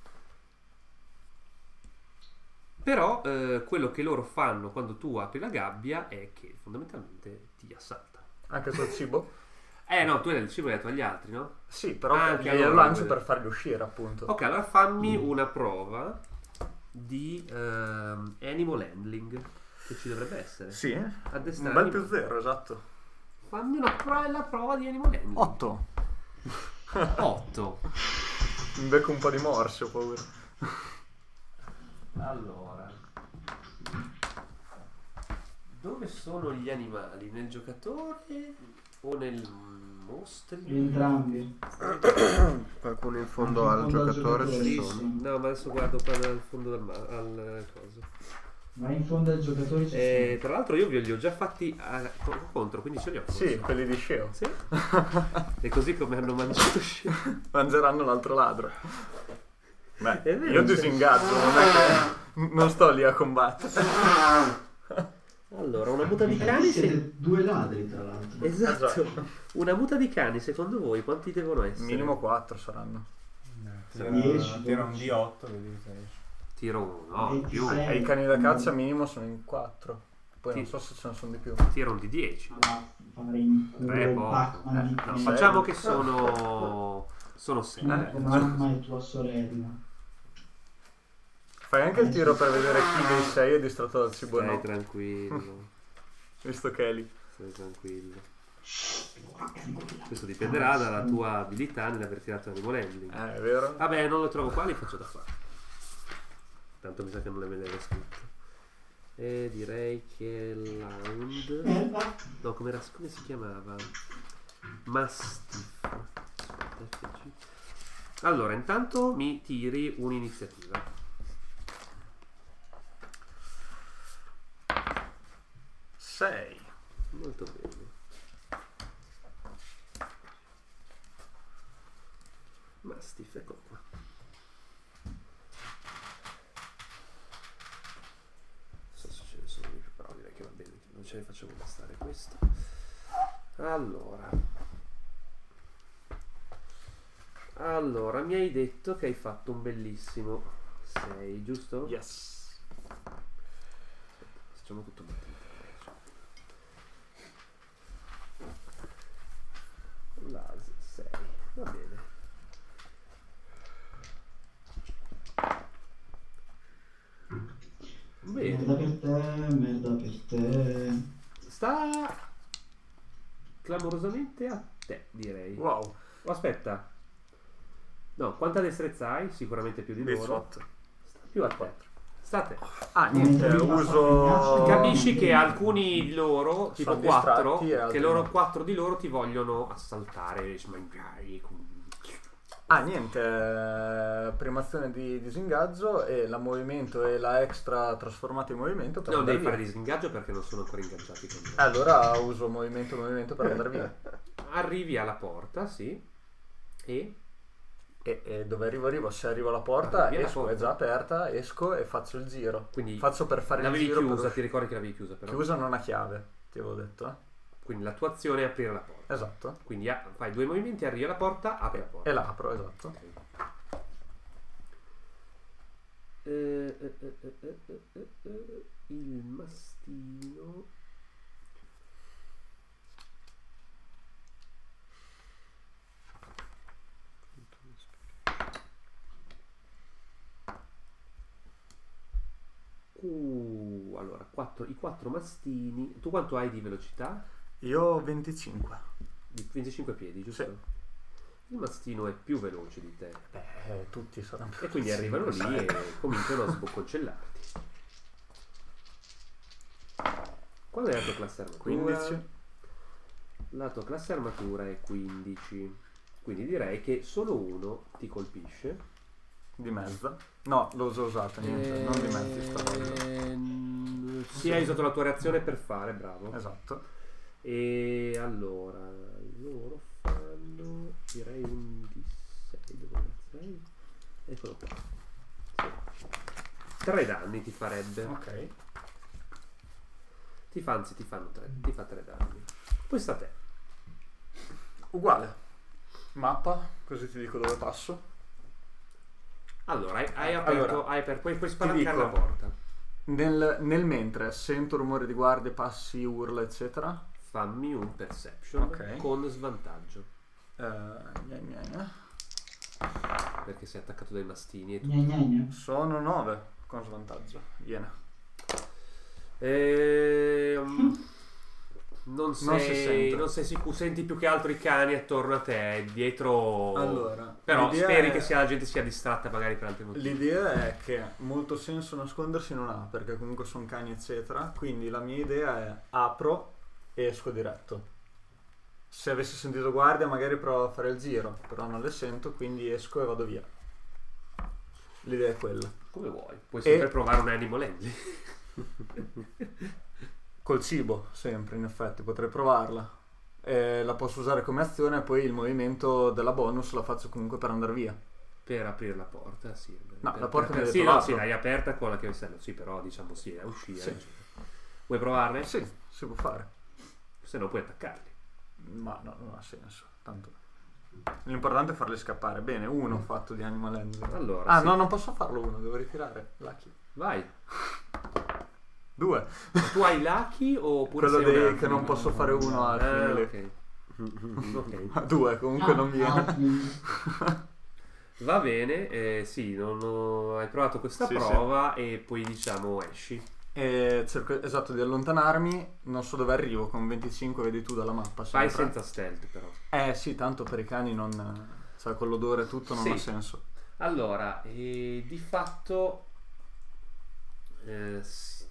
però eh, quello che loro fanno quando tu apri la gabbia è che fondamentalmente ti assalta. Anche sul cibo? Eh no, tu hai il cibo hai detto agli altri, no? Sì, però Anche glielo allora, lancio quello- per farli uscire, appunto. Ok, allora fammi una prova di ehm, animal handling che ci dovrebbe essere. Sì, un Addestrare bel animali. più zero, esatto. Fammi una pro- la prova di animal handling. otto. otto. Mi becco un po' di morsi, ho paura. Allora, dove sono gli animali? Nel giocatore o nel mostro? Entrambi. Qualcuno in fondo Anche al in fondo al giocatore giocatore, ci sì, sono. sì. No, ma adesso guardo qua al fondo del ma- al coso. Ma in fondo al giocatore ci E tra l'altro io vi li ho già fatti a- co- contro, quindi ce li ho. forse. Sì, quelli di Sceo. Sì. E così come hanno mangiato Sceo. Mangeranno l'altro ladro. Beh, È vero, io c'è- disingaggio, non è che non sto lì a combattere. Allora, una muta di sono. cani se... Siete due ladri, tra l'altro. Esatto. Esatto. Una muta di cani, secondo voi, quanti devono essere? Minimo quattro saranno. Tira, dieci, tira un dodici. D otto, vedi se riesci. Tiro uno, no, più. ventisei. E i cani da caccia minimo sono in quattro. Poi Sì. non so se ce ne sono di più. Tiro un di dieci. Ma fare in culo Tre, il poco. Pac-Man Eh, di no, te. Facciamo che sono... sono sei. Tu, Eh, tua mamma e tua sorella. Fai anche il tiro per vedere chi dei sei è distratto dal cibo o Stai no. tranquillo, Visto che è lì. stai tranquillo. Questo dipenderà dalla tua abilità nell'aver tirato l'animal handling. Eh, è vero? Vabbè, non lo trovo qua, li faccio da fare. Tanto mi sa che non le vedevo scritto. E direi che l'hound... Merda. No, come, era, come si chiamava? Mastiff. Aspetta, F G. Allora, intanto mi tiri un'iniziativa. sei. Molto bene. Mastiff, ecco qua. Non so se ce ne sono di più, però direi che va bene, non ce ne facciamo bastare questo. Allora. Allora, mi hai detto che hai fatto un bellissimo sei, giusto? Yes. Facciamo tutto bene. L'As sei, va bene. Bene. Merda per te, merda per te. Sta clamorosamente a te, direi. Wow. Oh, aspetta. No, quanta destrezza hai? Sicuramente più di loro. diciotto. Sta più a te. Sta a te. Ah, niente, uso... Capisci che alcuni di loro, tipo Sono quattro, distratti e altri che loro no. quattro di loro ti vogliono assaltare, smangiare. con- Ah, niente, eh, prima azione di disingaggio e la movimento e la extra trasformata in movimento per Non andare devi via. fare disingaggio perché non sono ancora ingaggiati con me. Allora uso movimento movimento per andare via. Arrivi alla porta, sì, e E, e dove arrivo arrivo, se arrivo alla porta Arrivi alla esco, porta. è già aperta, esco e faccio il giro. quindi Faccio per fare il l'avevi giro chiusa, per... ti ricordi che l'avevi chiusa però. Chiusa non ha chiave, ti avevo detto, eh? Quindi la tua azione è aprire la porta. Esatto. Quindi ah, fai due movimenti, arrivi alla porta, apri la porta. E la apro, esatto. Ok. Eh, eh, eh, eh, eh, eh, eh, il mastino. Uh, allora, quattro, i quattro mastini. Tu quanto hai di velocità? Io ho venticinque. Di venticinque piedi, giusto? Sì. Il mastino è più veloce di te. Beh, tutti saranno più E quindi arrivano lì e cominciano a sbocconcellarti. Qual è la tua classe armatura? quindici. La tua classe armatura è quindici. Quindi direi che solo uno ti colpisce. Di mezza. No, l'ho già usato, niente, non di mezzi stavolta. Ehm, Sì, hai usato la tua reazione per fare, bravo. Esatto. E allora loro fanno direi un di sei, dove cazzo sei? Eccolo qua. Sì. Tre danni ti farebbe. Ok. Ti fa, anzi ti fanno tre, ti fa tre danni. Poi sta a te. Uguale. Mappa, così ti dico dove passo. Allora, hai, hai aperto, Allora, hai aperto, puoi, puoi ti spalancare la dico- porta. Nel, nel mentre sento rumore di guardie, passi, urla, eccetera. Fammi un perception Ok. con svantaggio. Eh, gna gna gna. Perché sei attaccato dai mastini e tutto. Gna gna gna. Sono nove con svantaggio. Viene. Ehm, non sei, Non si sente. non sei sicuro, senti più che altro i cani attorno a te, dietro. Allora, Però l'idea speri è- che sia, la gente sia distratta magari per altri motivi. L'idea è che molto senso nascondersi non ha, perché comunque sono cani eccetera, quindi la mia idea è apro e esco diretto. Se avessi sentito guardia magari provo a fare il giro, però non le sento, quindi esco e vado via. L'idea è quella. Come vuoi, puoi sempre E- provare un animal handling. Col cibo, sempre in effetti, potrei provarla. E la posso usare come azione e poi il movimento della bonus la faccio comunque per andare via. Per aprire la porta, sì. No, Per- la porta per- mi ha sì, detto no, apro. sì, l'hai aperta con la chiave. Sì, però diciamo sì, è uscire. Sì. eccetera. Vuoi provarne? Sì, si può fare. Se no puoi attaccarli. Ma no, non ha senso. Tanto. L'importante è farli scappare. Bene, uno ho fatto di animal handling. Allora, Ah, sì. no, non posso farlo uno, devo ritirare. Lucky. Vai. Due. Ma tu hai Lucky oppure Quello sei un dei altro? che non posso fare uno al Ah, fine ok. Ok. lì. Due, comunque non viene. Ah, Va bene, eh, sì, non ho- hai provato questa Sì, prova e poi diciamo esci. E cerco esatto di allontanarmi. Non so dove arrivo. Con venticinque vedi tu dalla mappa. Fai sempre. senza stealth però. Eh sì, tanto per i cani non. Cioè con l'odore e tutto non Sì. ha senso. Allora, eh, di fatto eh, s-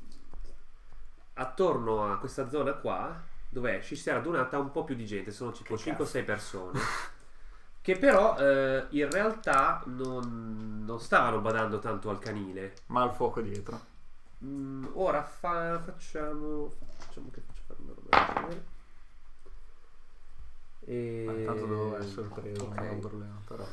attorno a questa zona qua dove esci si è radunata un po' più di gente, sono tipo cinque o sei persone che però eh, in realtà non, non stavano badando tanto al canile. Ma al fuoco dietro. Mm, ora fa- facciamo facciamo che faccio fare una roba del genere. E... Ma tanto devo essere preso, ok. non è un problema. Però.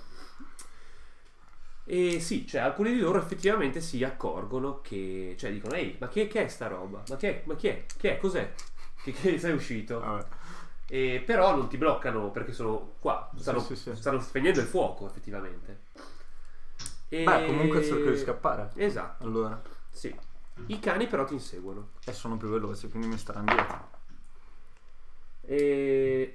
E sì, cioè alcuni di loro effettivamente si accorgono che, cioè dicono, ehi, ma che, che è sta roba? Ma, che è, ma chi è? Che è? Cos'è? Che, che sei uscito? Vabbè. E però non ti bloccano perché sono qua, stanno, Sì, sì, sì. stanno spegnendo il fuoco effettivamente. E... Beh, comunque cerco di scappare. Esatto, Allora. sì. I cani però ti inseguono. E sono più veloci, quindi mi staranno dietro. E...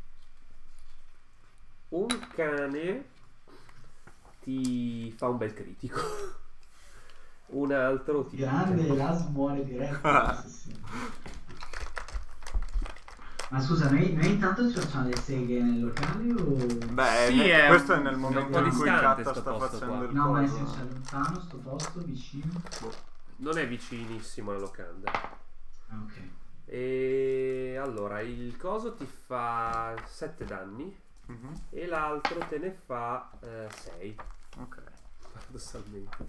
un cane ti fa un bel critico. Un altro ti grande, Las muore diretto. Sì, sì. Ma scusa, noi, noi intanto ci facciamo le seghe nel locale o... Beh, Sì, ne- è questo un- è nel è un momento po' in cui distante Katta sto sta posto facendo qua. il No, ma nel coso. senso è lontano sto posto, vicino. non è vicinissimo alla locanda. Ah, ok. E allora il coso ti fa sette danni Mhm, e l'altro te ne fa sei ok. paradossalmente.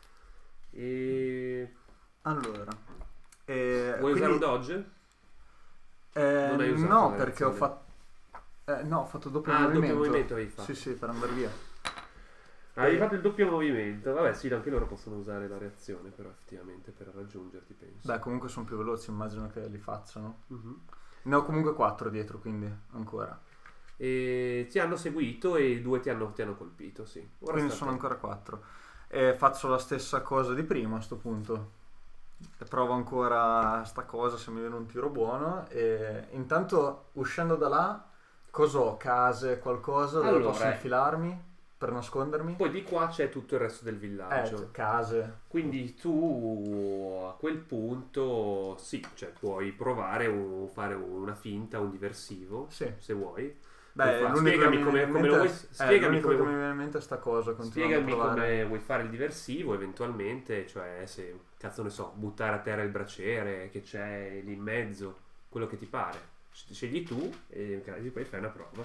E Allora. Eh, vuoi usare un quindi- dodge? eh, Non hai usato no, la perché ho reazione. fatto. Eh, no, ho fatto doppio Ah, il movimento. doppio movimento avevi fatto. Sì, sì, per andare via. Hai Eh. fatto il doppio movimento. Vabbè, sì, anche loro possono usare la reazione, però effettivamente per raggiungerti, penso. Beh, comunque sono più veloci, immagino che li facciano. Mhm. Ne ho comunque quattro dietro, quindi ancora. E ti hanno seguito e due ti hanno, ti hanno colpito, sì. Ora Quindi sta a sono te. ancora quattro. E faccio la stessa cosa di prima a sto punto. E provo ancora sta cosa se mi viene un tiro buono. E intanto uscendo da là, cosa ho? Case, qualcosa dove Allora, posso eh. infilarmi per nascondermi? Poi di qua c'è tutto il resto del villaggio. Eh, case. Quindi tu a quel punto sì, cioè puoi provare o fare una finta, un diversivo, Sì. se vuoi. Beh, Puoi fare- l'unico spiegami che mi come, viene in come lo mente vuoi, è- eh, spiegami l'unico come che vuoi- mi viene in mente è sta cosa. continuando spiegami a provare. come vuoi fare il diversivo eventualmente, cioè se cazzo ne so, buttare a terra il braciere che c'è lì in mezzo, quello che ti pare. Scegli tu e poi fai una prova.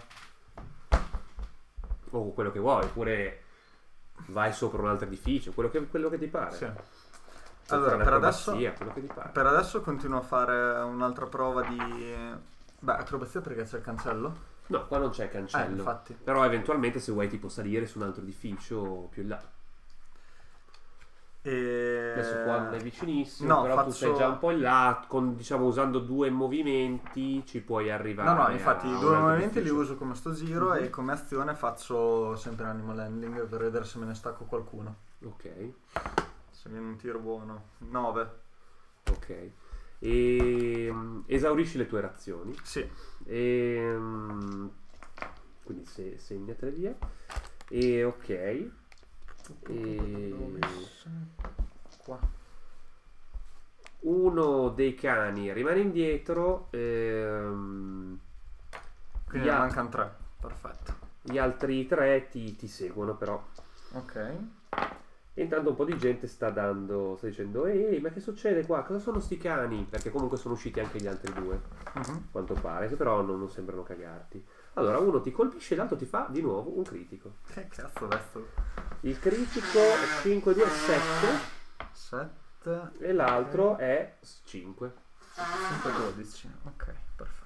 O quello che vuoi, oppure vai sopra un altro edificio, quello che, quello che ti pare. Sì. Puoi Allora, fare per un'acrobazia, adesso, quello che ti pare. per adesso continuo a fare un'altra prova di. Beh, acrobazia perché c'è il cancello. No, qua non c'è Eh, cancello. infatti. Però eventualmente se vuoi tipo salire su un altro edificio più in là. E... Adesso qua non è vicinissimo, No, però tu faccio- sei già un po' in là, con, diciamo usando due movimenti ci puoi arrivare. No, no, infatti a i un due altro movimenti li edificio. uso come sto giro Mhm. e come azione faccio sempre animal handling per vedere se me ne stacco qualcuno. Ok, Se viene un tiro buono. nove. ok. E mm, esaurisci le tue razioni. Sì. E, mm, quindi se, segnatele via. E ok. E Qua. uno dei cani rimane indietro. ehm, Quindi gli, ne a- mancano tre. Perfetto. gli altri tre ti, ti seguono però. Ok. E intanto un po' di gente sta dando, sta dicendo ehi, ma che succede qua? Cosa sono sti cani? Perché comunque sono usciti anche gli altri due, Mhm. quanto pare, che però non, non sembrano cagarti. Allora uno ti colpisce e l'altro ti fa di nuovo un critico. Che cazzo adesso? Il critico è cinque, due, sette sette. e l'altro è cinque. cinque, dodici. Ok, perfetto.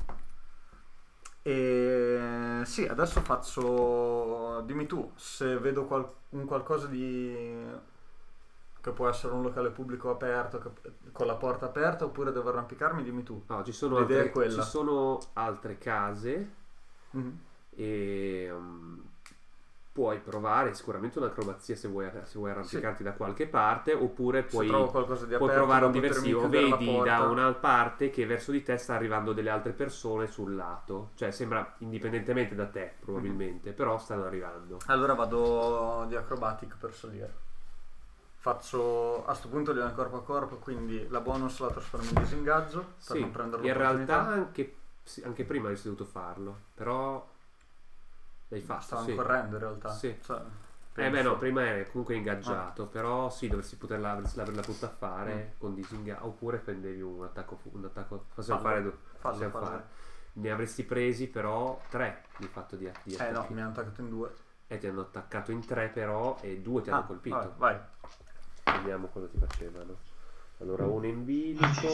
E sì, adesso faccio. Dimmi tu, se vedo qual- un qualcosa di. Che può essere un locale pubblico aperto, che- con la porta aperta, oppure devo arrampicarmi, dimmi tu. No, ci sono, L'idea altre, è quella. ci sono altre case Mhm. e um, puoi provare sicuramente un'acrobazia se vuoi, se vuoi arrampicarti da qualche parte, oppure Se puoi, trovo qualcosa di puoi aperto, provare un da potermi diversivo. chiudere la Vedi porta. da una parte che verso di te sta arrivando delle altre persone sul lato, cioè sembra indipendentemente da te probabilmente, però stanno arrivando. Allora vado di acrobatic per salire. Faccio a sto punto livello corpo a corpo, quindi la bonus la trasformo in disingaggio per Sì, non prendere in l'opportunità. realtà anche, sì, anche prima avresti dovuto farlo, però l'hai fatto. Stavano sì. correndo in realtà. Sì. Cioè, Eh beh penso. no, prima è comunque ingaggiato, però sì, dovresti poterla avresti averla tutta fare con disingaggio, oppure prendevi un attacco, fu- un attacco possiamo Fallo. fare, due- Fallo, possiamo fallo. fare. Ne avresti presi però tre di fatto di, di Eh no, attacchi. mi hanno attaccato in due. E ti hanno attaccato in tre però e due ti hanno Ah, colpito. vabbè, vai. Vediamo cosa ti facevano. Allora uno in bilico,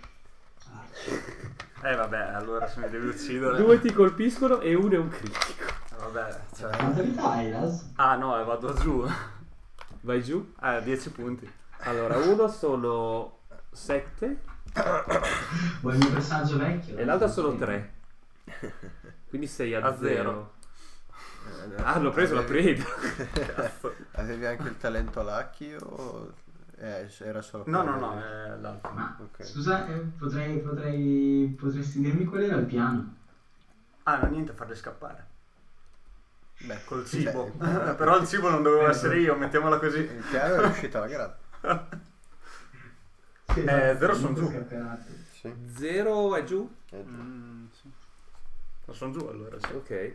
Eh vabbè, allora se mi devi uccidere. due ti colpiscono e uno è un critico. Eh, Vabbè, cioè. Quanta vita hai, Las? Ah no, eh, vado giù. Vai giù. Eh, dieci punti. Allora uno sono sette Vuoi il mio personaggio vecchio? e l'altro sono tre. Quindi sei a, A zero. zero. Ah, hanno preso la preda. Avevi anche il talento Lucky o eh, era solo No, no, quello? no, è l'altro. Ma Ok. scusa, eh, potrei, potrei, potresti dirmi qual era il piano? Ah, no, niente, farli scappare. Beh, Col cibo. cioè, Però il cibo non dovevo Eh, essere io, mettiamola così. il piano è riuscito alla grande. Sì, Eh, zero non son giù. scapperati. Sì. Zero è giù? è giù. Mm, sì. Ma sono giù allora, sì. Ok.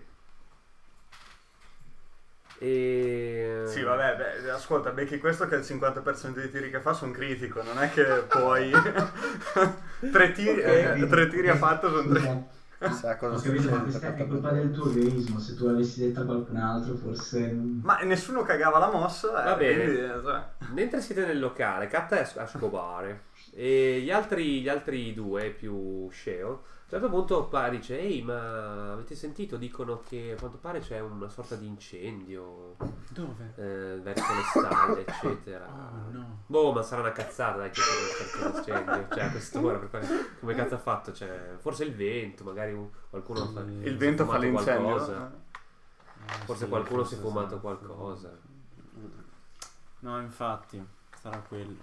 E... Sì, vabbè, beh, ascolta, becchi questo che il cinquanta per cento dei tiri che fa sono critico, non è che poi tre tiri, Ok, eh, capito. tre tiri a fatto sono tre. Scusa, Chissà cosa ho capito, ma succede. questa è colpa del tuo egoismo. Se tu l'avessi detto a qualcun altro, forse. Ma nessuno cagava la mossa, eh, Va bene. quindi, eh, cioè, Mentre siete nel locale, Katta è a scopare e gli altri, gli altri due più Sceo a un certo punto pa- dice ehi ma avete sentito? Dicono che a quanto pare c'è una sorta di incendio Dove? eh, verso le stalle eccetera. Oh no. Boh, ma sarà una cazzata dai che c'è un incendio, cioè a quest'ora per fare- come cazzo ha fatto? Cioè, forse il vento, magari un- qualcuno fa- Sì. il vento fa fumato l'incendio. qualcosa. Eh, Forse sì, qualcuno si è forse fumato sì. qualcosa. No, infatti, sarà quello.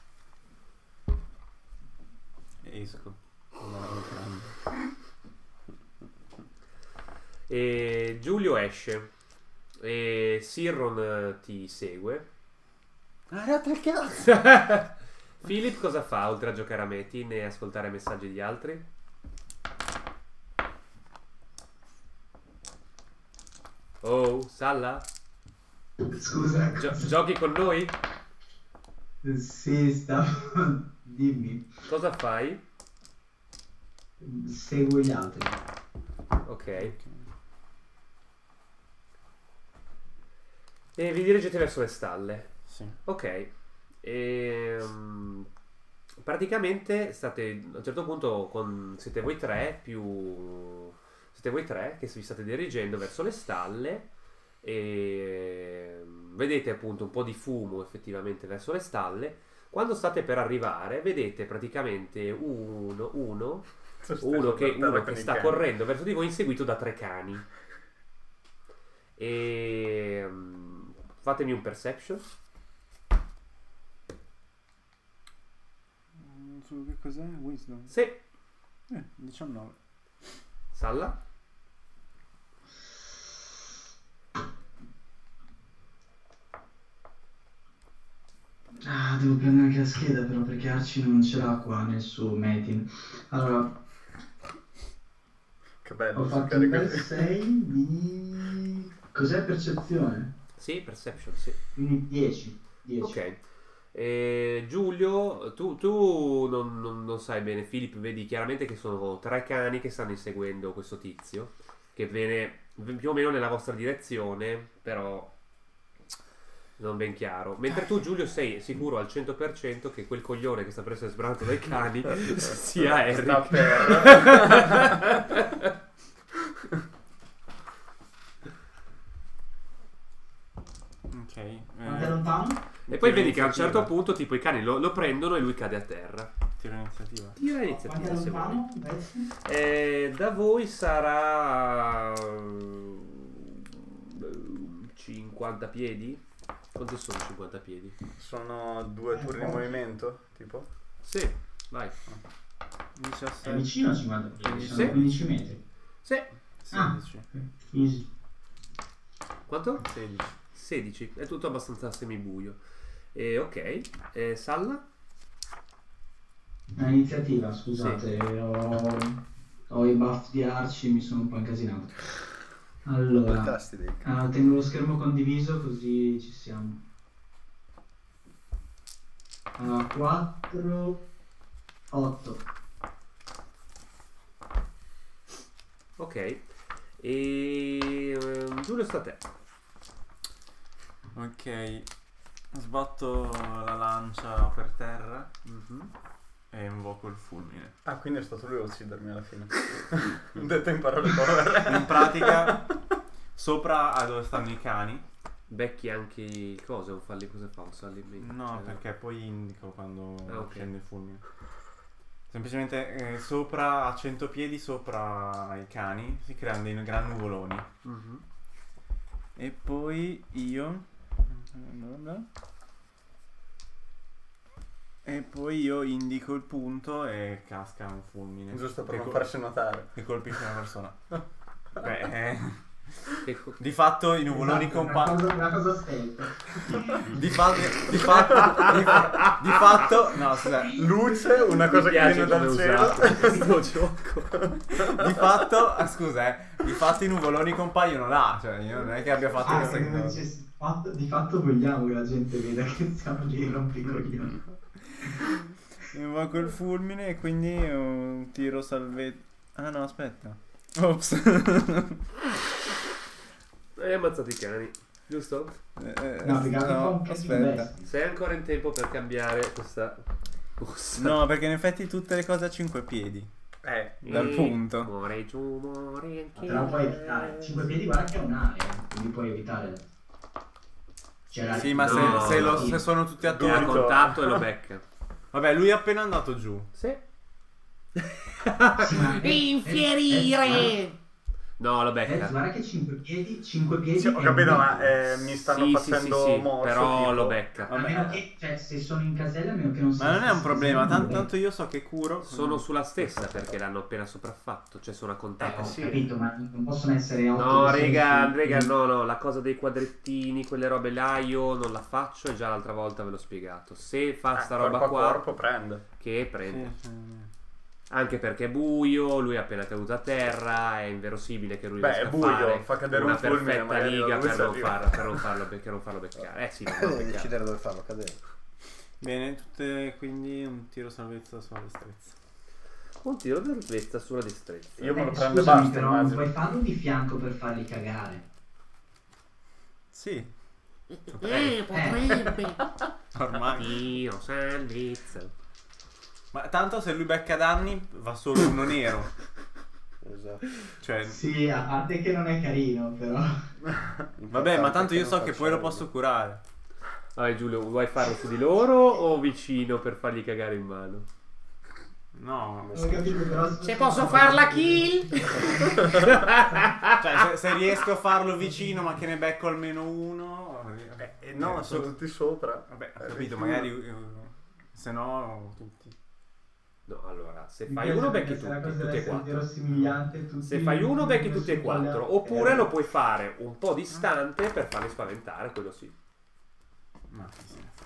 Esco. Andare al E Giulio esce e Sirron eh, ti segue. Arrata il cazzo! Philip cosa fa oltre a giocare a Metin e ascoltare messaggi di altri? Oh, Salla? Scusa, Gio- cosa- giochi con noi? Sì, stavo. Dimmi, Cosa fai? seguo gli altri. Ok. E vi dirigete verso le stalle. Sì. Ok. Ehm, praticamente state a un certo punto con siete voi tre più siete voi tre che vi state dirigendo verso le stalle e vedete appunto un po' di fumo effettivamente verso le stalle. Quando state per arrivare vedete praticamente uno, uno, uno che, uno che sta correndo verso di voi inseguito da tre cani. E um, fatemi un perception. Su che cos'è? Wisdom? Sì. Eh, diciannove. Salla? Ah, devo prendere anche la scheda però perché Arci non ce l'ha qua nel suo meeting. Allora, Che bello. ho fatto un bel sei di... Cos'è percezione? Sì, perception, sì. Quindi dieci. dieci. Ok. Eh, Giulio, tu, tu non, non- non sai bene, Filippo, vedi chiaramente che sono tre cani che stanno inseguendo questo tizio, che viene più o meno nella vostra direzione, però non ben chiaro. Mentre tu, Giulio, sei sicuro al cento per cento che quel coglione che sta per essere sbranato dai cani sia Sta Eric. per... Ok. eh, Quanto è lontano? E poi tiro vedi che a un iniziativa. certo punto tipo i cani lo, lo prendono e lui cade a terra. Tiro iniziativa. Tira Quanto è l'iniziativa se vuoi. lontano? Vesti? Eh, da voi sarà eh, cinquanta piedi? Quanti sono cinquanta piedi? Sono due turni in movimento, tipo? Sì, vai. È diciassette. vicino a cinquanta piedi, Sì. sono quindici metri. Sì. sedici. Easy. Quanto? sedici. sedici. È tutto abbastanza semibuio. E ok. E Salla? È iniziativa, scusate, ho, ho i buff di Arci, mi sono un po' incasinato. Allora, Tasti dei cani. ah, tengo lo schermo condiviso così ci siamo. Ah, quattro, otto. Ok. E ehm, Giulio sta a te. Ok. Sbatto la lancia per terra e invoco il fulmine. Ah, quindi è stato lui a uccidermi alla fine. Detto in parole povere. In pratica, sopra a dove stanno i cani. Becchi anche il coso, un falli, cosa fa? Un fallimento? No, Cioè, perché poi indico quando Ah, ok. scende il fulmine. Semplicemente eh, sopra, a cento piedi sopra i cani, si creano dei gran nuvoloni. Mhm. E poi io... E poi io indico il punto e casca un fulmine. Giusto per che non col- farsi notare. che colpisce una persona. Beh, eh, Che co- di fatto i nuvoloni Esatto, una compaiono. cosa, una cosa stealth. Di fatto, di fatto, di, fa- di fatto, no, scusa, Luce, una cosa Mi che piace viene come dal è cielo. usato questo gioco. di fatto, ah, scusa, eh, di fatto i nuvoloni compaiono là, cioè io non è che abbia fatto Ah, questa che non cosa. dice- fatto- di fatto vogliamo che la gente veda che siamo lì rompicoglioni. Invoco il fulmine e quindi un tiro salvezza. Ah no, aspetta. Ops. Hai ammazzato i cani, giusto? Eh, No, perché fa no, un cazzo di aspetta. bestia. Sei ancora in tempo per cambiare questa mossa. No, perché in effetti tutte le cose a cinque piedi. Eh, Dal E punto. Muore giù, muore anche. Però puoi evitare. cinque piedi guarda che è un'area, quindi puoi evitare. Cioè, la- Sì, ma se, No, se lo- sì. se sono tutti È a attorno. contatto e lo becca. Vabbè, lui è appena andato giù. Sì. Sì, ma- Infierire! Eh, No, lo eh, becca. guarda che cinque piedi, cinque piedi. sì, ho è capito, un- ma eh, mi stanno Sì, sì, facendo sì, sì, morso. però tipo. lo becca. A meno che, cioè, se sono in casella, a meno che non sia. Ma non è un stessa problema, casella, tanto, non tanto io so che curo. Sono sulla stessa perché l'hanno appena sopraffatto, cioè sono a Eh, contatto. ho sì. capito, ma non possono essere otto. No, sei rega, su- rega, no, no, la cosa dei quadrettini, quelle robe là io non la faccio e già l'altra volta ve l'ho spiegato. Se fa Eh, sta roba corpo a qua, corpo prende. che prende. Sì, sì. Anche perché è buio, lui è appena caduto a terra, è inverosimile che lui Beh, riesca è a buio, fare fa cadere una un fulmine, perfetta magari liga da dove per si non, arriva. far, per, non farlo, per non farlo beccare. Eh sì, non farlo Devi beccare. decidere dove farlo cadere. Bene, tutte quindi un tiro salvezza sulla destrezza. Un tiro di salvezza sulla destrezza. Io me lo Eh, prendo e scusami, basta, però non immagino. puoi farlo di fianco per farli cagare. Sì, Eh, potrebbe. ormai. Tiro salvezza. Ma tanto se lui becca danni va solo uno nero. Esatto. Cioè, Sì, a parte che non è carino, però. vabbè, ma tanto io non so che poi lo facciamo. posso curare. Vai Giulio, vuoi farlo su di loro o vicino per fargli cagare in mano? No, Non ho capito, però. Se posso farla kill? cioè, se, se riesco a farlo vicino, ma che ne becco almeno uno. Eh, eh, no, eh, sono so- tutti sopra. Vabbè, ho Eh, capito, vicino. magari. eh, se no, tutti. No, allora, se Mi fai piace uno perché becchi se la tutti, cosa tutti deve e essere quattro. verosimigliante, tutti- Se fai uno becchi tutti e tutti quattro, alle- oppure eh, lo puoi fare un po' distante per farli spaventare, quello sì. Ma chi se ne frega.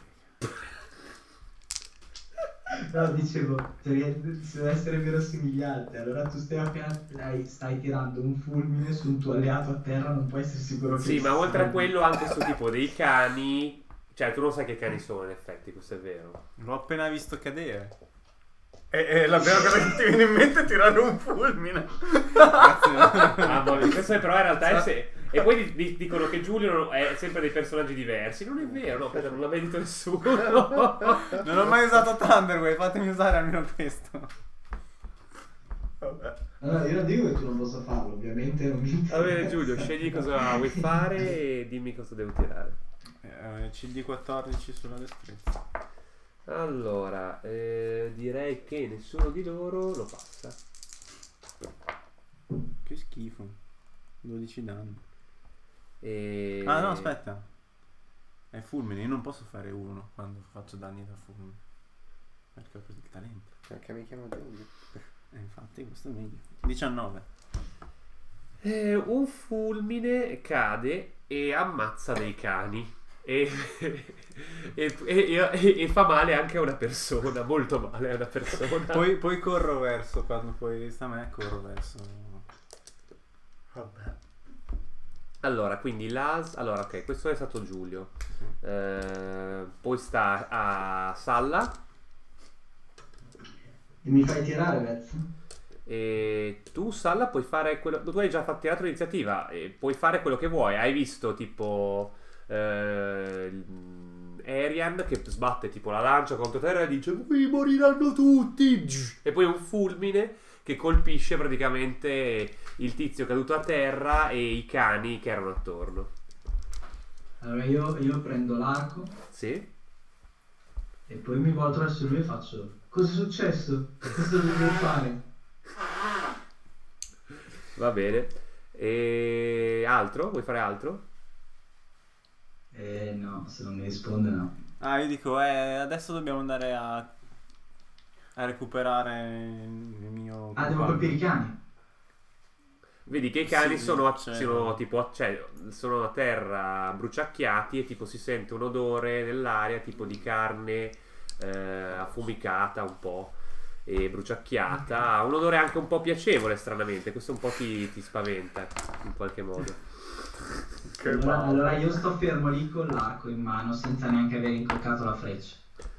No, dicevo, cioè, se deve essere verosimigliante, allora tu stai appena dai, stai tirando un fulmine su un tuo alleato a terra, non puoi essere sicuro che Sì, ma ci oltre a sia. quello anche su tipo dei cani, cioè tu non sai che cani sono in effetti, questo è vero. L'ho appena visto cadere. E, e la prima cosa che ti viene in mente è tirare un fulmine. Ah, boh, questo però in realtà è se... E poi di- di- dicono che Giulio è sempre dei personaggi diversi. Non è vero, no, aspetta, non l'ha mai detto nessuno. Non ho mai usato Thunderwave, fatemi usare almeno questo. Vabbè. Allora, io non dico che tu non possa farlo, ovviamente non mi interessa. Va bene Giulio, scegli cosa vuoi fare e dimmi cosa devo tirare. Eh, C D quattordici sulla destrezza. Allora, eh, direi che nessuno di loro lo passa. Che schifo. dodici danni. E... Ah no, aspetta. È fulmine, io non posso fare uno quando faccio danni da fulmine. Perché ho preso il talento. Perché mi chiamo Giulio. E infatti questo è meglio. diciannove. Eh, un fulmine cade e ammazza dei cani. E, e, e- e- e fa male anche a una persona, molto male a una persona. Poi, poi corro verso, quando poi sta a me, corro verso. Vabbè. Allora, quindi l'As... Allora, ok, questo è stato Giulio. Eh, poi sta a Salla. E mi fai tirare, Vez? E tu, Salla, puoi fare quello... Tu hai già fatto tirato l'iniziativa e puoi fare quello che vuoi. Hai visto, tipo... Eh, Arian che sbatte tipo la lancia contro terra e dice "Qui moriranno tutti". E poi un fulmine che colpisce praticamente il tizio caduto a terra e i cani che erano attorno. Allora io, io prendo l'arco Sì? e poi mi volto verso lui e faccio: cosa è successo? Cosa devo fare? Va bene. E altro? Vuoi fare altro? Eh no, se non mi risponde no. Ah, io dico, eh, adesso dobbiamo andare a, a recuperare il mio... Ah, devo compagno. colpire i cani? Vedi che i cani Sì, sono, a, cioè- sono tipo a, cioè, sono a terra bruciacchiati e tipo si sente un odore nell'aria tipo di carne eh, affumicata un po' e bruciacchiata, ha un odore anche un po' piacevole stranamente, questo un po' ti, ti spaventa in qualche modo. Che Allora, palle. allora io sto fermo lì con l'arco in mano senza neanche aver incoccato la freccia.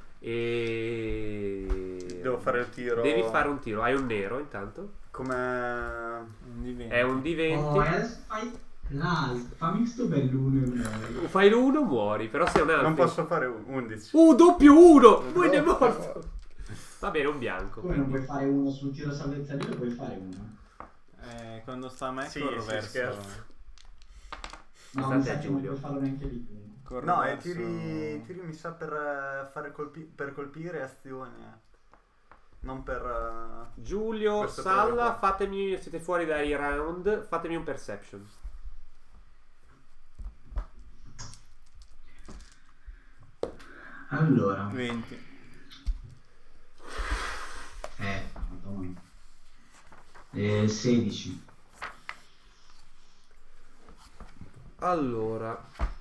E Devo fare il tiro. devi fare un tiro, hai un nero intanto, Come... Un di venti. è un D venti. Oh, e adesso fai l'as, fammi sto bell'uno e muori. Fai l'uno muori, però sei un altro. Non posso fare un- undici. Uh, doppio uno! Poi ne è No, morto. Va bene, un bianco. Come non quindi. puoi fare uno sul tiro salvezza lì, lo puoi fare uno? Eh, quando sta a me Sì, corro sì, verso... scherzo. No, State mi sa che non Giulio. puoi farlo neanche lì. comunque. Corro No, e verso- tiri, tiri mi sa per, eh, fare colpi- per colpire azioni. eh. Non per... eh, Giulio, Questo Salla, quello qua. fatemi, siete fuori dai round, fatemi un perception. Allora, venti. eh, madonna. Eh, sedici. Allora,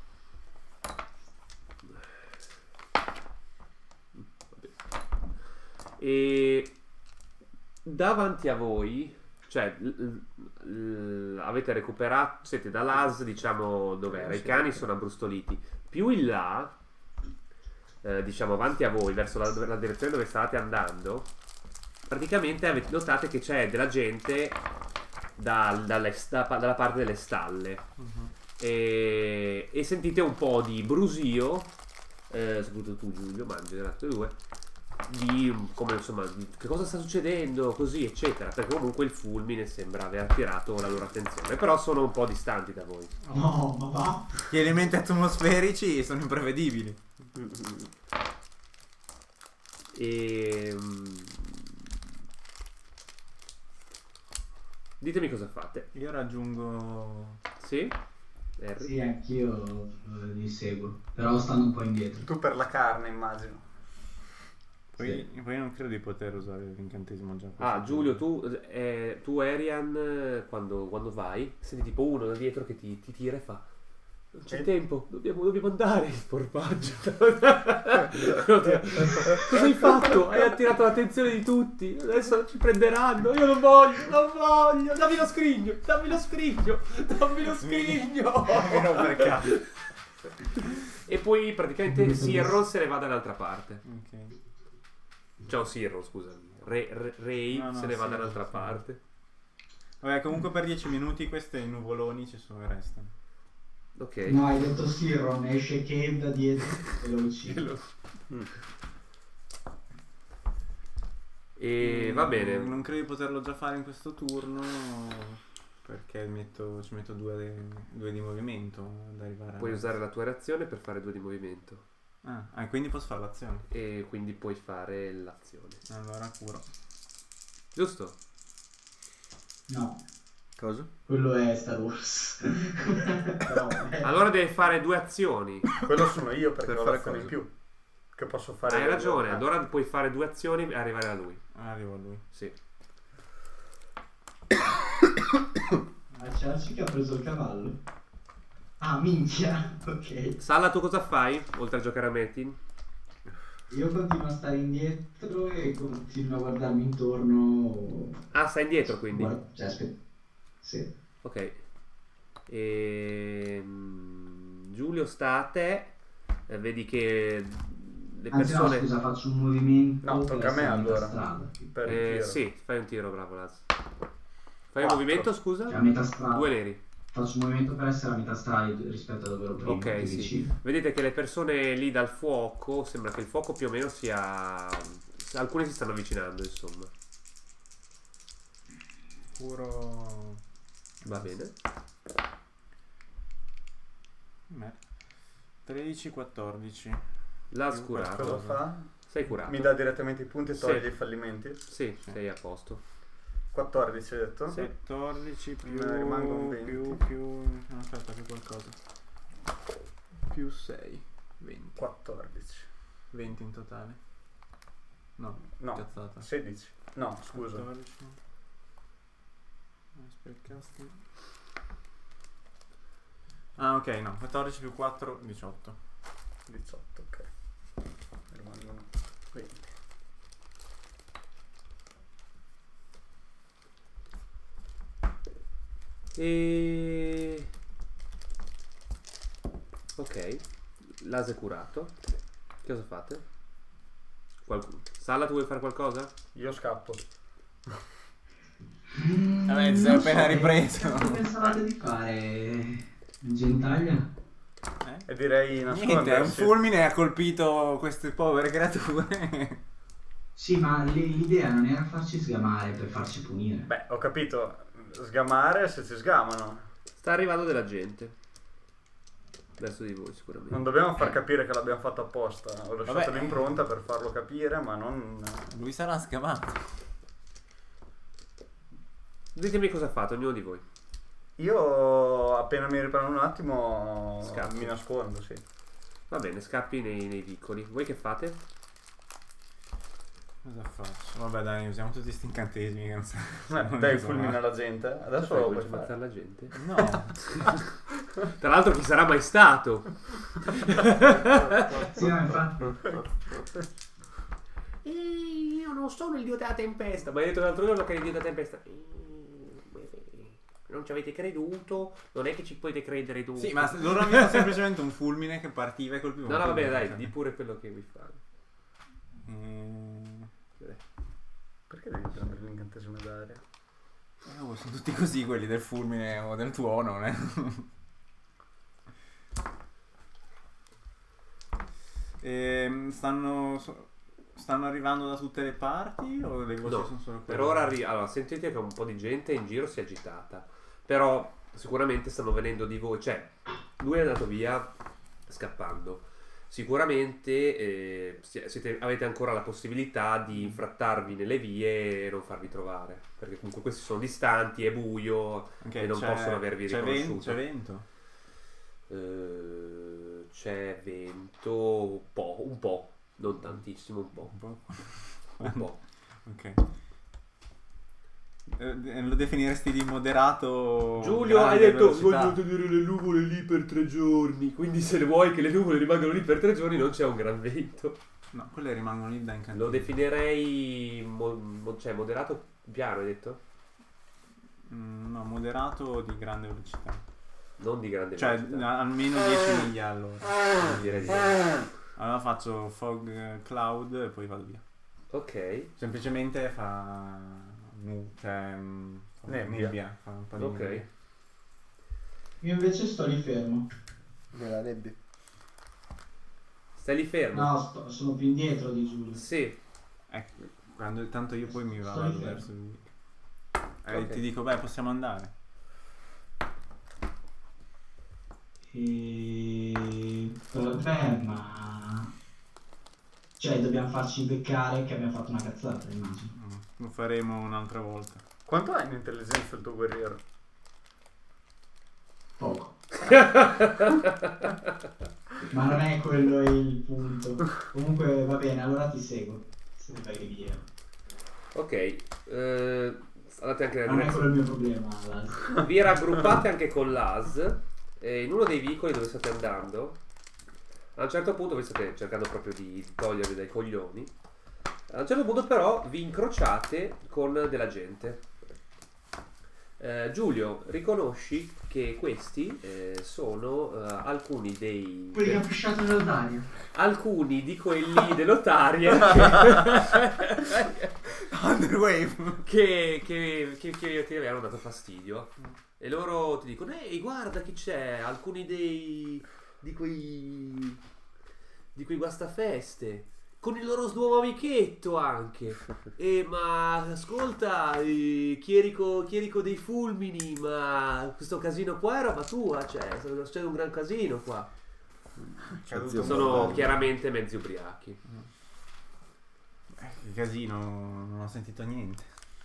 e davanti a voi, cioè l- l- avete recuperato, siete dall'A S, diciamo dov'era, i cani sono abbrustoliti, più in là, eh, diciamo avanti a voi, verso la, la direzione dove stavate andando, praticamente avete, notate che c'è della gente dal- dalle sta- dalla parte delle stalle. E, e sentite un po' di brusio, eh, soprattutto tu Giulio, ma in generale tutti e due, di come insomma di che cosa sta succedendo, così eccetera, perché comunque il fulmine sembra aver attirato la loro attenzione, però sono un po' distanti da voi. No, ma va. Gli elementi atmosferici sono imprevedibili. E ditemi cosa fate. Io raggiungo... Sì? Harry? Sì, anch'io eh, li seguo, però stanno un po' indietro. Tu per la carne, immagino. Poi, poi non credo di poter usare l'incantesimo già. Ah, Giulio, tu, eh, tu Arian, quando, quando vai, senti tipo uno da dietro che ti, ti tira e fa: non c'è Eh? tempo, dobbiamo, dobbiamo andare. Sporpaggio. Cosa hai fatto? Hai attirato l'attenzione di tutti. Adesso ci prenderanno. Io non voglio, non voglio. Dammi lo scrigno, dammi lo scrigno, dammi lo scrigno. Meno per caso. E poi praticamente Sirron se ne va dall'altra parte. Ok. Ciao Sirron, scusami. Re, Re- Ray No, no, se ne va sì, dall'altra sì. parte. Vabbè, comunque per dieci minuti questi nuvoloni ci sono e restano. Ok. No, hai detto Sirron, esce Cave da dietro e lo uccide. E va bene. Non credo di poterlo già fare in questo turno perché metto, ci metto due, due di movimento ad arrivare Puoi a... usare la tua reazione per fare due di movimento. Ah, ah, quindi posso fare l'azione. E quindi puoi fare l'azione. Allora curo. Giusto? No, Cosa? quello è Star Wars. Però, eh, Allora devi fare due azioni. Quello sono io perché Per ho fare l'azione in cosa? più. Che posso fare. Hai io. ragione. Eh. Allora puoi fare due azioni e arrivare a lui. Ah, arrivo a lui. Sì. Ma c'è Arci che ha preso il cavallo. Ah, minchia, ok. Salla, tu cosa fai? Oltre a giocare a Metin? Io continuo a stare indietro e continuo a guardarmi intorno. Ah, stai indietro quindi. Guarda, cioè, aspetta. Sì. Ok. Ehm, Giulio sta a te. Eh, vedi che le Anzi, no, persone... scusa, faccio un movimento. No, per tocca a me essere a metà allora. strada. Per il Eh, tiro. sì, fai un tiro, bravo Laz. Fai un Quattro. movimento, scusa? Cioè, a metà strada. Due neri. Faccio un movimento per essere a metà strada rispetto a dove ero prima. Ok, più sì. vicino. Vedete che le persone lì dal fuoco, sembra che il fuoco più o meno sia... Alcuni si stanno avvicinando, insomma. Curo... Va bene. Me. tredici quattordici. L'has Più curato. Cosa fa? Sei curato. Mi dà direttamente i punti e toglie Sì. i fallimenti. Sì, sei a posto. quattordici hai detto? Sì. quattordici più... Me ne rimangono venti. più... più... no, aspetta, più qualcosa. Più sei. venti. quattordici. venti in totale. No, No, cazzata. sedici. No, scusa. quattordici. Spellcasting. Ah, ok, no. quattordici più quattro, diciotto. diciotto, ok. Mi rimangono venti. E... Ok. L'as è curato. Che cosa fate? Qualcuno. Salla, tu vuoi fare qualcosa? Io scappo. Vabbè, ti sei Non appena so, ripreso. Che pensavate di fare? Gentaglia? Eh? E direi Niente, un nascondersi. fulmine ha colpito queste povere creature. Sì, ma l- l'idea non era farci sgamare per farci punire. Beh, ho capito. Sgamare se ci sgamano. Sta arrivando della gente. Verso di voi sicuramente. Non dobbiamo far capire che l'abbiamo fatto apposta. Ho lasciato Vabbè. l'impronta per farlo capire, ma non... Lui sarà scamato. Ditemi cosa fate, ognuno di voi. Io appena mi riprendo un attimo Scappi. mi nascondo, sì. Va bene, scappi nei, nei vicoli. Voi che fate? Cosa faccio? Vabbè, dai, usiamo tutti questi incantesimi che non so. Eh, non dai il so fulmine mai. alla gente. Adesso Fai, lo vuoi puoi fare. ammazzare la gente? No. Tra l'altro chi sarà mai stato? Sì, no, infatti. Io non sono il dio della tempesta. Ma hai detto l'altro giorno che è il dio della tempesta. Non ci avete creduto. Non è che ci potete credere tu. Sì, ma loro hanno visto semplicemente un fulmine che partiva e colpiva. No, no, un va bene, fulmine. dai, di pure quello che vuoi fare. Mm. Perché devi prendere l'incantesimo d'aria? Eh, oh, sono tutti così quelli del fulmine o del tuono, eh? Ehm, stanno so- stanno arrivando da tutte le parti o le voci No, sono solo per quelle? ora arri- allora, sentite che un po' di gente in giro si è agitata, però sicuramente stanno venendo di voi, cioè lui è andato via scappando, sicuramente eh, si- siete- avete ancora la possibilità di infrattarvi nelle vie e non farvi trovare, perché comunque questi sono distanti, è buio Ok, e non c'è- possono avervi c'è ven- riconosciuto. c'è vento? Eh, c'è vento un po', un po', non tantissimo, un po', Un po'. un po'. Ok. Eh, lo definiresti di moderato? Giulio, hai grande detto velocità? voglio tenere le nuvole lì per tre giorni, quindi se le vuoi che le nuvole rimangano lì per tre giorni non c'è un gran vento. No, quelle rimangono lì da incantare. Lo definirei mo- mo- cioè moderato piano, hai detto? Mm, no, moderato di grande velocità. Non di grande Cioè, velocità. a- almeno dieci miglia all'ora. Direi di no. Allora faccio fog eh, cloud e poi vado via. Ok, Semplicemente fa... nu- cioè... mm, fa Nebbia. nebbia, fa un po' di ok. nebbia. Io invece sto lì fermo. Nella nebbia. Stai lì fermo? No, sto- sono più indietro di Giulio. Sì, Ecco, quando, tanto io poi mi Sto vado lì fermo. verso di... Eh, Ok. ti dico, beh, possiamo andare. E... Vabbè, ma... Cioè, dobbiamo farci beccare che abbiamo fatto una cazzata, immagino. Mm, Lo faremo un'altra volta. Quanto hai in intelligenza il tuo guerriero? Poco. Ma non è quello il punto. Comunque va bene, allora ti seguo. Se mi fai riviero. ok. Eh, andate anche nella Non è quello direzione. il mio problema. Laz. Vi raggruppate anche con l'A S e in uno dei vicoli dove state andando, a un certo punto voi state cercando proprio di togliervi dai coglioni, a un certo punto però vi incrociate con della gente. Eh, Giulio, riconosci che questi eh, sono eh, alcuni dei Quelli che ha pushato nell'otario. alcuni di quelli dell'otaria Underwave. che, che, che, che ti avevano dato fastidio e loro ti dicono ehi guarda chi c'è, alcuni dei di quei di quei guastafeste con il loro nuovo amichetto anche e ma ascolta eh, Chierico, Chierico dei Fulmini, ma questo casino qua è roba tua, cioè c'è un gran casino qua. Caduto Sono mortale. chiaramente mezzi ubriachi. Eh, che casino, non ho sentito niente.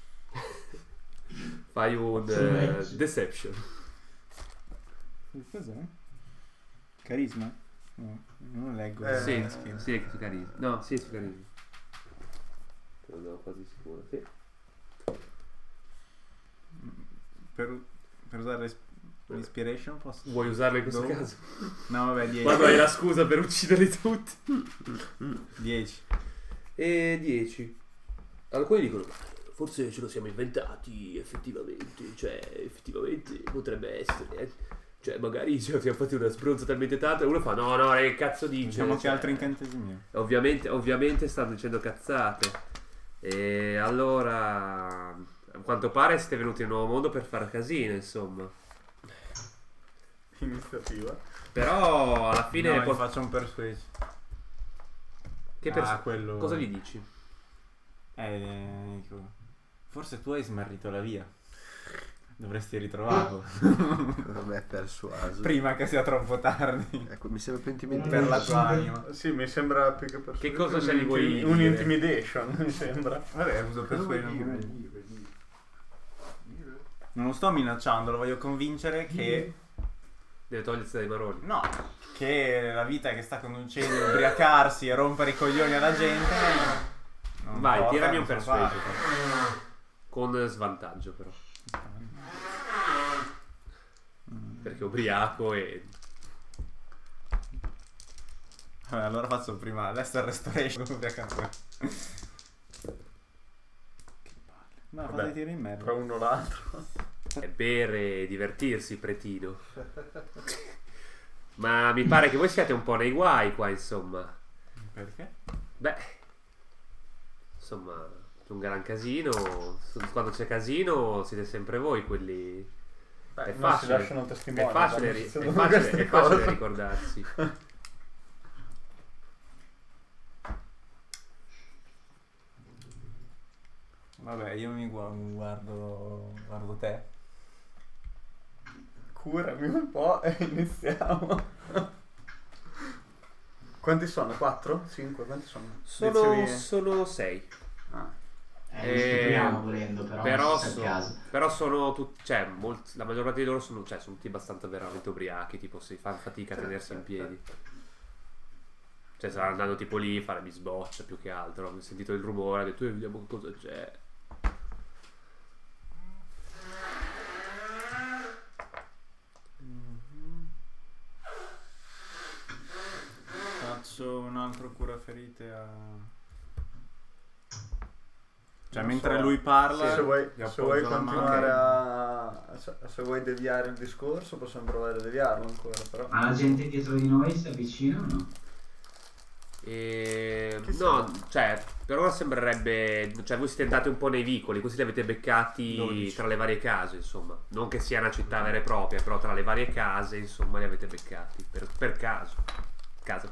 Fai un eh, deception. Cos'è? Carisma? No, non leggo. Eh, Sì, Skill. sì, è su carisma. No, sì, è su carisma. Te lo do quasi sicuro, sì. Per, per usare l'is- l'inspiration posso... Vuoi usarlo in questo Dove? caso? No, vabbè, dieci. Quando hai la scusa per ucciderli tutti. dieci. E dieci. Alcuni dicono, "Ma forse ce lo siamo inventati effettivamente, cioè effettivamente potrebbe essere. eh. Cioè magari ci abbiamo fatto una sbronza talmente tanta e uno fa no no che cazzo dice. Diciamo che Cioè, altri incantesimi. Ovviamente, ovviamente stanno dicendo cazzate. E allora a quanto pare siete venuti nel nuovo mondo per fare casino, insomma. Iniziativa. Però alla fine No, po- gli faccio un persuasion. che pers- Ah, quello... cosa gli dici? Eh, dico, forse tu hai smarrito la via. Dovresti ritrovarlo. Non è persuaso. Prima che sia troppo tardi. Ecco, mi sembra più intimidante. Per la tua anima. Sì, mi sembra più che per Che cosa ce li vuoi un dire? intimidation, mi sembra. Vabbè, uso persuasion. Non lo sto minacciando, lo voglio convincere che... Deve togliersi dai maroni. No, che la vita che sta conducendo, ubriacarsi e rompere i coglioni alla gente... non Vai, porta tirami a un non persuasion. fare. Con svantaggio però. Perché ubriaco e... Vabbè, allora faccio prima adesso il restoration ubriacato. Che palle. No, Vabbè, fate tiri in merda. Tra uno o l'altro. è bere e divertirsi, pretino. Ma mi pare che voi siate un po' nei guai qua, insomma. Perché? Beh, insomma, c'è un gran casino. Quando c'è casino siete sempre voi quelli... Beh, È non facile, si lasciano testimoni. è facile, quando ri- è succedono facile, queste è facile cose. ricordarsi. Vabbè, io mi gu- guardo, guardo te. Curami un po' e iniziamo. Quanti sono? quattro? cinque? Quanti sono? Sono, Dicevi- sono sei. Ah. Eh, Eh, scopriamo volendo, però, Però, non si sa so- a caso. però sono tutti, cioè, molti- la maggior parte di loro sono, cioè, sono tutti abbastanza veramente ubriachi, tipo si fanno fatica a tenersi in piedi. Cioè, stavano andando tipo lì a fare bisboccia più che altro. Ho sentito il rumore, ho detto, "Eh, vediamo cosa c'è." Faccio un altro cura ferite a... Cioè, Non mentre so. lui parla, se vuoi, gli se vuoi appoggio la continuare mano. a se, se vuoi deviare il discorso possiamo provare a deviarlo ancora, però Ma la gente dietro di noi si avvicina o no? E... Chi No, cioè, per ora sembrerebbe. Cioè, voi siete andati un po' nei vicoli, così li avete beccati dodici. tra le varie case, insomma. Non che sia una città vera e propria, però tra le varie case, insomma, li avete beccati. Per, per caso. Casa.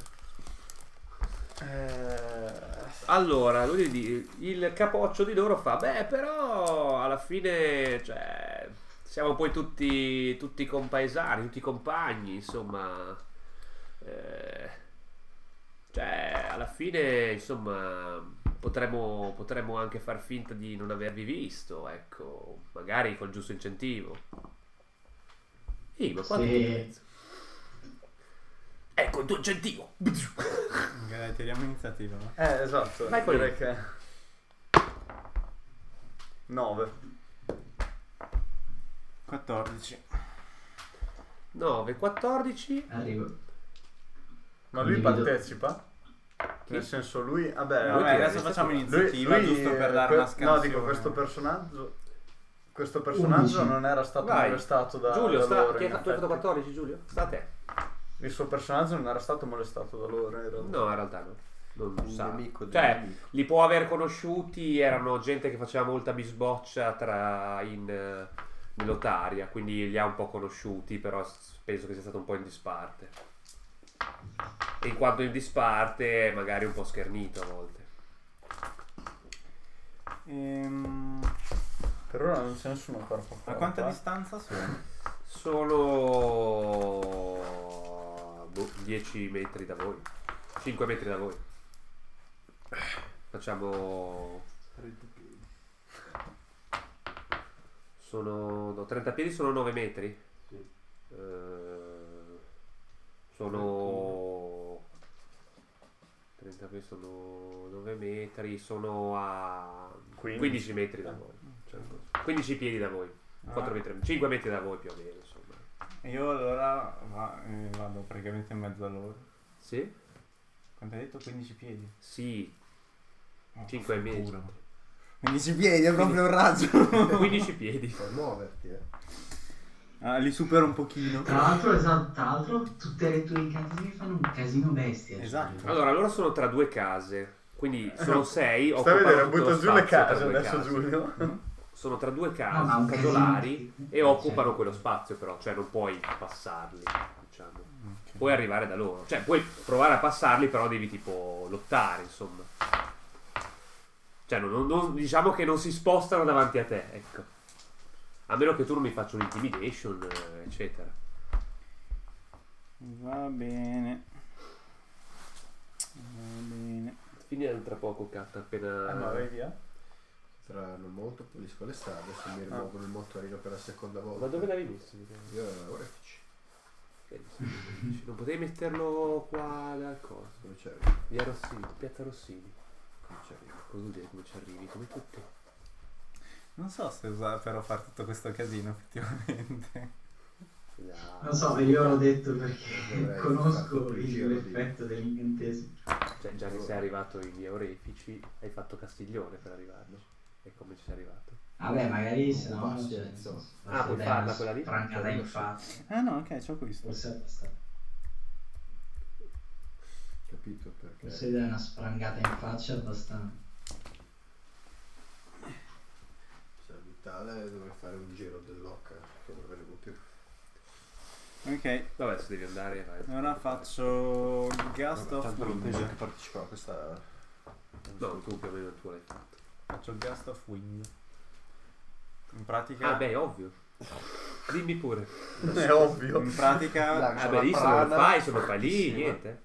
eh, Allora, lui di- il capoccio di loro fa: beh, però alla fine, cioè, siamo poi tutti, tutti compaesani, tutti compagni, insomma. Eh, cioè, alla fine, insomma, potremmo, potremmo anche far finta di non avervi visto, ecco, magari col giusto incentivo. Ehi, ma quanto Sì. ti pensi? Ecco il tuo incentivo! Ok, dai, tiriamo iniziativa. no? eh esatto, Vai con direi lui. che nove. quattordici. nove, quattordici. Arrivo. Ma lui Condivido. partecipa? Nel senso lui, vabbè, Lui Vabbè, tira adesso facciamo lui, iniziativa, lui- giusto per dare que- una no, scansione. dico questo personaggio questo personaggio undici. non era stato Vai. molestato da, Giulio, da sta, loro chi hai in fatto, tu hai fatto effetti. quattordici, Giulio? Sta a te. Il suo personaggio non era stato molestato da loro in realtà. No, in realtà no. Non Un sa. nemico del Cioè, nemico. li può aver conosciuti, erano gente che faceva molta bisboccia tra in eh, nell'Otaria, quindi li ha un po' conosciuti, però s- penso che sia stato un po' in disparte. E in quanto in disparte, magari un po' schernito a volte. Ehm, Per ora non c'è nessuno corpo a a corpo, quanta eh. distanza sono? Sono boh, dieci metri da voi, cinque metri da voi. Facciamo. Sono. No, trenta piedi sono nove metri. Eh, sono. trenta piedi sono nove metri. Sono a quindici. quindici metri da voi. Cioè, quindici piedi da voi. quattro Ah. metri, cinque metri da voi più o meno. Insomma. Io allora va- eh, vado praticamente in mezzo a loro. Sì? Quanto hai detto? quindici piedi? Sì, Oh, cinque e mezzo. culo. quindici piedi è proprio un raggio. quindici piedi. Puoi muoverti, eh. Ah, li supero un pochino. Tra l'altro, esatto, tra l'altro tutte le tue incantesimi fanno un casino bestia. Esatto. Allora, loro sono tra due case. Quindi sono sei. Stai a occupano vedere, tutto lo butto giù le spazio tra case due adesso case. Giulio. Sono tra due No, case ma un casolari casino. e occupano quello spazio, però, cioè non puoi passarli, diciamo. Ok. Puoi arrivare da loro, cioè puoi provare a passarli, però devi tipo lottare, insomma. Cioè, non, non- diciamo che non si spostano davanti a te, ecco. A meno che tu non mi faccia un intimidation, eh, eccetera. Va bene. Va bene. Finirà tra poco, Cat, appena. Eh, ma vai via. Saranno molto, pulisco le strade, se mi rimuovono il motorino per la seconda volta. Ma dove l'avevi messo? Io orefici. Non potevi metterlo qua dal coso. Come ci arrivi? Via Rossini, piazza Rossini. Come ci arrivi? Cosa vuol dire come ci arrivi? Come tutti. Non so se usare però fare tutto questo casino effettivamente. Dai. Non so, io l'ho detto perché Dovrei conosco fare il- giro di- l'effetto dell'incantesimo. Cioè, già che sei arrivato in via Orefici, hai fatto Castiglione per arrivarlo. E come ci sei arrivato? Vabbè, magari se no... Bassi, cioè, eh, insomma. Ah, puoi dai, farla una quella lì? sprangata in faccia. Ah no, ok, c'ho questo. Forse è abbastanza. Capito perché? Forse dai una sprangata in faccia abbastanza. Se è vitale dovrei fare un giro dell'occa che non vedevo più. Ok, Vabbè, se devi andare, vai. ora faccio il Gust Vabbè, of tanto non Wind. penso che parteciperò a questa. No, tu più o meno tu l'hai fatto. Faccio il gust of wind. In pratica... Ah beh, ovvio. Dimmi pure. È ovvio. In pratica... Dai, Ah beh, lì se lo Prana. fai, se lo fai lì, Sì, niente.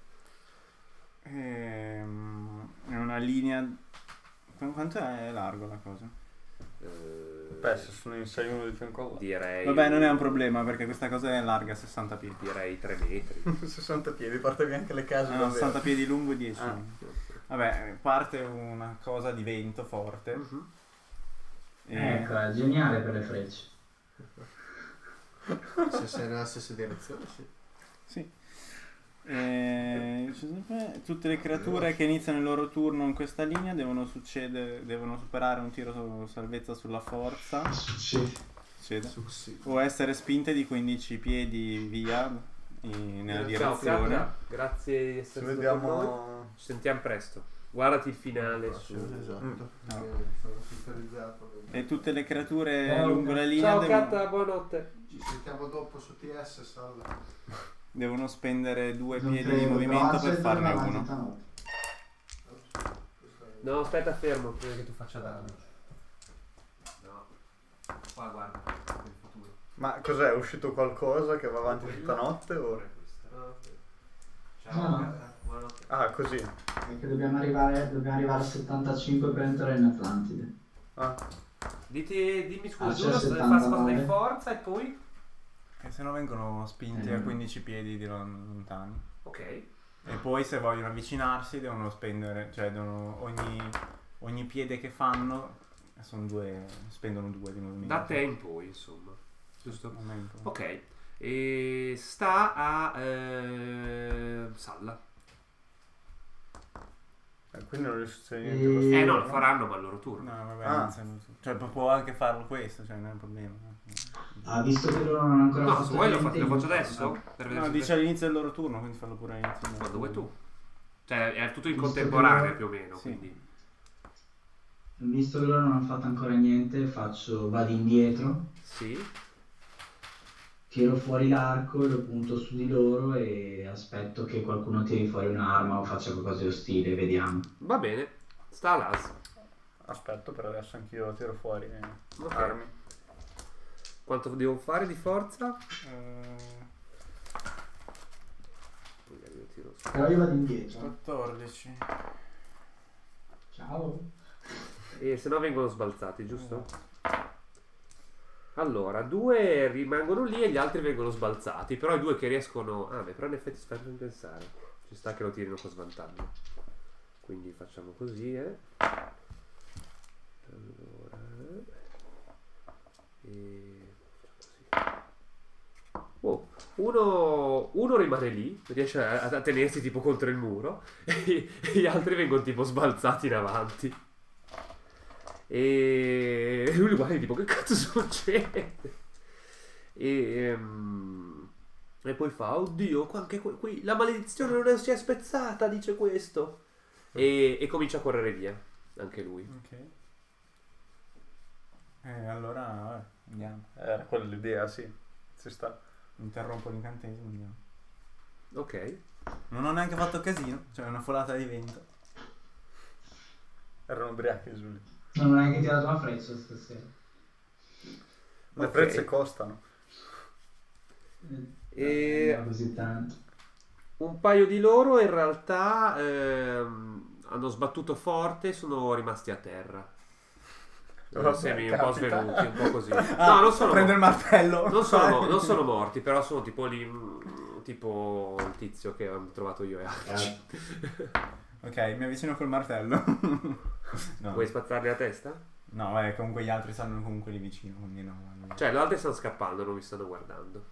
Ehm, è una linea... Qu- Quanto è largo la cosa? Eh, Beh, se sono in sei uno di fianco all'altro. direi... Vabbè, non è un problema perché questa cosa è larga sessanta piedi. Direi tre metri. sessanta piedi, portavi anche le case Ah, no, davvero. sessanta piedi lungo e dieci. Ah. Vabbè, parte una cosa di vento forte. Mhm. E- Ecco, è geniale per le frecce. Se sei nella stessa direzione, sì. Sì. E- tutte le creature che iniziano il loro turno in questa linea devono, succedere, devono superare un tiro su salvezza sulla forza. Succede. Succede. Su, sì. O essere spinte di quindici piedi via in- nella Ciao, direzione. Capra. Grazie di essere Ci stato con noi. vediamo. Ci sentiamo presto. Guardati il finale su... Esatto. Mm. No. Eh, sono sintonizzato. E tutte le creature Ciao. lungo la linea Ciao devono, Catta, buonanotte. Ci sentiamo dopo su T S, Salla. devono spendere due Non piedi di credo, movimento però per alza farne il uno. davanti, No, aspetta fermo prima che tu faccia danno. No. Qua guarda, per il futuro. Ma cos'è? È uscito qualcosa che va avanti tutta notte? O... Ciao No. Catta, buonanotte. Ah, così. È che dobbiamo arrivare, dobbiamo arrivare a settantacinque per entrare in Atlantide. Ah. Diti, dimmi Ah, scusa, c'è giuro, fai qualcosa settantanove. di forza e poi... E se no vengono spinti Eh. a quindici piedi di lon- lontani. Ok. E poi se vogliono avvicinarsi devono spendere, cioè devono ogni, ogni piede che fanno sono due, spendono due di movimento. Da te in poi, insomma. Giusto? Momento. Ok. E sta a... Eh, Salla. Eh, quindi non gli succede niente. E- questo Eh no, lo turno. faranno ma al loro turno. No, vabbè, Ah. non sembra- cioè pu- può anche farlo questo, cioè non è un problema. Ah, visto che loro non hanno ancora No, fatto se vuoi lo, fa- niente, lo faccio io- adesso. Per vedere No, se- dice all'inizio del loro turno, quindi fallo pure all'inizio. del loro Quando vuoi turno. tu. Cioè è tutto in Visto contemporanea che- più o meno, Sì. quindi... Visto che loro non hanno fatto ancora niente, faccio vado indietro, Sì. tiro fuori l'arco, lo punto su di loro e aspetto che qualcuno tiri fuori un'arma o faccia qualcosa di ostile, vediamo. Va bene. Sta all'as. Aspetto per adesso anch'io tiro fuori eh, Ok. armi. Quanto devo fare di forza? Eh, Magari io tiro su. Però io vado indietro. quattordici. Ciao. E se no vengono sbalzati, giusto? Allora, due rimangono lì e gli altri vengono sbalzati. Però i due che riescono... Ah, beh, però in effetti sta per pensare. Ci sta che lo tirino con svantaggio. Quindi facciamo così, eh. Allora... E... facciamo così. Oh, uno, uno rimane lì, riesce a, a tenersi tipo contro il muro. E gli altri vengono tipo sbalzati in avanti. E lui li guarda tipo che cazzo succede? E, ehm, e poi fa oddio qua- anche qui, qui la maledizione non è- si è spezzata, dice questo, e, e comincia a correre via anche lui. Ok. Eh, allora, vabbè, andiamo. Era quella l'idea, sì. Ci sta. Interrompo l'incantesimo, andiamo. Ok. Non ho neanche fatto casino, cioè una folata di vento. Erano ubriachi Giulio. Non ho neanche tirato una freccia stasera. Le Ok. prezze costano. E- Non così tanto. Un paio di loro in realtà ehm, hanno sbattuto forte e sono rimasti a terra. Vabbè, Semi un po' capita. svenuti, un po' così. Ah, no, non sono prendo il martello. Non sono, non sono morti, però sono tipo lì, mm, tipo il tizio che ho trovato io e altri. Ok, mi avvicino col martello. No, Vuoi spazzarli la testa? no, eh, comunque gli altri stanno comunque lì vicino, quindi no. no. Cioè, gli altri stanno scappando, non mi stanno guardando.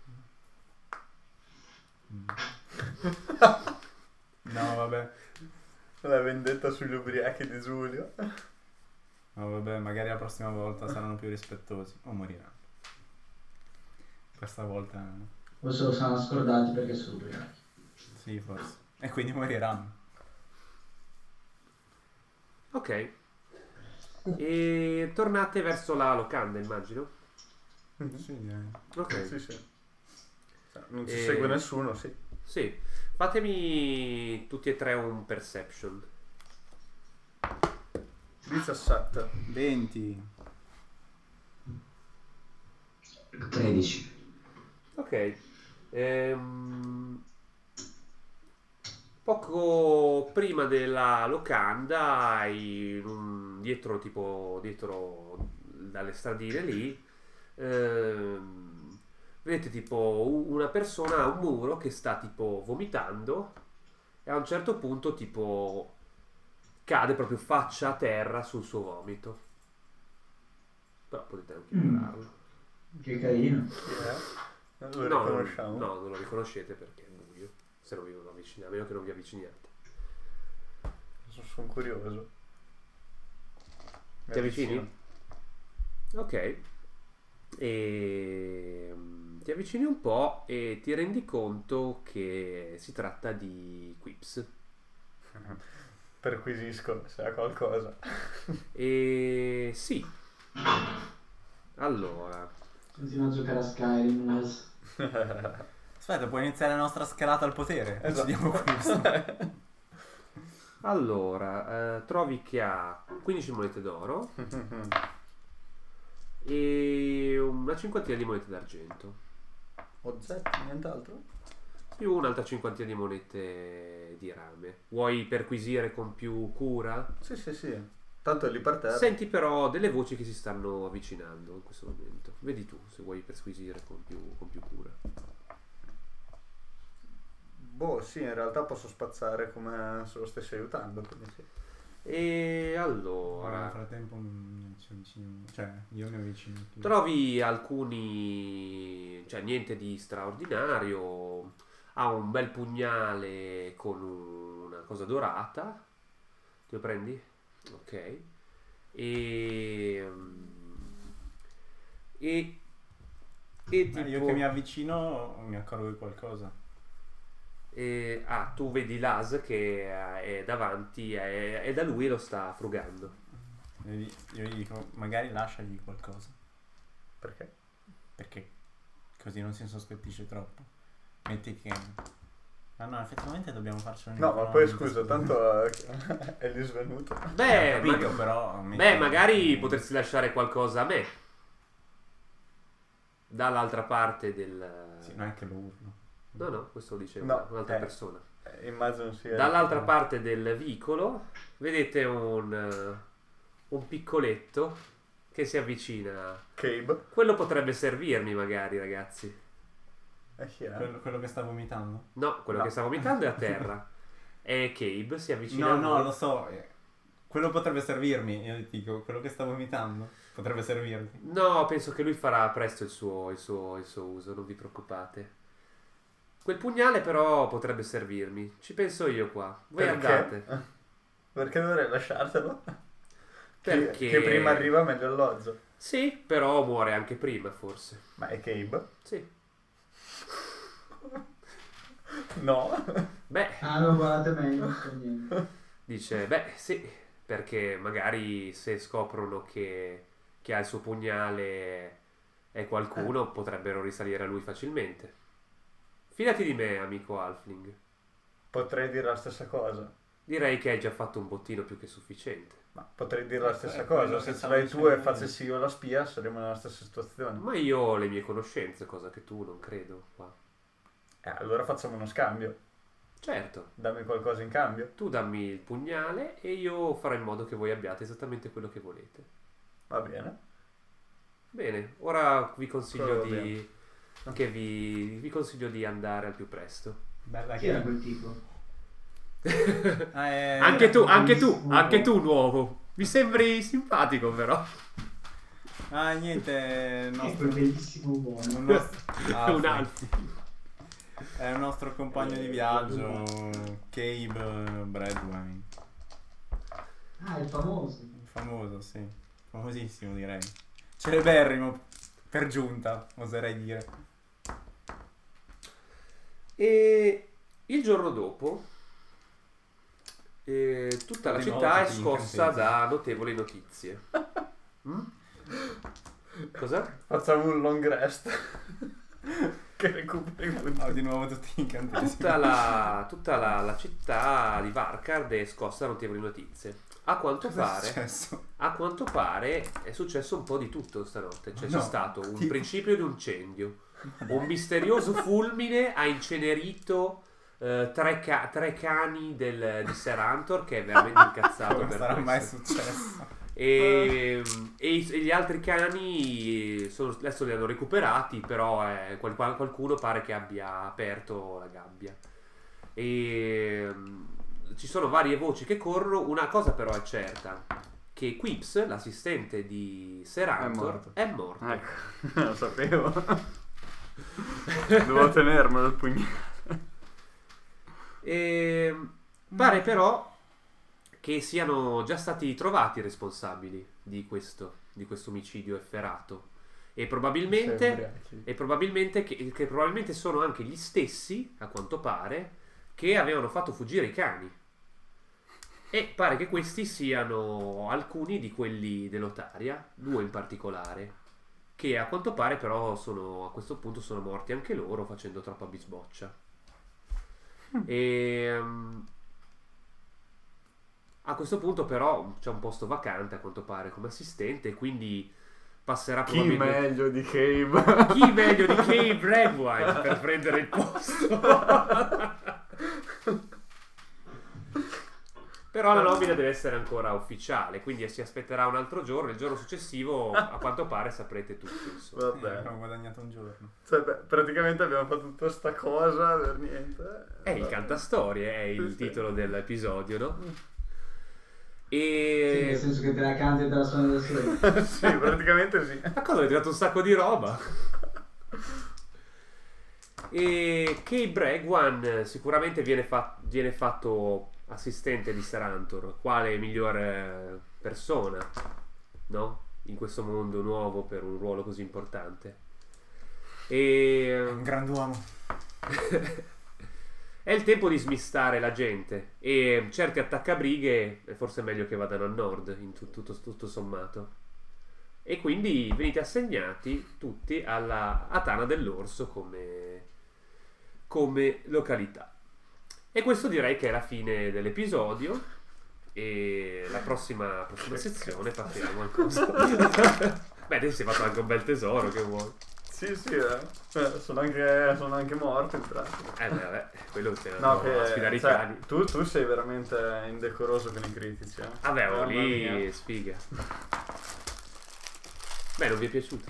No, vabbè. La vendetta sugli ubriachi di Giulio. No, vabbè, magari la prossima volta saranno più rispettosi o moriranno. Questa volta O se lo sono scordati perché sono ubriachi. sì, forse. E quindi moriranno. Ok. E tornate verso la locanda, immagino. Sì, direi. Ok. Sì, sì. Cioè, non ci E- segue nessuno, sì. Sì. Fatemi tutti e tre un perception. diciassette. venti. tredici. Ok. Ehm, poco prima della locanda, hai un- dietro tipo dietro dalle stradine lì, ehm, vedete tipo u- una persona a un muro che sta tipo vomitando e a un certo punto tipo cade proprio faccia a terra sul suo vomito. Però potete anche Mm. ignorarlo. Che carino. Chi è? Non lo No, riconosciamo. no, non lo riconoscete perché è buio. Se non vi avvicinate, a meno che non vi avviciniate. Sono curioso. Mi Ti avvicini? avvicino. Ok. E ti avvicini un po' e ti rendi conto che si tratta di Quips. Perquisisco se ha qualcosa. E sì. Allora, Continua a giocare a Skyrim. Nels. Aspetta, può iniziare la nostra scalata al potere. Esatto. Decidiamo questo. allora eh, trovi che ha quindici monete d'oro e una cinquantina di monete d'argento, Oggetti, nient'altro? più un'altra cinquantina di monete di rame. Vuoi perquisire con più cura? Sì, sì, sì. Tanto è lì per terra. Senti però delle voci che si stanno avvicinando in questo momento. Vedi tu se vuoi perquisire con più, con più cura. Boh, sì, in realtà posso spazzare come se lo stessi aiutando, quindi sì. E Ora nel allora frattempo mm, ci avviciniamo. Cioè, io mi avvicino più. trovi alcuni, cioè niente di straordinario. Ha un bel pugnale con una cosa dorata. Te lo prendi? Ok. E e e Ma tipo io che mi avvicino mi accorgo di qualcosa. e- ah, tu vedi Laz che è davanti e è da lui e lo sta frugando. Io gli io gli dico, magari lasciagli qualcosa. Perché? Perché così non si insospettisce troppo. Metti che... Ah no, effettivamente dobbiamo farcelo No, ma poi scusa, tanto eh, è lì svenuto. Beh, capito, maga- però... metti- beh, magari potresti lasciare qualcosa a me. Dall'altra parte del... Sì, non è che lo urlo. No, no, questo lo dice No, una- un'altra eh. persona. Eh, immagino sia... Dall'altra parte del vicolo vedete un, eh, un piccoletto che si avvicina. Cabe. Quello potrebbe servirmi magari, ragazzi. Eh, chi è? Quello, quello che sta vomitando? No, quello No. che sta vomitando è a terra. E Cabe si avvicina No, a no, voi. lo so. eh, Quello potrebbe servirmi, io ti dico, quello che sta vomitando potrebbe servirti. No, penso che lui farà presto il suo, il suo, il suo uso, non vi preoccupate. Quel pugnale però potrebbe servirmi. Ci penso io qua. Voi Perché? andate. Perché dovrei lasciartelo? Perché... Che, che prima arriva meglio alloggio. Sì, però muore anche prima, forse. Ma è Cabe? Sì. No. Beh, Ah, no, guardate meglio, non so niente. dice, beh, sì, perché magari se scoprono che, che ha il suo pugnale e qualcuno, potrebbero risalire a lui facilmente. Fidati di me, amico Halfling. Potrei dire la stessa cosa. Direi che hai già fatto un bottino più che sufficiente. Ma potrei dire la Eh, stessa è quello cosa. che Se ce stavo l'hai tu dicendo e io. facessi io la spia, saremmo nella stessa situazione. Ma io ho le mie conoscenze, cosa che tu non credo qua. Eh, allora facciamo uno scambio. Certo, Dammi qualcosa in cambio. tu dammi il pugnale e io farò in modo che voi abbiate esattamente quello che volete. Va bene. Bene, ora vi consiglio Quello va di che vi, vi consiglio di andare al più presto. Bella Chi era quel tipo? Ah, è- Anche tu, anche tu, bellissimo. anche tu nuovo. Mi sembri simpatico però. Ah, niente, è il È nostro... quel bellissimo uomo. un nostro- ah, Un sì. alfo. È il nostro compagno di viaggio, Cabe Bradway. Ah, il famoso. Famoso, sì. Famosissimo, direi. Celeberrimo, per giunta, oserei dire. E il giorno dopo eh, tutta la Di nuovo città è tutti scossa incantesimi. da notevoli notizie. Mm? Cosa? Facciamo un long rest. Che recuperi i punti. Oh, di nuovo tutti incantesimi. Tutta la, tutta la, la città di Varkard è scossa da notevoli notizie. A quanto Cosa è pare, successo? a quanto pare è successo un po' di tutto stanotte. Cioè No, c'è stato un tipo- principio di un incendio, un misterioso fulmine ha incenerito eh, tre, ca- tre cani del, di Serantor, che è veramente incazzato Non per sarà questo. mai successo. E, e i- e gli altri cani sono, adesso li hanno recuperati, però eh, qual- qual- qualcuno pare che abbia aperto la gabbia. E mm, ci sono varie voci che corrono. Una cosa però è certa, che Quips, l'assistente di Serantor, È è morto. Ecco, lo sapevo. Devo tenermelo il pugnale. E pare però che siano già stati trovati i responsabili di questo, di questo omicidio efferato. E probabilmente, e probabilmente che, che probabilmente sono anche gli stessi, a quanto pare, che avevano fatto fuggire i cani. E pare che questi siano alcuni di quelli dell'Otaria, due in particolare, che a quanto pare però sono, a questo punto sono morti anche loro facendo troppa bisboccia. E um, a questo punto però c'è un posto vacante a quanto pare come assistente, e quindi passerà Chi probabilmente meglio di Cave? chi meglio di Cave Bradwine per prendere il posto. Però la nomina deve essere ancora ufficiale, quindi si aspetterà un altro giorno. Il giorno successivo, a quanto pare, saprete tutto, insomma. Eh, Vabbè. abbiamo guadagnato un giorno. Cioè, beh, praticamente abbiamo fatto tutta sta cosa per niente. È il cantastorie, è il Sì, sì. titolo dell'episodio, no? Sì, E nel senso che te la canti e te la suoni da solo. Sì, praticamente sì. ma cosa, avete dato un sacco di roba? E Kay Bregwan sicuramente viene, fa- viene fatto assistente di Serantor, quale migliore persona, no? In questo mondo nuovo per un ruolo così importante. E Un grand'uomo. è il tempo di smistare la gente, e certi attaccabrighe è forse meglio che vadano a nord, in tu- tutto, tutto sommato. E quindi venite assegnati tutti alla a Tana dell'Orso come, come località. E questo direi che è la fine dell'episodio, e la prossima, prossima sezione passiamo al coso. Beh, adesso si è fatto anche un bel tesoro, che vuoi. Sì, sì, eh. Eh, sono, anche, sono anche morti in pratica. Eh beh, vabbè, quello ti No, a che, sfidare i cioè, cani. tu, tu sei veramente indecoroso con i critici, eh. Vabbè, oh, Mamma lì mia. sfiga. Beh, non vi è piaciuto?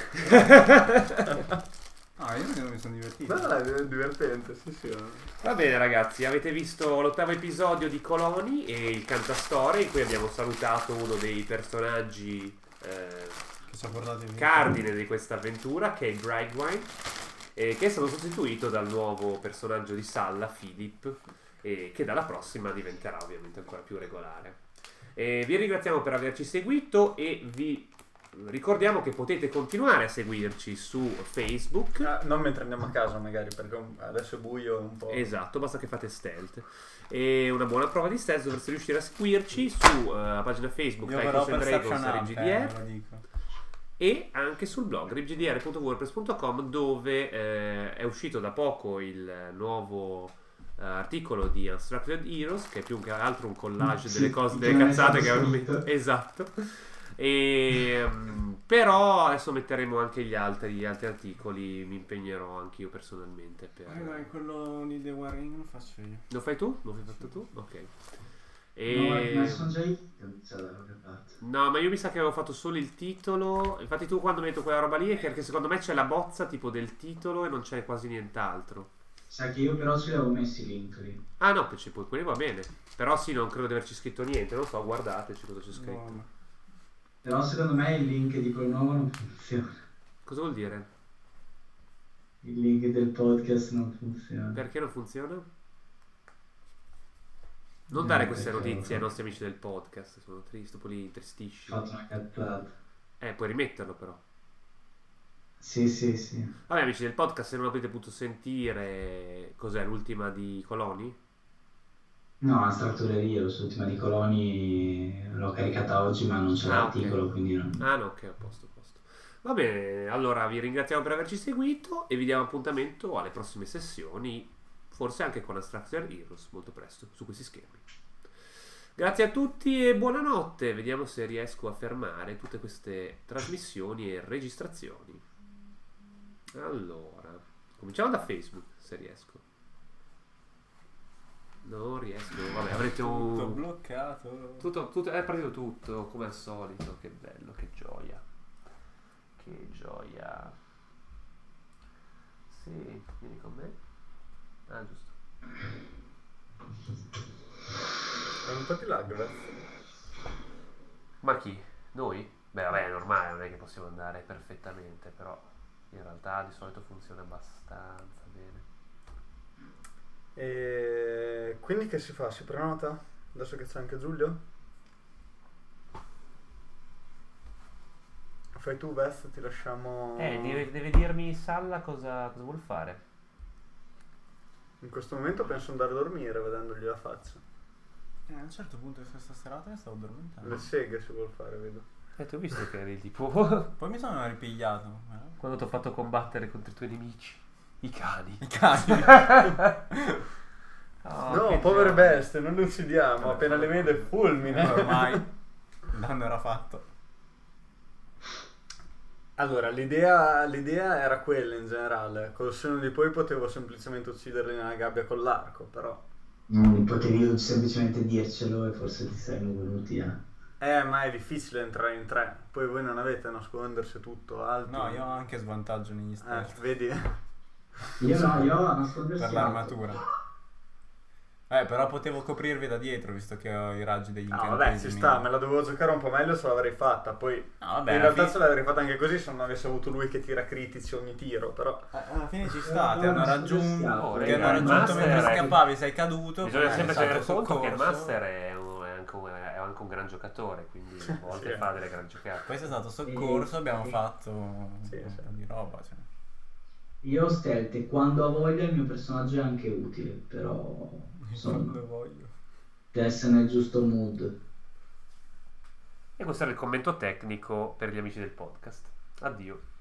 Ah, io non mi sono divertito. Beh, dai, è divertente, sì, sì. eh. Va bene ragazzi, avete visto l'ottavo episodio di Coloni e il Cantastorie, in cui abbiamo salutato uno dei personaggi eh, Che ci ha portato in vita. cardine di questa avventura, che è il Bregwine, eh, che è stato sostituito dal nuovo personaggio di Salla, Philip, e che dalla prossima diventerà ovviamente ancora più regolare. E vi ringraziamo per averci seguito, e vi ricordiamo che potete continuare a seguirci su Facebook. Ah, non mentre andiamo a casa magari, perché adesso è buio un po'. Esatto, basta che fate stealth. E una buona prova di stealth dovreste riuscire a seguirci sulla pagina Facebook Io Tycoons però and per Dragons Perception Up, eh, ve RigDR, lo dico. e anche sul blog rigdr punto wordpress punto com, dove eh, è uscito da poco il nuovo eh, articolo di Unstructured Heroes, che è più che altro un collage Sì, delle cose, che delle non è cazzate stato che avevo scritto. messo. Esatto. E, mm, però adesso metteremo anche gli altri, gli altri articoli. Mi impegnerò anche io personalmente per... Dai, dai, quello di The Warring lo faccio io. Lo fai tu? Lo fai fatto tu? Ok. No, E... ma sono già io. Cioè, da qualche parte. No, ma io mi sa che avevo fatto solo il titolo. Infatti tu quando metto quella roba lì è perché secondo me c'è la bozza tipo del titolo e non c'è quasi nient'altro. Sa che io però ce li avevo messi i link lì. Ah no, che c'è poi quelli, va bene. Però sì, non credo di averci scritto niente. Non so, guardateci cosa c'è scritto. No, Però secondo me il link di quello nuovo non funziona. Cosa vuol dire? Il link del podcast non funziona. Perché non funziona? Non Eh, dare queste perché- notizie ai nostri amici del podcast. Sono triste, poi li intristisci. Ho fatto una cazzata. Eh, puoi rimetterlo però. Sì, sì, sì. Vabbè amici del podcast, se non avete potuto sentire, cos'è l'ultima di Coloni? No, la strattoreria, l'ultima di Coloni l'ho caricata oggi ma non c'è Ah, l'articolo, ok. quindi non... Ah no, ok, a posto, a posto. Va bene, allora vi ringraziamo per averci seguito e vi diamo appuntamento alle prossime sessioni, forse anche con Unstructured Heroes molto presto su questi schermi. Grazie a tutti e buonanotte. Vediamo se riesco a fermare tutte queste trasmissioni e registrazioni. Allora, cominciamo da Facebook, se riesco. Non riesco. Vabbè, avrete un... Tutto bloccato. Tutto, tutto, è partito tutto, come al solito. Che bello, che gioia. Che gioia. Sì, vieni con me. Ah, giusto. È un po' di lag, beh. Ma chi? Noi? Beh, vabbè, è normale, non è che possiamo andare perfettamente, però in realtà di solito funziona abbastanza bene. E quindi che si fa? Si prenota? Adesso che c'è anche Giulio? Fai tu, Beth, ti lasciamo... Eh, deve, deve dirmi Salla cosa, cosa vuol fare. In questo momento penso andare a dormire vedendogli la faccia. Eh, a un certo punto di questa serata io stavo addormentando. Le seghe si vuol fare, vedo. Eh, ti ho visto che eri tipo... Poi mi sono ripigliato. eh. Quando ti ho fatto combattere contro i tuoi nemici. I cani. I cani. Oh, No, che povere gioia. bestie, non le uccidiamo. Appena le vede fulmina. Ormai il danno era fatto. Allora, l'idea, l'idea era quella in generale. Col senno di poi potevo semplicemente ucciderli nella gabbia con l'arco, però... Non potevi semplicemente dircelo e forse ti saremmo venuti a... Eh, ma è difficile entrare in tre. Poi voi non avete nascondersi tutto alto. No, io ho anche svantaggio negli Eh, stealth vedi? Io no, io ho nascondersi per alto. l'armatura. Eh, però potevo coprirvi da dietro visto che ho i raggi degli No, incantesimi. vabbè, ci sta, me la dovevo giocare un po' meglio se l'avrei fatta. Poi No, vabbè, in alla realtà fine- se l'avrei fatta anche così se non avesse avuto lui che tira critici ogni tiro, però... Eh, alla fine ci sta, Eh, ti hanno no, raggiunto, oh, ti raga, hanno il raggiunto master mentre è- scappavi, sei caduto. Bisogna poi sempre hai tenere saltato conto che il soccorso. master è, un- è anche un, è anche un gran giocatore, quindi a volte Sì. fa delle gran giocate. Poi sei stato soccorso, abbiamo Sì. fatto un Sì, po' sì. di roba. Cioè. Io ho stealth e quando ho voglia il mio personaggio è anche utile, però insomma, Quando voglio. deve essere nel giusto mood. E questo era il commento tecnico per gli amici del podcast. Addio.